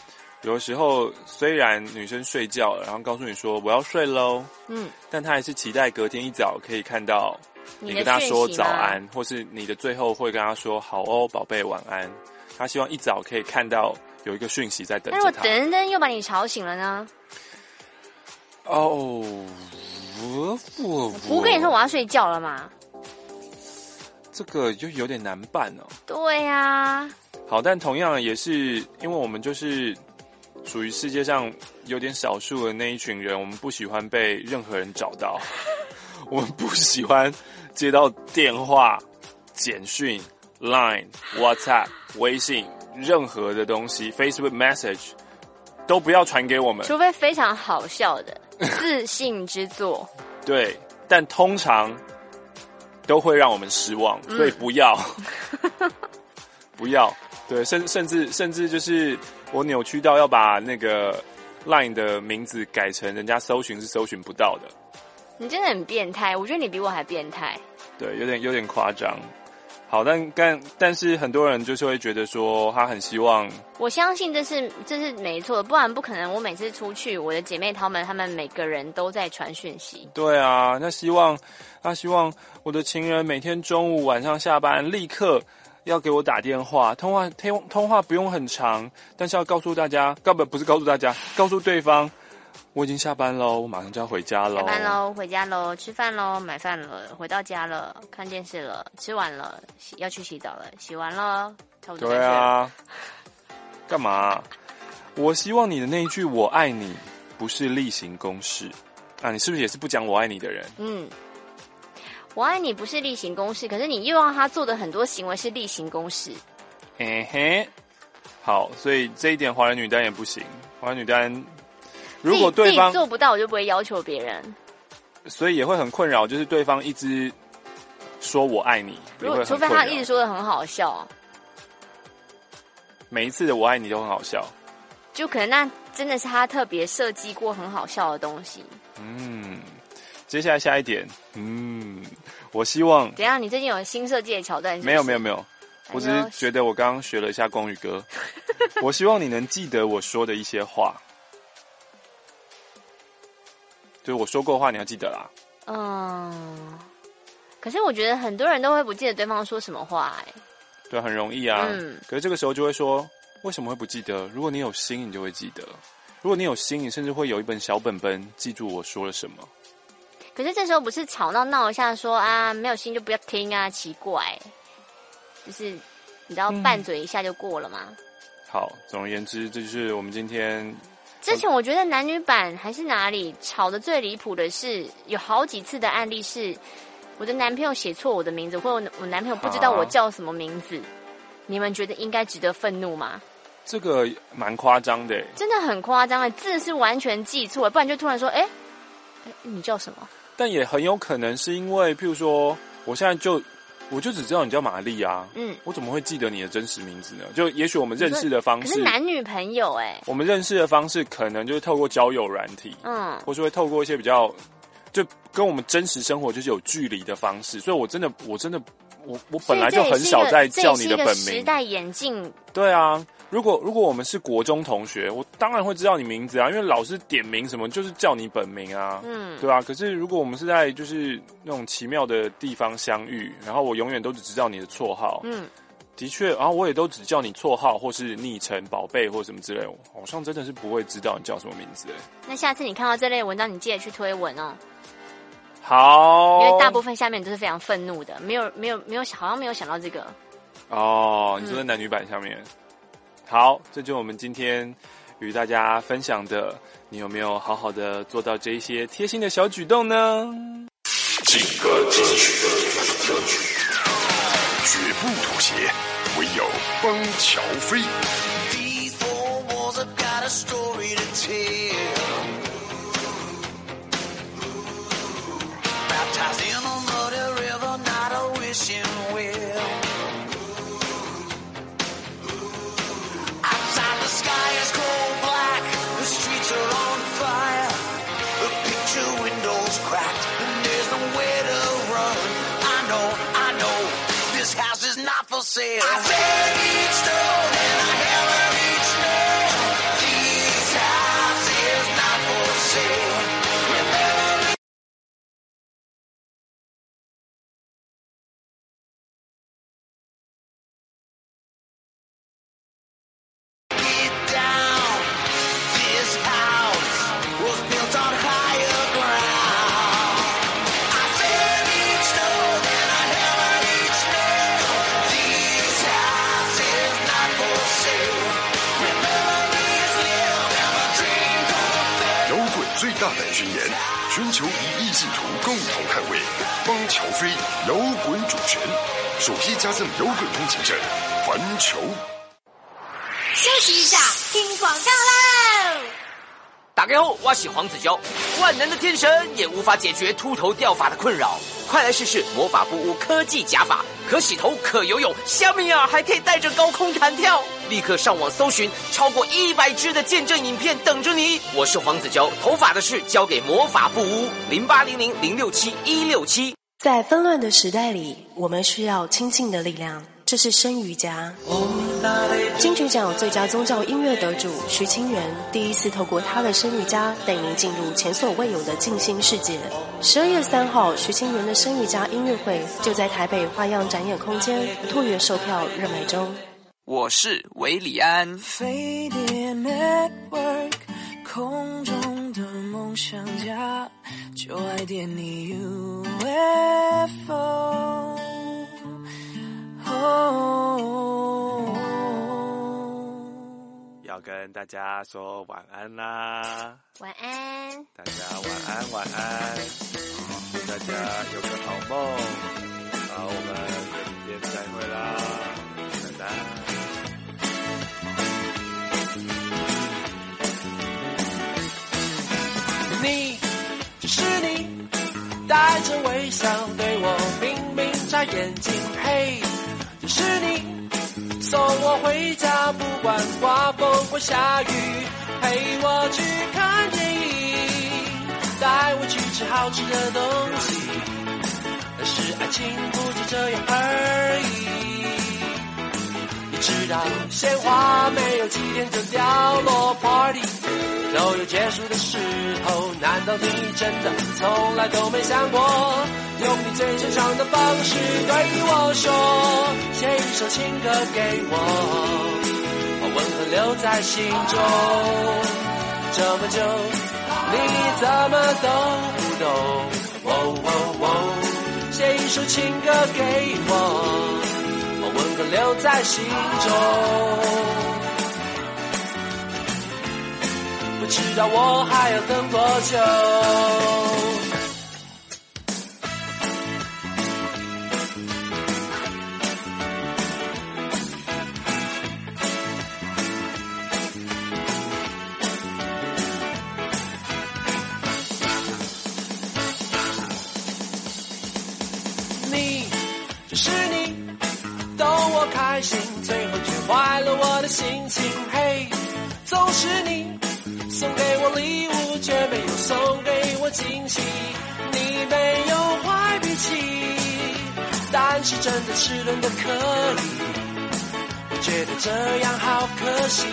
[SPEAKER 9] 有的时候虽然女生睡觉了，然后告诉你说我要睡喽，嗯，但她还是期待隔天一早可以看到你跟她说早安，或是你的最后会跟她说好哦，宝贝晚安。她希望一早可以看到有一个讯息在等着她。
[SPEAKER 10] 那如果等等又把你吵醒了呢？
[SPEAKER 9] 哦，我我
[SPEAKER 10] 不跟你说我要睡觉了吗？
[SPEAKER 9] 这个就有点难办哦。
[SPEAKER 10] 对呀、啊。
[SPEAKER 9] 好，但同样也是因为我们就是属于世界上有点少数的那一群人，我们不喜欢被任何人找到，我们不喜欢接到电话、简讯、Line、WhatsApp、微信任何的东西 ，Facebook Message 都不要传给我们，
[SPEAKER 10] 除非非常好笑的自信之作。
[SPEAKER 9] 对，但通常都会让我们失望，所以不要，嗯、不要。对，甚甚至甚至就是我扭曲到要把那个 Line 的名字改成人家搜寻是搜寻不到的。
[SPEAKER 10] 你真的很变态，我觉得你比我还变态。
[SPEAKER 9] 对，有点有点夸张。好，但但但是很多人就是会觉得说，他很希望。
[SPEAKER 10] 我相信这是这是没错的，不然不可能。我每次出去，我的姐妹她们，她们每个人都在传讯息。
[SPEAKER 9] 对啊，那希望他希望我的情人每天中午、晚上下班立刻要给我打电话，通话通通话不用很长，但是要告诉大家，根本不是告诉大家，告诉对方。我已经下班喽，我马上就要回家喽。
[SPEAKER 10] 下班喽，回家喽，吃饭喽，买饭了，回到家了，看电视了，吃完了，洗要去洗澡了，洗完了，差不多。
[SPEAKER 9] 对啊，干嘛？我希望你的那一句“我爱你”不是例行公事啊！你是不是也是不讲“我爱你”的人？
[SPEAKER 10] 嗯，我爱你不是例行公事，可是你又让他做的很多行为是例行公事。
[SPEAKER 9] 嘿嘿，好，所以这一点华人女单也不行，华人女单。如果对方
[SPEAKER 10] 自己做不到，我就不会要求别人，
[SPEAKER 9] 所以也会很困扰。就是对方一直说我爱你，
[SPEAKER 10] 如果除非他一直说的很好笑，
[SPEAKER 9] 每一次的我爱你都很好笑，
[SPEAKER 10] 就可能那真的是他特别设计过很好笑的东西。
[SPEAKER 9] 嗯，接下来下一点，嗯，我希望
[SPEAKER 10] 怎样？你最近有新设计的桥段是不是？
[SPEAKER 9] 没有没有没有，我只是觉得我刚刚学了一下光宇哥，我希望你能记得我说的一些话。就是我说过的话，你要记得啦。
[SPEAKER 10] 嗯，可是我觉得很多人都会不记得对方说什么话、欸，哎，
[SPEAKER 9] 对，很容易啊。
[SPEAKER 10] 嗯，
[SPEAKER 9] 可是这个时候就会说，为什么会不记得？如果你有心，你就会记得；如果你有心，你甚至会有一本小本本记住我说了什么。
[SPEAKER 10] 可是这时候不是吵闹闹一下说啊，没有心就不要听啊，奇怪，就是你知道拌嘴一下就过了吗？
[SPEAKER 9] 嗯、好，总而言之，这就是我们今天。
[SPEAKER 10] 之前我觉得男女版还是哪里吵得最离谱的是，有好几次的案例是，我的男朋友写错我的名字，或者我男朋友不知道我叫什么名字，啊、你们觉得应该值得愤怒吗？
[SPEAKER 9] 这个蛮夸张的，
[SPEAKER 10] 真的很夸张的，字是完全记错，不然就突然说，哎、欸，你叫什么？
[SPEAKER 9] 但也很有可能是因为，譬如说，我现在就。我就只知道你叫玛丽啊，嗯，我怎么会记得你的真实名字呢？就也许我们认识的方式，
[SPEAKER 10] 可是男女朋友哎、欸，
[SPEAKER 9] 我们认识的方式可能就是透过交友软体，嗯，或是会透过一些比较，就跟我们真实生活就是有距离的方式，所以我真的，我真的，我我本来就很少在叫你的本名。
[SPEAKER 10] 时代眼镜，
[SPEAKER 9] 对啊。如果如果我们是国中同学，我当然会知道你名字啊，因为老师点名什么就是叫你本名啊，嗯，对啊。可是如果我们是在就是那种奇妙的地方相遇，然后我永远都只知道你的绰号，嗯，的确，然后我也都只叫你绰号或是昵称、宝贝或什么之类，好像真的是不会知道你叫什么名字哎。
[SPEAKER 10] 那下次你看到这类文章，你记得去推文哦。
[SPEAKER 9] 好，
[SPEAKER 10] 因为大部分下面都是非常愤怒的，没有没有没有，好像没有想到这个。
[SPEAKER 9] 哦，你说在男女版下面。嗯，好，这就是我们今天与大家分享的。你有没有好好的做到这一些贴心的小举动呢？
[SPEAKER 1] 劲歌金曲，绝不妥协，唯有邦乔飞。
[SPEAKER 11] I said each stone and I hammer each nail.
[SPEAKER 3] 最大胆宣言，全球一亿信徒共同捍卫，帮乔飞摇滚主权，首批加赠摇滚通行证，环球。
[SPEAKER 4] 休息一下，听广告喽！
[SPEAKER 8] 大家好，我是黄子佼。万能的天神也无法解决秃头掉发的困扰，快来试试魔法布屋科技假发，可洗头，可游泳，虾米啊，还可以带着高空弹跳。立刻上网搜寻，超过一百支的见证影片等着你。我是黄子佼，头发的事交给魔法布屋，零八零零零六七一六七。
[SPEAKER 12] 在纷乱的时代里，我们需要亲近的力量。这是声瑜伽。金曲奖最佳宗教音乐得主徐清源第一次透过他的声瑜伽带您进入前所未有的静心世界。十二月三号，徐清源的声瑜伽音乐会就在台北花样展演空间，拓元售票热卖中。
[SPEAKER 8] 我是韦礼安。
[SPEAKER 7] 飞碟 Network， 空中的梦想家，就爱点你 U F O。
[SPEAKER 9] 要跟大家说晚安啦！
[SPEAKER 10] 晚安，
[SPEAKER 9] 大家晚安晚安，祝大家有个好梦。好，我们明天再会啦，拜拜。
[SPEAKER 7] 你，只是你，带着微笑对我明明眨眼睛，嘿，只是你。送我回家，不管刮风或下雨，陪我去看电影，带我去吃好吃的东西。但是爱情不止这样而已，你知道鲜花没有几天就掉落 ，party 都有结束的时候。难道你真的从来都没想过？用你最擅长的方式对我说，写一首情歌给我，把温和留在心中。这么久，你怎么都不懂？哦哦哦，写一首情歌给我，把温和留在心中。不知道我还要等多久？是你逗我开心，最后却坏了我的心情。嘿，总是你送给我礼物，却没有送给我惊喜。你没有坏脾气，但是真的迟钝的可以。我觉得这样好可惜。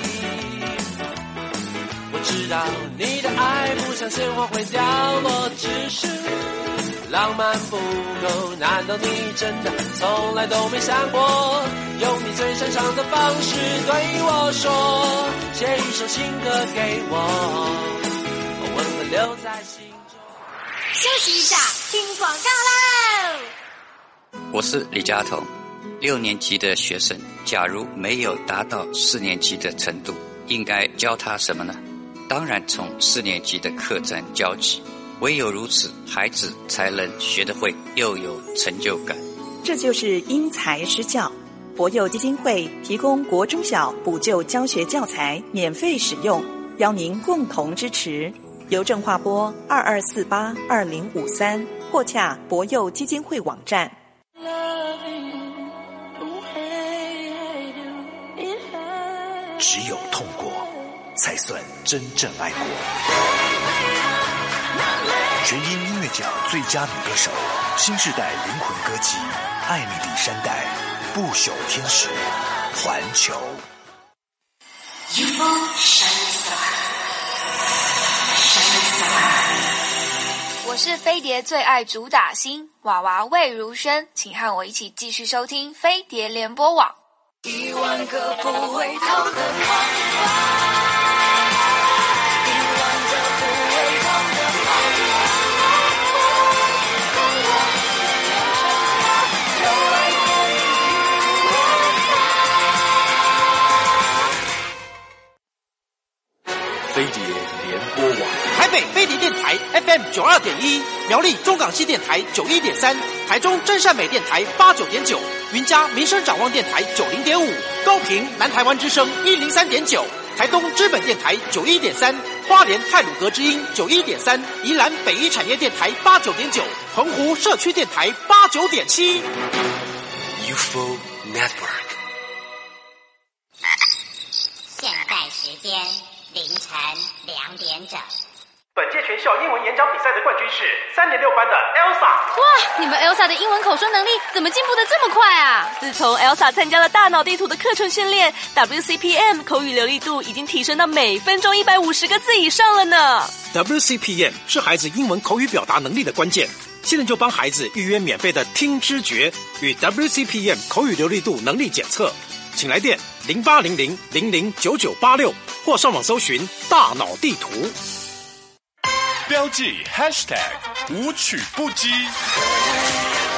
[SPEAKER 7] 我知道你的爱不像鲜花会掉落，只是浪漫不够，难道你真的从来都没想过，用你最擅长的方式对我说，写一首情歌给我，把温暖留在心中。
[SPEAKER 4] 休息一下，听广告喽！
[SPEAKER 14] 我是李家彤，六年级的学生，假如没有达到四年级的程度，应该教他什么呢？当然从四年级的课程教起。唯有如此，孩子才能学得会，又有成就感。
[SPEAKER 15] 这就是因材施教。博幼基金会提供国中小补救教学教材免费使用，邀您共同支持。邮政划拨二二四八二零五三，或洽博幼基金会网站。
[SPEAKER 1] 只有痛过，才算真正爱过。全英音乐奖最佳女歌手，新世代灵魂歌姬艾米丽山黛，不朽天使，环球。
[SPEAKER 4] U F O Shining Star， Shining Star。
[SPEAKER 17] 我是飞碟最爱主打星娃娃魏如萱，请和我一起继续收听飞碟联播网。
[SPEAKER 7] 一万个不回头的方法。
[SPEAKER 5] 飞碟联播网。
[SPEAKER 24] 台北飞碟电台 F M 九二点一，苗栗中港系电台九一点三，台中真善美电台八九点九，云嘉民生展望电台九零点五，高屏南台湾之声一零三点九，台东知本电台九一点三，花莲太鲁阁之音九一点三，宜兰北一产业电台八九点九，澎湖社区电台八九点七。
[SPEAKER 1] U F O Network。
[SPEAKER 23] 现在时间凌晨两点整。
[SPEAKER 24] 本届全校英文演讲比赛的冠军是三年六班的 Elsa。
[SPEAKER 13] 哇，你们 Elsa 的英文口说能力怎么进步的这么快啊？自从 Elsa 参加了大脑地图的课程训练 ，W C P M 口语流利度已经提升到每分钟一百五十个字以上了呢。
[SPEAKER 16] W C P M 是孩子英文口语表达能力的关键。现在就帮孩子预约免费的听知觉与 W C P M 口语流利度能力检测，请来电零八零零零零九九八六或上网搜寻大脑地图。
[SPEAKER 5] 标记 hashtag 无曲不击。